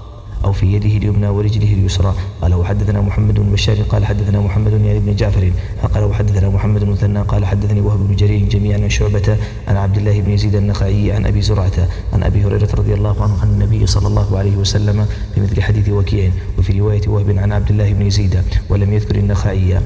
[SPEAKER 2] أو في يده اليمنى ورجله اليسرى. قال وحدثنا محمد بن بشار قال حدثنا محمد يعني بن جعفر قال وحدثنا محمد بن مثنى قال حدثني وهب بن جرير جميعا عن شعبة عن عبد الله بن يزيد النخعي عن أبي زرعة عن أبي هريرة رضي الله عنه عن النبي صلى الله عليه وسلم بمثل حديث وكيع. وفي رواية وهب عن عبد الله بن يزيد ولم يذكر النخعي.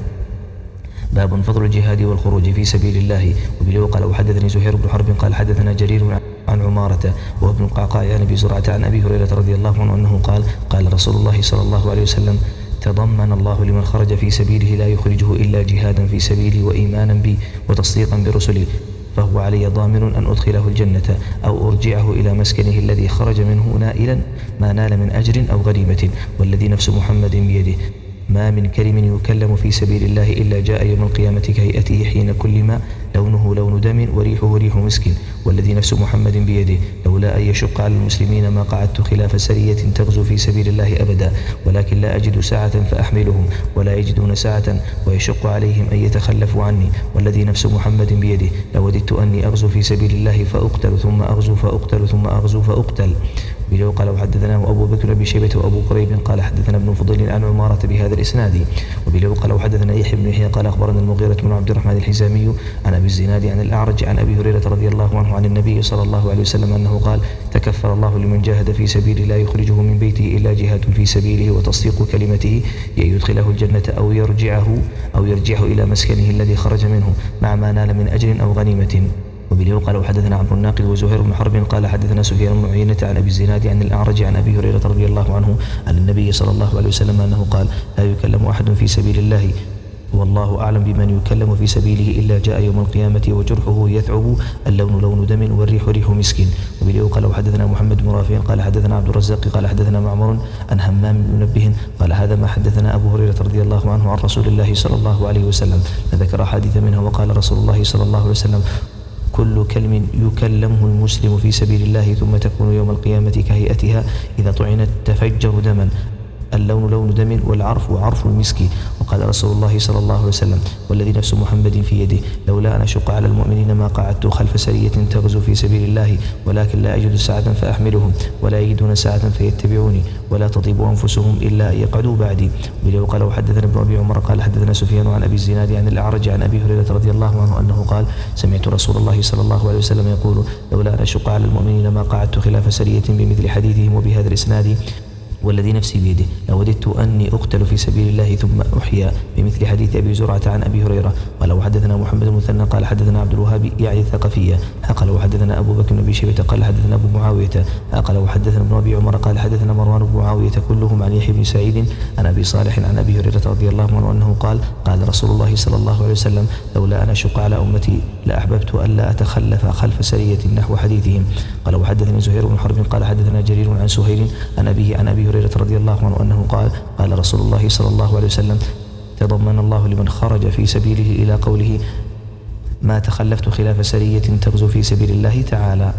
[SPEAKER 2] باب فضل الجهاد والخروج في سبيل الله. وبه قال وحدثني زهير بن حرب قال حدثنا جرير عن عمارة وابن القعقاع عن أبي زرعة عن أبي هريرة رضي الله عنه أنه قال قال رسول الله صلى الله عليه وسلم تضمن الله لمن خرج في سبيله لا يخرجه إلا جهادا في سبيلي وإيمانا بي وتصديقا برسلي فهو علي ضامن أن أدخله الجنة أو أرجعه إلى مسكنه الذي خرج منه نائلا ما نال من أجر أو غنيمة والذي نفس محمد بيده. ما من كلم يكلم في سبيل الله إلا جاء يوم القيامة كهيئته حين كلم لونه لون دم وريحه ريح مسك والذي نفس محمد بيده لولا أن يشق على المسلمين ما قعدت خلاف سرية تغزو في سبيل الله أبدا ولكن لا أجد ساعة فأحملهم ولا يجدون ساعة ويشق عليهم أن يتخلفوا عني والذي نفس محمد بيده لوددت أني أغزو في سبيل الله فأقتل ثم أغزو فأقتل ثم أغزو فأقتل. بلو قال وحدثناه أبو بكر بن شيبة وأبو كريب قال حدثنا ابن فضيل عن عمارة بهذا الإسناد. وبلو قال وحدثنا يحيى بن يحيى قال أخبرنا المغيرة بن عبد الرحمن الحزامي عن أبي الزناد عن الأعرج عن أبي هريرة رضي الله عنه عن النبي صلى الله عليه وسلم أنه قال تكفر الله لمن جاهد في سبيله لا يخرجه من بيته إلا جهاد في سبيله وتصديق كلمته يدخله الجنة أو يرجعه أو يرجعه إلى مسكنه الذي خرج منه مع ما نال من أجر أو غنيمة. وبليه قال وحدثنا عمرو الناقد وزهير بن حرب قال حدثنا سفيان بن عيينة عن أبي الزناد عن الأعرج عن أبي هريرة رضي الله عنه عن النبي صلى الله عليه وسلم أنه قال لا يكلم أحد في سبيل الله والله أعلم بمن يكلم في سبيله إلا جاء يوم القيامة وجرحه يثعب اللون لون دم والريح ريح مسك. وبليه قال وحدثنا محمد بن رافع قال حدثنا عبد الرزاق قال حدثنا معمر عن همام بن منبه قال هذا ما حدثنا أبو هريرة رضي الله عنه عن رسول الله صلى الله عليه وسلم فذكر حادث منها وقال رسول الله صلى الله عليه وسلم كل كلم يكلمه المسلم في سبيل الله ثم تكون يوم القيامة كهيئتها إذا طعنت تفجر دما اللون لون دم والعرف عرف المسك. وقال رسول الله صلى الله عليه وسلم والذي نفس محمد في يده لولا أن أشق على المؤمنين ما قعدت خلف سرية تغزو في سبيل الله ولكن لا أجد ساعة فأحملهم ولا يجدون ساعة فيتبعوني ولا تطيب أنفسهم إلا أن يقعدوا بعدي. ولو قال وحدثنا ابن أبي عمر قال حدثنا سفيان عن أبي الزناد عن الأعرج عن أبي هريرة رضي الله عنه أنه قال سمعت رسول الله صلى الله عليه وسلم يقول لولا أن أشق على المؤمنين ما قعدت خلاف سرية بمثل حديثهم وبهذا الإسناد والذي نفسي بيده لوددت أني أقتل في سبيل الله ثم أحيا بمثل حديث أبي زرعة عن أبي هريرة. قال وحدثنا محمد المثنى قال حدثنا عبد الوهاب يعني الثقفية قال وحدثنا أبو بكر بن أبي شيبة قال حدثنا أبو معاوية قال وحدثنا ابن أبي عمر قال حدثنا مروان بن معاوية كلهم عن يحيى بن سعيد عن أبي صالح عن أبي هريرة رضي الله عنه أنه قال قال رسول الله صلى الله عليه وسلم لولا أن أشق على أمتي لأحببت ألا أتخلف خلف سرية نحو حديثهم. قال وحدثني زهير بن حرب قال حدثنا جرير عن سهيل عن أبيه عن أبي هريرة رضي الله عنه أنه قال قال رسول الله صلى الله عليه وسلم تضمن الله لمن خرج في سبيله إلى قوله ما تخلفت خلاف سرية تغزو في سبيل الله تعالى.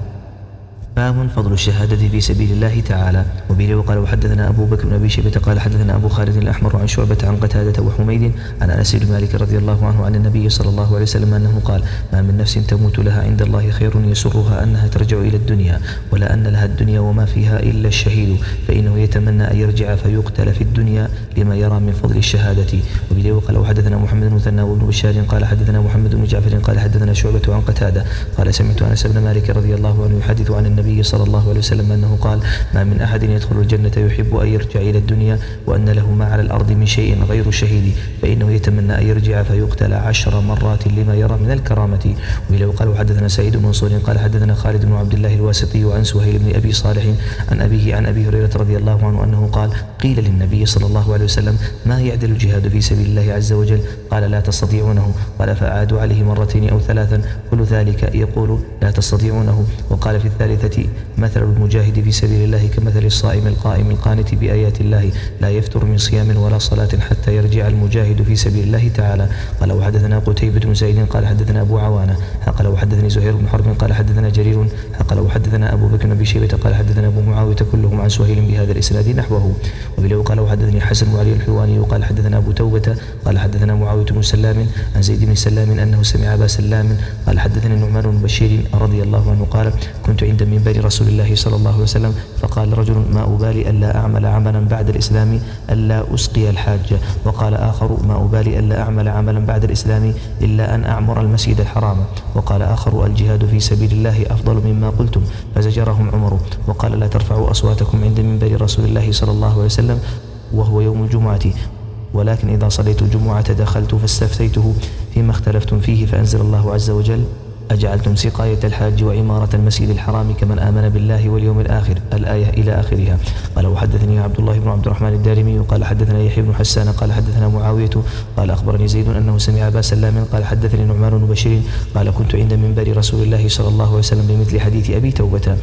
[SPEAKER 2] باب فضل الشهادة في سبيل الله تعالى. وبه وقال وحدثنا أبو بكر بن أبي شيبة قال حدثنا أبو خالد الأحمر عن شعبة عن قتادة وحميد عن أنس بن مالك رضي الله عنه عن النبي صلى الله عليه وسلم أنه قال ما من نفس تموت لها عند الله خير يسرها أنها ترجع إلى الدنيا ولا أن لها الدنيا وما فيها إلا الشهيد فإنه يتمنى أن يرجع فيقتل في الدنيا لما يرى من فضل الشهادة. وبه وقال وحدثنا محمد المثنى وابن بشار قال حدثنا محمد بن جعفر قال حدثنا شعبة عن قتادة قال سمعت أنس بن مالك رضي الله عنه يحدث عن النبي النبي صلى الله عليه وسلم أنه قال ما من أحد يدخل الجنة يحب أن يرجع إلى الدنيا وأن له ما على الأرض من شيء غير الشهيد فإنه يتمنى أن يرجع فيقتل عشر مرات لما يرى من الكرامة. ولو قال حدثنا سعيد بن منصور قال حدثنا خالد بن عبد الله الواسطي عن سهيل بن أبي صالح عن أبيه عن أبي هريرة رضي الله عنه أنه قال قيل للنبي صلى الله عليه وسلم ما يعدل الجهاد في سبيل الله عز وجل؟ قال لا تستطيعونه. قال فأعادوا عليه مرتين أو ثلاثا كل ذلك يقول لا تستطيعونه. وقال في الثالثة مثل المجاهد في سبيل الله كمثل الصائم القائم القانت بآيات الله لا يفتر من صيام ولا صلاة حتى يرجع المجاهد في سبيل الله تعالى. قال وحدثنا قتيبة بن زيد قال حدثنا أبو عوانة قال وحدثني زهير بن حرب قال حدثنا جرير قال وحدثنا أبو بكر بن أبي شيبة قال حدثنا أبو معاوية كلهم عن سهيل بهذا الإسناد نحوه. وبلو قال وحدثني حسن بن علي الحلواني قال حدثنا أبو توبة قال حدثنا معاوية بن سلام عن زيد بن سلام أنه سمع أبا سلام قال حدثني النعمان بن بشير رضي الله عنه قال كنت عند منبر رسول الله صلى الله عليه وسلم فقال رجل ما أبالي ألا أعمل عملا بعد الإسلام ألا أسقي الحاج. وقال آخر ما أبالي ألا أعمل عملا بعد الإسلام إلا أن أعمر المسجد الحرام. وقال آخر الجهاد في سبيل الله أفضل مما قلتم فزجرهم عمر. وقال لا ترفعوا أصواتكم عند منبر رسول الله صلى الله عليه وسلم وهو يوم الجمعة ولكن إذا صليت الجمعة دخلت فاستفتيته فيما اختلفتم فيه فأنزل الله عز وجل أجعلتم سقاية الحاج وعمارة المسجد الحرام كمن آمن بالله واليوم الآخر الآية إلى آخرها. قال وحدثني عبد الله بن عبد الرحمن الدارمي قال حدثنا يحيى بن حسان قال حدثنا معاوية قال أخبرني زيد أنه سمع أبا سلام قال حدثني نعمان بن بشير قال كنت عند منبر رسول الله صلى الله عليه وسلم بمثل حديث أبي توبة.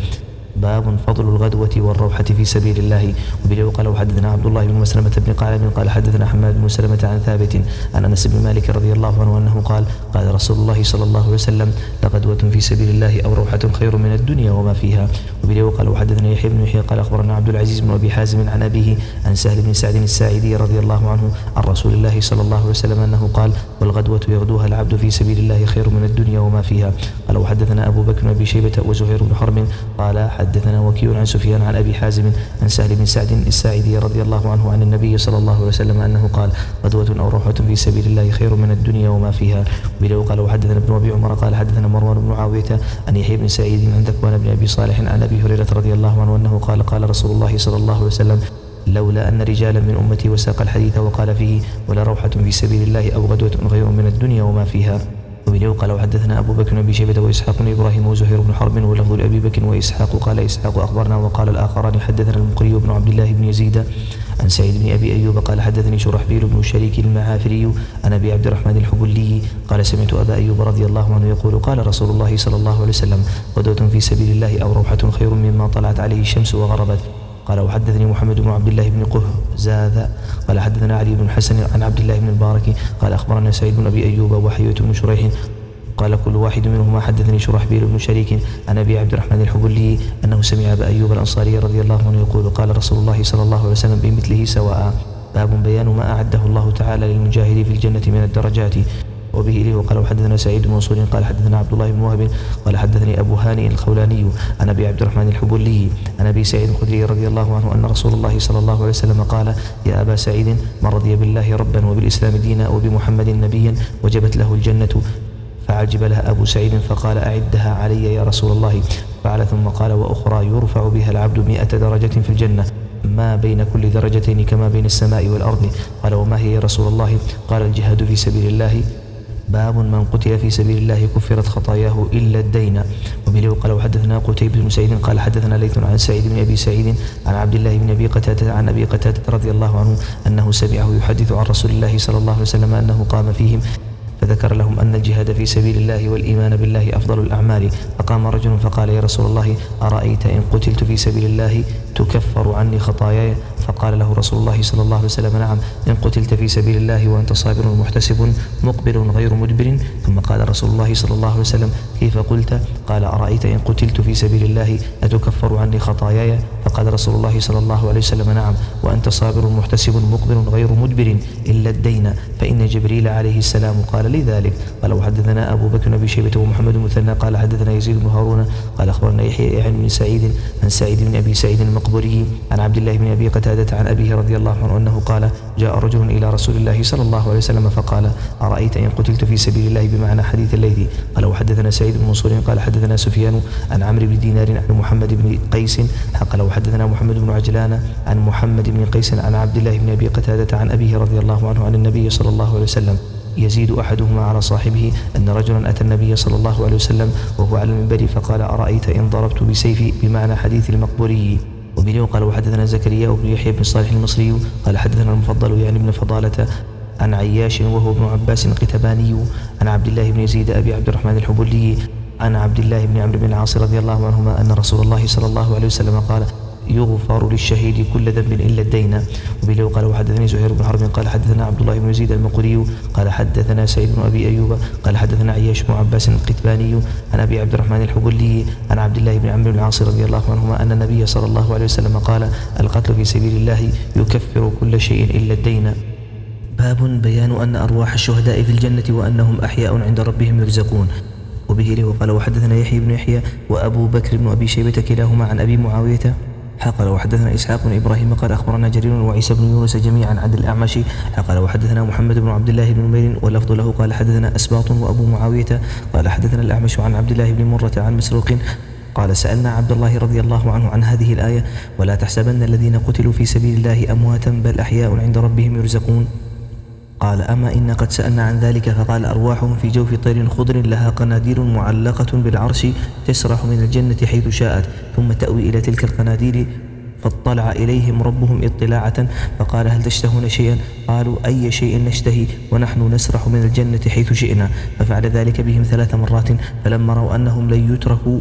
[SPEAKER 2] باب فضل الغدوة والروحة في سبيل الله. وبه قال وحدثنا عبد الله بن مسلمة بن قعنب قال حدثنا حماد بن سلمة عن ثابت عن أنس بن مالك رضي الله عنه أنه قال قال رسول الله صلى الله عليه وسلم لغدوة في سبيل الله أو روحة خير من الدنيا وما فيها. وبه قال وحدثنا يحيى بن يحيى قال أخبرنا عبد العزيز بن أبي حازم عن أبيه عن سهل بن سعد الساعدي رضي الله عنه عن رسول الله صلى الله عليه وسلم أنه قال والغدوة يغدوها العبد في سبيل الله خير من الدنيا وما فيها. قال وحدثنا أبو بكر بن أبي شيبة وزهير بن حرب قال حدثنا وكيع عن سفيان عن أبي حازم عن سهل بن سعد الساعدي رضي الله عنه عن النبي صلى الله عليه وسلم أنه قال غدوة أو روحة في سبيل الله خير من الدنيا وما فيها. وبه قال وحدثنا ابن أبي عمر قال حدثنا مروان بن معاوية عن يحيى بن سعيد عن ذكوان بن أبي صالح عن أبي هريرة رضي الله عنه أنه قال قال رسول الله صلى الله عليه وسلم لولا أن رجالا من أمتي وساق الحديث وقال فيه ولا روحة في سبيل الله أو غدوة غير من الدنيا وما فيها. وبه قال وحدثنا أبو بكر بن أبي شيبة وإسحاق بن إبراهيم وزهير بن حرب ولفظ لأبي بكر وإسحاق قال إسحاق أخبرنا وقال الآخران حدثنا المقري بن عبد الله بن يزيد عن سعيد بن أبي أيوب قال حدثني شرحبيل بن شريك المعافري عن أبي عبد الرحمن الحبلي قال سمعت أبا أيوب رضي الله عنه يقول قال رسول الله صلى الله عليه وسلم غدوة في سبيل الله أو روحة خير مما طلعت عليه الشمس وغربت. قال وحدثني محمد بن عبد الله بن قهزاذ قال حدثنا علي بن حسن عن عبد الله بن المبارك قال أخبرنا سعيد بن أبي أيوب وحيوة بن شريح قال كل واحد منهما حدثني شرحبيل بن شريك عن أبي عبد الرحمن الحبلي أنه سمع أبا أيوب الأنصاري رضي الله عنه يقول قال رسول الله صلى الله عليه وسلم بمثله سواء. باب بيان ما أعده الله تعالى للمجاهد في الجنة من الدرجات. وبه إليه وقال وحدثنا سعيد بن منصور قال حدثنا عبد الله بن وهب قال حدثني أبو هانئ الخولاني عن أبي عبد الرحمن الحبلي عن أبي سعيد الخدري رضي الله عنه أن رسول الله صلى الله عليه وسلم قال يا أبا سعيد من رضي بالله ربا وبالإسلام دينا وبمحمد نبيا وجبت له الجنة. فعجب لها أبو سعيد فقال أعدها علي يا رسول الله. فعل ثم قال وأخرى يرفع بها العبد مئة درجة في الجنة ما بين كل درجتين كما بين السماء والأرض. قال وما هي يا رسول الله؟ قال الجهاد في سبيل الله. باب من قتل في سبيل الله كفرت خطاياه إلا الدين. وبه قال وحدثنا قتيبة بن سعيد قال حدثنا ليث عن سعيد بن أبي سعيد عن عبد الله بن أبي قتادة عن أبي قتادة رضي الله عنه أنه سمعه يحدث عن رسول الله صلى الله عليه وسلم أنه قام فيهم فذكر لهم أن الجهاد في سبيل الله والإيمان بالله أفضل الأعمال. فقام رجل فقال يا رسول الله أرأيت إن قتلت في سبيل الله تكفر عني خطاياي؟ فقال له رسول الله صلى الله عليه وسلم نعم إن قتلت في سبيل الله وأنت صابر محتسب مقبل غير مدبر. ثم قال رسول الله صلى الله عليه وسلم كيف قلت؟ قال أرأيت إن قتلت في سبيل الله أتكفر عني خطاياي؟ فقال رسول الله صلى الله عليه وسلم نعم وأنت صابر محتسب مقبل غير مدبر إلا الدين فإن جبريل عليه السلام قال لذلك. قال وحدثنا أبو بكر بن شيبة ومحمد بن مثنى قال حدثنا يزيد بن هارون قال أخبرنا يحيى بن سعيد عن سعيد بن أبي سعيد المقبري عن عبد الله بن أبي قتادة عن أبيه رضي الله عنه أنه قال جاء رجل إلى رسول الله صلى الله عليه وسلم فقال أرأيت إن قتلت في سبيل الله بمعنى حديث الليث. قال وحدثنا سعيد بن منصور قال حدثنا سفيان عن عمرو بن دينار عن محمد بن قيس قال وحدثنا محمد بن عجلان عن محمد بن قيس عن عبد الله بن أبي قتادة عن أبيه رضي الله عنه عن النبي صلى الله عليه وسلم يزيد أحدهما على صاحبه أن رجلا أتى النبي صلى الله عليه وسلم وهو على المنبر فقال أرأيت إن ضربت بسيفي بمعنى حديث المقبوري. وبه قال وحدثنا زكريا بن يحيى بن صالح المصري قال حدثنا المفضل يعني ابن فضالة عن عياش وهو ابن عباس القتباني عن عبد الله بن يزيد أبي عبد الرحمن الحبلي عن عبد الله بن عمرو بن العاص رضي الله عنهما أن رسول الله صلى الله عليه وسلم قال يغفر للشهيد كل ذنب إلا الدين. وبه قال وحدثني زهير بن حرب قال حدثنا عبد الله بن يزيد المقري قال حدثنا سعيد بن أبي أيوب قال حدثنا عياش بن عباس القتباني عن أبي عبد الرحمن الحبلي عن عبد الله بن عمرو بن العاص رضي الله عنهما أن النبي صلى الله عليه وسلم قال القتل في سبيل الله يكفر كل شيء إلا الدين. باب بيان أن أرواح الشهداء في الجنة وأنهم أحياء عند ربهم يرزقون. وبه له قال وحدثنا يحيى بن يحيى وأبو بكر بن أبي شيبة كلاهما عن أبي معاوية قال وحدثنا إسحاق بن إبراهيم قال أخبرنا جرير وعيسى بن يونس جميعا عن الأعمش قال وحدثنا محمد بن عبد الله بن نمير واللفظ له قال حدثنا أسباط وأبو معاوية قال حدثنا الأعمش عن عبد الله بن مرة عن مسروق قال سألنا عبد الله رضي الله عنه عن هذه الآية ولا تحسبن الذين قتلوا في سبيل الله أمواتا بل أحياء عند ربهم يرزقون. قال أما إن قد سألنا عن ذلك فقال أرواحهم في جوف طير خضر لها قناديل معلقة بالعرش تسرح من الجنة حيث شاءت ثم تأوي إلى تلك القناديل فاطلع إليهم ربهم اطلاعة فقال هل تشتهون شيئا؟ قالوا أي شيء نشتهي ونحن نسرح من الجنة حيث شئنا. ففعل ذلك بهم ثلاث مرات فلما رأوا أنهم لن يتركوا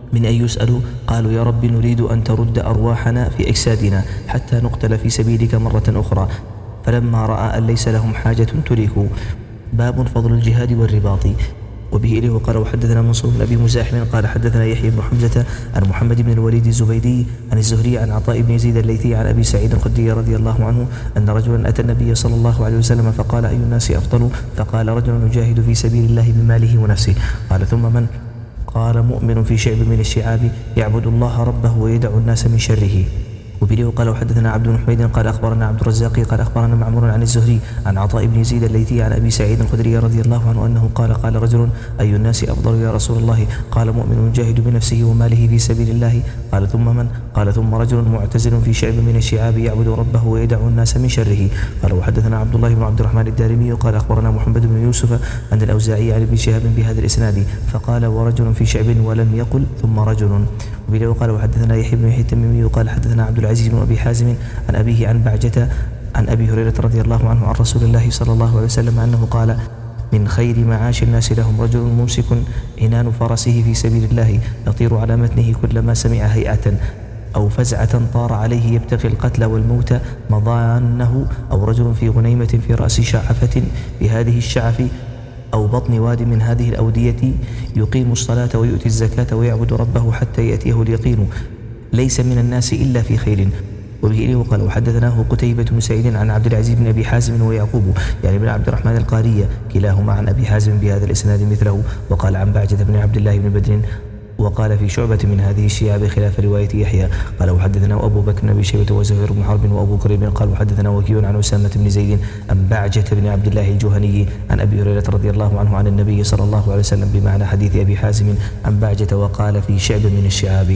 [SPEAKER 1] من أن يسألوا؟ قالوا يا رب نريد أن ترد أرواحنا في أجسادنا حتى نقتل في سبيلك مرة أخرى، فلما رأى أن ليس لهم حاجة تركوا. باب فضل الجهاد والرباط. وبه إليه وقال وحدثنا منصور بن أبي مزاحم قال حدثنا يحيى بن حمزة عن محمد بن الوليد الزبيدي عن الزهري عن عطاء بن يزيد الليثي عن أبي سعيد الخدري رضي الله عنه أن رجلا أتى النبي صلى الله عليه وسلم فقال أي الناس أفضل؟ فقال رجل يجاهد في سبيل الله بماله ونفسه. قال ثم من؟ قال مؤمن في شعب من الشعاب يعبد الله ربه ويدع الناس من شره. وبه قال وحدثنا عبد بن حميد قال أخبرنا عبد الرزاق قال أخبرنا معمر عن الزهري عن عطاء بن يزيد الليثي عن أبي سعيد الخدري رضي الله عنه أنه قال قال رجل أي الناس أفضل يا رسول الله؟ قال مؤمن يجاهد بنفسه وماله في سبيل الله. قال ثم من؟ قال ثم رجل معتزل في شعب من الشعاب يعبد ربه ويدع الناس من شره. قال وحدثنا عبد الله بن عبد الرحمن الدارمي قال أخبرنا محمد بن يوسف عن الأوزاعي عن ابن شهاب بهذا الإسناد فقال ورجل في شعب ولم يقل ثم رجل. وبه قال وحدثنا يحيى بن يحيى التميمي قال حدثنا عبد العزيز بن أبي حازم عن أبيه عن بعجة عن أبي هريرة رضي الله عنه عن رسول الله صلى الله عليه وسلم أنه قال من خير معاش الناس لهم رجل ممسك عنان فرسه في سبيل الله يطير على متنه كلما سمع هيئة أو فزعة طار عليه يبتغي القتل والموت مضانه، أو رجل في غنيمة في رأس شعفة بهذه الشعف أو بطن واد من هذه الأودية يقيم الصلاة ويؤتي الزكاة ويعبد ربه حتى يأتيه اليقين ليس من الناس إلا في خير. وبه إليه وقال وحدثناه قتيبة بن سعيد عن عبد العزيز بن أبي حازم ويعقوب يعني بن عبد الرحمن القارية كلاهما عن أبي حازم بهذا الإسناد مثله. وقال عن بعجة بن عبد الله بن بدر وقال في شعبة من هذه الشيعة بخلاف رواية يحيى. قال وحدثنا أبو بكر بن أبي شيبة وزهير بن حرب وأبو كريب قال وحدثنا وكيع عن أسامة بن زيد عن بعجة بن عبد الله الجهني عن أبي هريرة رضي الله عنه عن النبي صلى الله عليه وسلم بمعنى حديث أبي حازم عن بعجة وقال في شعب من الشعاب.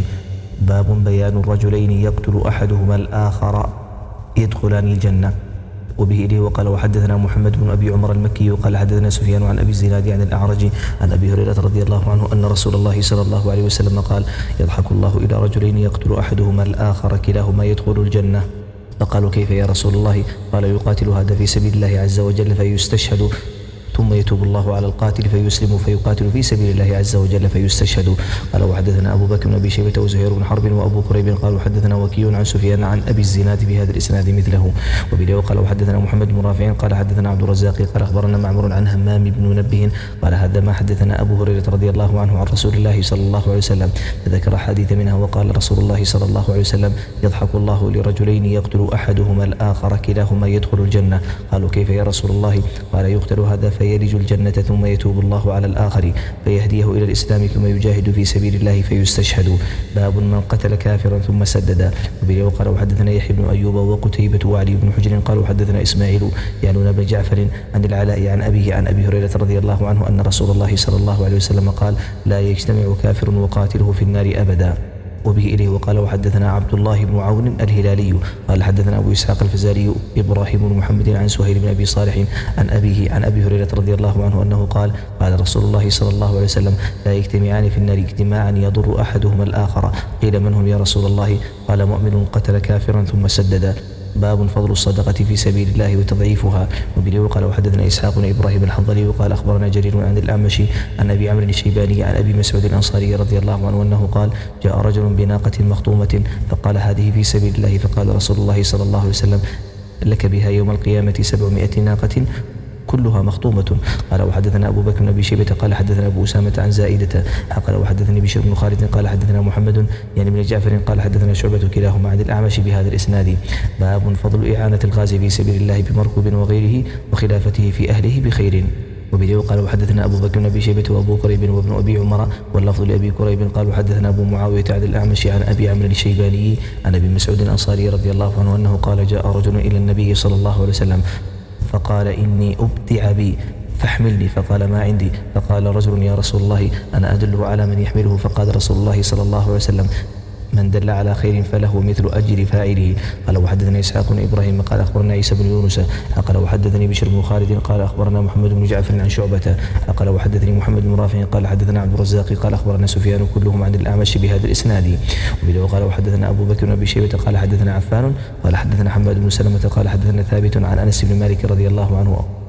[SPEAKER 1] باب بيان الرجلين يقتل أحدهما الآخر يدخلان الجنة. وبه إليه وقال وحدثنا محمد بن أبي عمر المكي وقال حدثنا سفيان عن أبي الزناد عن الأعرج عن أبي هريرة رضي الله عنه أن رسول الله صلى الله عليه وسلم قال يضحك الله إلى رجلين يقتل أحدهما الآخر كلاهما يدخل الجنة. فقالوا كيف يا رسول الله؟ قال يقاتل هذا في سبيل الله عز وجل فيستشهد ثم يتوب الله على القاتل فيسلم فيقاتل في سبيل الله عز وجل فيستشهد. قال وحدثنا أبو بكر بن أبي شيبة وزهير بن حرب وأبو كريب قالوا حدثنا وكيع عن سفيان عن أبي الزناد بهذا الإسناد مثله. وبه قال وحدثنا محمد بن رافع قال حدثنا عبد الرزاق قال أخبرنا معمر عن همام بن منبه قال هذا ما حدثنا أبو هريرة رضي الله عنه عن رسول الله صلى الله عليه وسلم فذكر حديث منها وقال رسول الله صلى الله عليه وسلم يضحك الله لرجلين يقتل أحدهما الآخر كلاهما يدخل الجنة. قالوا كيف يا رسول الله؟ قال يقتل هذا فيلج الجنة ثم يتوب الله على الآخر فيهديه إلى الإسلام ثم يجاهد في سبيل الله فيستشهد. باب من قتل كافرا ثم سدد. وبه قال وحدثنا يحيى بن أيوب وقتيبة وعلي بن حجر قالوا حدثنا إسماعيل يعني بن جعفر عن العلاء عن أبيه عن أبي هريرة رضي الله عنه أن رسول الله صلى الله عليه وسلم قال لا يجتمع كافر وقاتله في النار أبدا. وبه إليه وقال وحدثنا عبد الله بن عون الهلالي قال حدثنا أبو إسحاق الفزاري إبراهيم بن محمد عن سهيل بن أبي صالح عن أبيه عن أبي هريرة رضي الله عنه أنه قال قال رسول الله صلى الله عليه وسلم لا يجتمعان في النار اجتماعا يضر أحدهما الآخر. قيل من هم يا رسول الله؟ قال مؤمن قتل كافرا ثم سدد. باب فضل الصدقة في سبيل الله وتضعيفها. وبه قال وحدثنا إسحاق بن إبراهيم الحنظلي وقال أخبرنا جرير عن الأعمش عن أبي عمرو الشيباني عن أبي مسعود الأنصاري رضي الله عنه أنه قال جاء رجل بناقة مخطومة فقال هذه في سبيل الله فقال رسول الله صلى الله عليه وسلم لك بها يوم القيامة سبعمائة ناقة كلها مخطومة. قال وحدثنا أبو بكر بن أبي شيبة قال حدثنا أبو أسامة عن زائدة قال وحدثني بشر بن خالد قال حدثنا محمد يعني بن جعفر قال حدثنا شعبة كلاهما عن الأعمش بهذا الإسناد. باب فضل إعانة الغازي في سبيل الله بمركوب وغيره وخلافته في أهله بخير. وبه قال وحدثنا أبو بكر بن أبي شيبة وأبو كريب وابن أبي عمر واللفظ لأبي كريب قال وحدثنا أبو معاوية عن الأعمش عن أبي عمرو الشيباني عن أبي مسعود الأنصاري رضي الله عنه أنه قال جاء رجل إلى النبي صلى الله عليه وسلم فقال إني أبتع بي فاحملني فقال ما عندي. فقال رجل يا رسول الله أنا أدله على من يحمله. فقال رسول الله صلى الله عليه وسلم من دل على خير فله مثل أجر فاعله. قال وحدثنا إسحاق بن إبراهيم قال أخبرنا عيسى بن يونس قال وحدثني بشر بن خالد قال أخبرنا محمد بن جعفر عن شعبة قال وحدثني محمد بن رافع قال حدثنا عبد الرزاق قال أخبرنا سفيان كلهم عن الأعمش بهذا الإسناد. وبه قال وحدثنا أبو بكر بن أبي شيبة قال حدثنا عفان قال حدثنا حماد بن سلمة قال حدثنا ثابت عن أنس بن مالك رضي الله عنه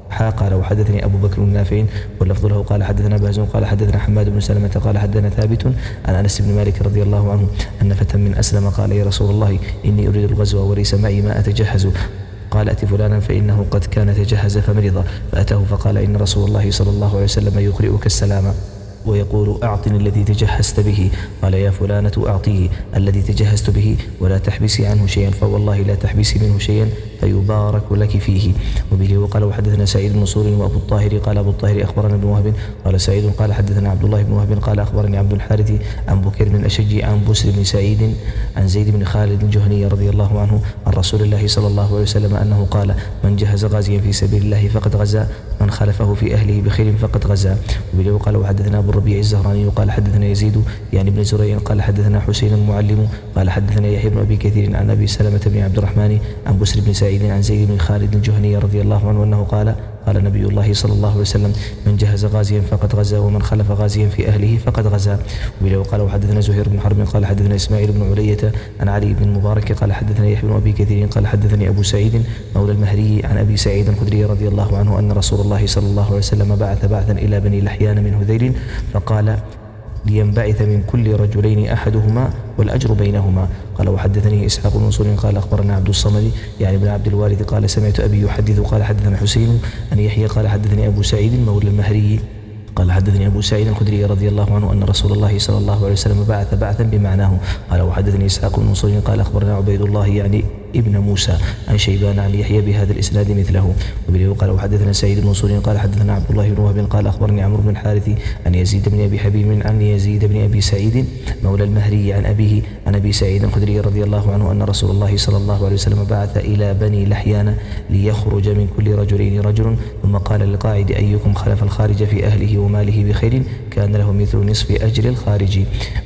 [SPEAKER 1] حا قال وحدثني أبو بكر النافع واللفظ له قال حدثنا باز قال حدثنا حماد بن سلمة قال حدثنا ثابت عن أنس بن مالك رضي الله عنه أن فتى من أسلم قال يا رسول الله إني أريد الغزو وليس معي ما أتجهز. قال أت فلانا فإنه قد كان تجهز فمرض، فأتاه فقال إن رسول الله صلى الله عليه وسلم يقرئك السلام ويقول أعطني الذي تجهزت به. قال يا فلانة أعطيه الذي تجهزت به ولا تحبسي عنه شيئا، فوالله لا تحبسي منه شيئا فيبارك لك فيه. وبه وقال وحدثنا سعيد بن منصور وأبو الطاهر قال أبو الطاهر أخبرنا ابن وهب قال سعيد قال حدثنا عبد الله بن وهب قال أخبرني عبد الحارث عن بكير بن الأشج عن بسر بن سعيد عن زيد بن خالد الجهني رضي الله عنه عن رسول الله صلى الله عليه وسلم أنه قال من جهز غازيا في سبيل الله فقد غزا، من خلفه في أهله بخير فقد غزا. وبه وقال وحدثنا أبو الربيع الزهراني قال حدثنا يزيد يعني بن زريع قال حدثنا حسين المعلم قال حدثنا يحيى بن أبي كثير عن أبي سلمة بن عبد الرحمن عن بسر بن سعيد عن زيد بن خالد الجهني رضي الله عنه أنه قال قال نبي الله صلى الله عليه وسلم من جهز غازيا فقد غزا، ومن خلف غازيا في أهله فقد غزا. وبه وقال وحدثنا زهير بن حرب قال حدثنا إسماعيل بن علية عن علي بن المبارك قال حدثنا يحيى بن أبي كثير قال حدثني أبو سعيد مولى المهري عن أبي سعيد الخدري رضي الله عنه أن رسول الله صلى الله عليه وسلم بعث بعثا إلى بني لحيان من هذيل فقال لينبعث من كل رجلين أحدهما والأجر بينهما. قال وحدثني إسحاق بن منصور قال أخبرنا عبد الصمد يعني بن عبد الوارث قال سمعت أبي يحدث قال حدثنا حسين أن يحيى قال حدثني أبو سعيد مولى المهري قال حدثني أبو سعيد الخدري رضي الله عنه أن رسول الله صلى الله عليه وسلم بعث بعثا بمعناه. قال وحدثني إسحاق بن منصور قال أخبرنا عبيد الله يعني ابن موسى عن شيبان عن يحيى بهذا الإسناد مثله. وبه قال وحدثنا سعيد بن منصور قال حدثنا عبد الله بن وهب قال أخبرني عمرو بن الحارث عن يزيد بن أبي حبيب عن يزيد بن أبي سعيد مولى المهري عن أبيه عن أبي سعيد الخدري رضي الله عنه أن رسول الله صلى الله عليه وسلم بعث إلى بني لحيان ليخرج من كل رجلين رجل، ثم قال للقاعد أيكم خلف الخارج في أهله وماله بخير كان له مثل نصف أجر الخارج.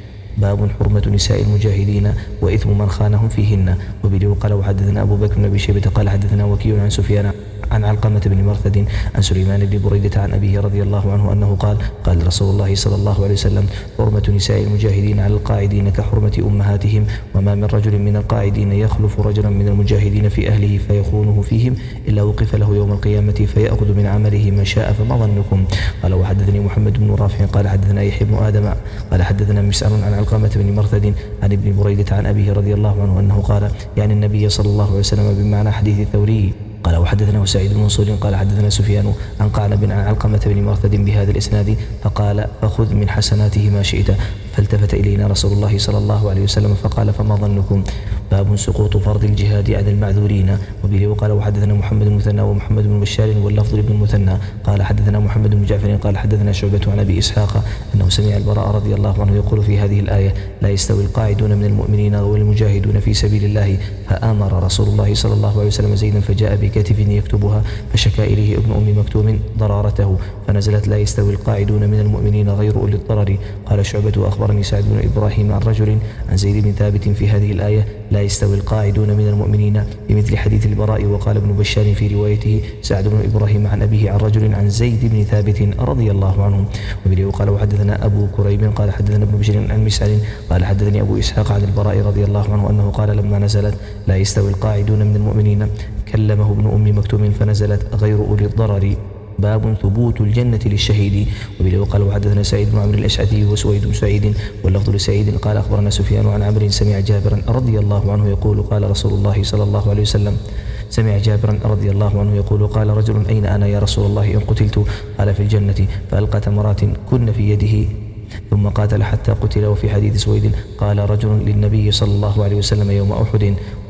[SPEAKER 1] باب حرمة نساء المجاهدين وإثم من خانهم فيهن. وبه قال وحدثنا أبو بكر بن أبي شيبة قال حدثنا وكيع عن سفيان عن علقمة بن مرثد عن سليمان بن بريدة عن أبيه رضي الله عنه أنه قال قال رسول الله صلى الله عليه وسلم حرمة نساء المجاهدين على القاعدين كحرمة أمهاتهم، وما من رجل من القاعدين يخلف رجلا من المجاهدين في أهله فيخونه فيهم إلا وقف له يوم القيامة فيأخذ من عمله ما شاء فما ظنكم. قال وحدثني محمد بن رافع قال حدثنا يحيى بن آدم قال حدثنا مسعر عن علقمة بن مرثد عن ابن بريدة عن أبيه رضي الله عنه أنه قال يعني النبي صلى الله عليه وسلم بمعنى حديث الثوري. قال وحدثنا سعيد بن منصور قال حدثنا سفيان عن قعنب عن علقمة بن مرثد بهذا الإسناد فقال فخذ من حسناته ما شئت، فالتفت إلينا رسول الله صلى الله عليه وسلم فقال فما ظنكم. باب سقوط فرض الجهاد عن المعذورين. وبه وقال وحدثنا محمد بن المثنى ومحمد بن بشار واللفظ بن المثنى قال حدثنا محمد بن جعفر قال حدثنا شعبة عن أبي إسحاق أنه سمع البراء رضي الله عنه يقول في هذه الآية لا يستوي القاعدون من المؤمنين والمجاهدون في سبيل الله، فآمر رسول الله صلى الله عليه وسلم زيدا فجاء بكاتف يكتبها فشكى إليه ابن أم مكتوم ضرارته فنزلت لا يستوي القاعدون من المؤمنين غير أولي الضرر. قال شعبة أخبرني سعد بن إبراهيم عن رجل عن زيد بن ثابت في هذه الآية لا يستوي القاعدون من المؤمنين بمثل حديث البراء. وقال ابن بشار في روايته سعد بن إبراهيم عن أبيه عن رجل عن زيد بن ثابت رضي الله عنهم. وبه وقال وحدثنا أبو كريب قال حدثنا ابن بشير عن مسعر قال حدثني أبو إسحاق عن البراء رضي الله عنه أنه قال لما نزلت لا يستوي القاعدون من المؤمنين كلمه ابن أم مكتوم فنزلت غير أولي الضرر. باب ثبوت الجنة للشهيد. وبه وقال وحدثنا سعيد بن عمرو الأشعثي وسويد بن سعيد واللفظ لسعيد قال أخبرنا سفيان عن عمرو سمع جابرا رضي الله عنه يقول قال رسول الله صلى الله عليه وسلم سمع جابرا رضي الله عنه يقول قال رجل أين أنا يا رسول الله إن قتلت؟ قال في الجنة، فألقى تمرات كن في يده ثم قاتل حتى قتل. وفي حديث سويد قال رجل للنبي صلى الله عليه وسلم يوم أحد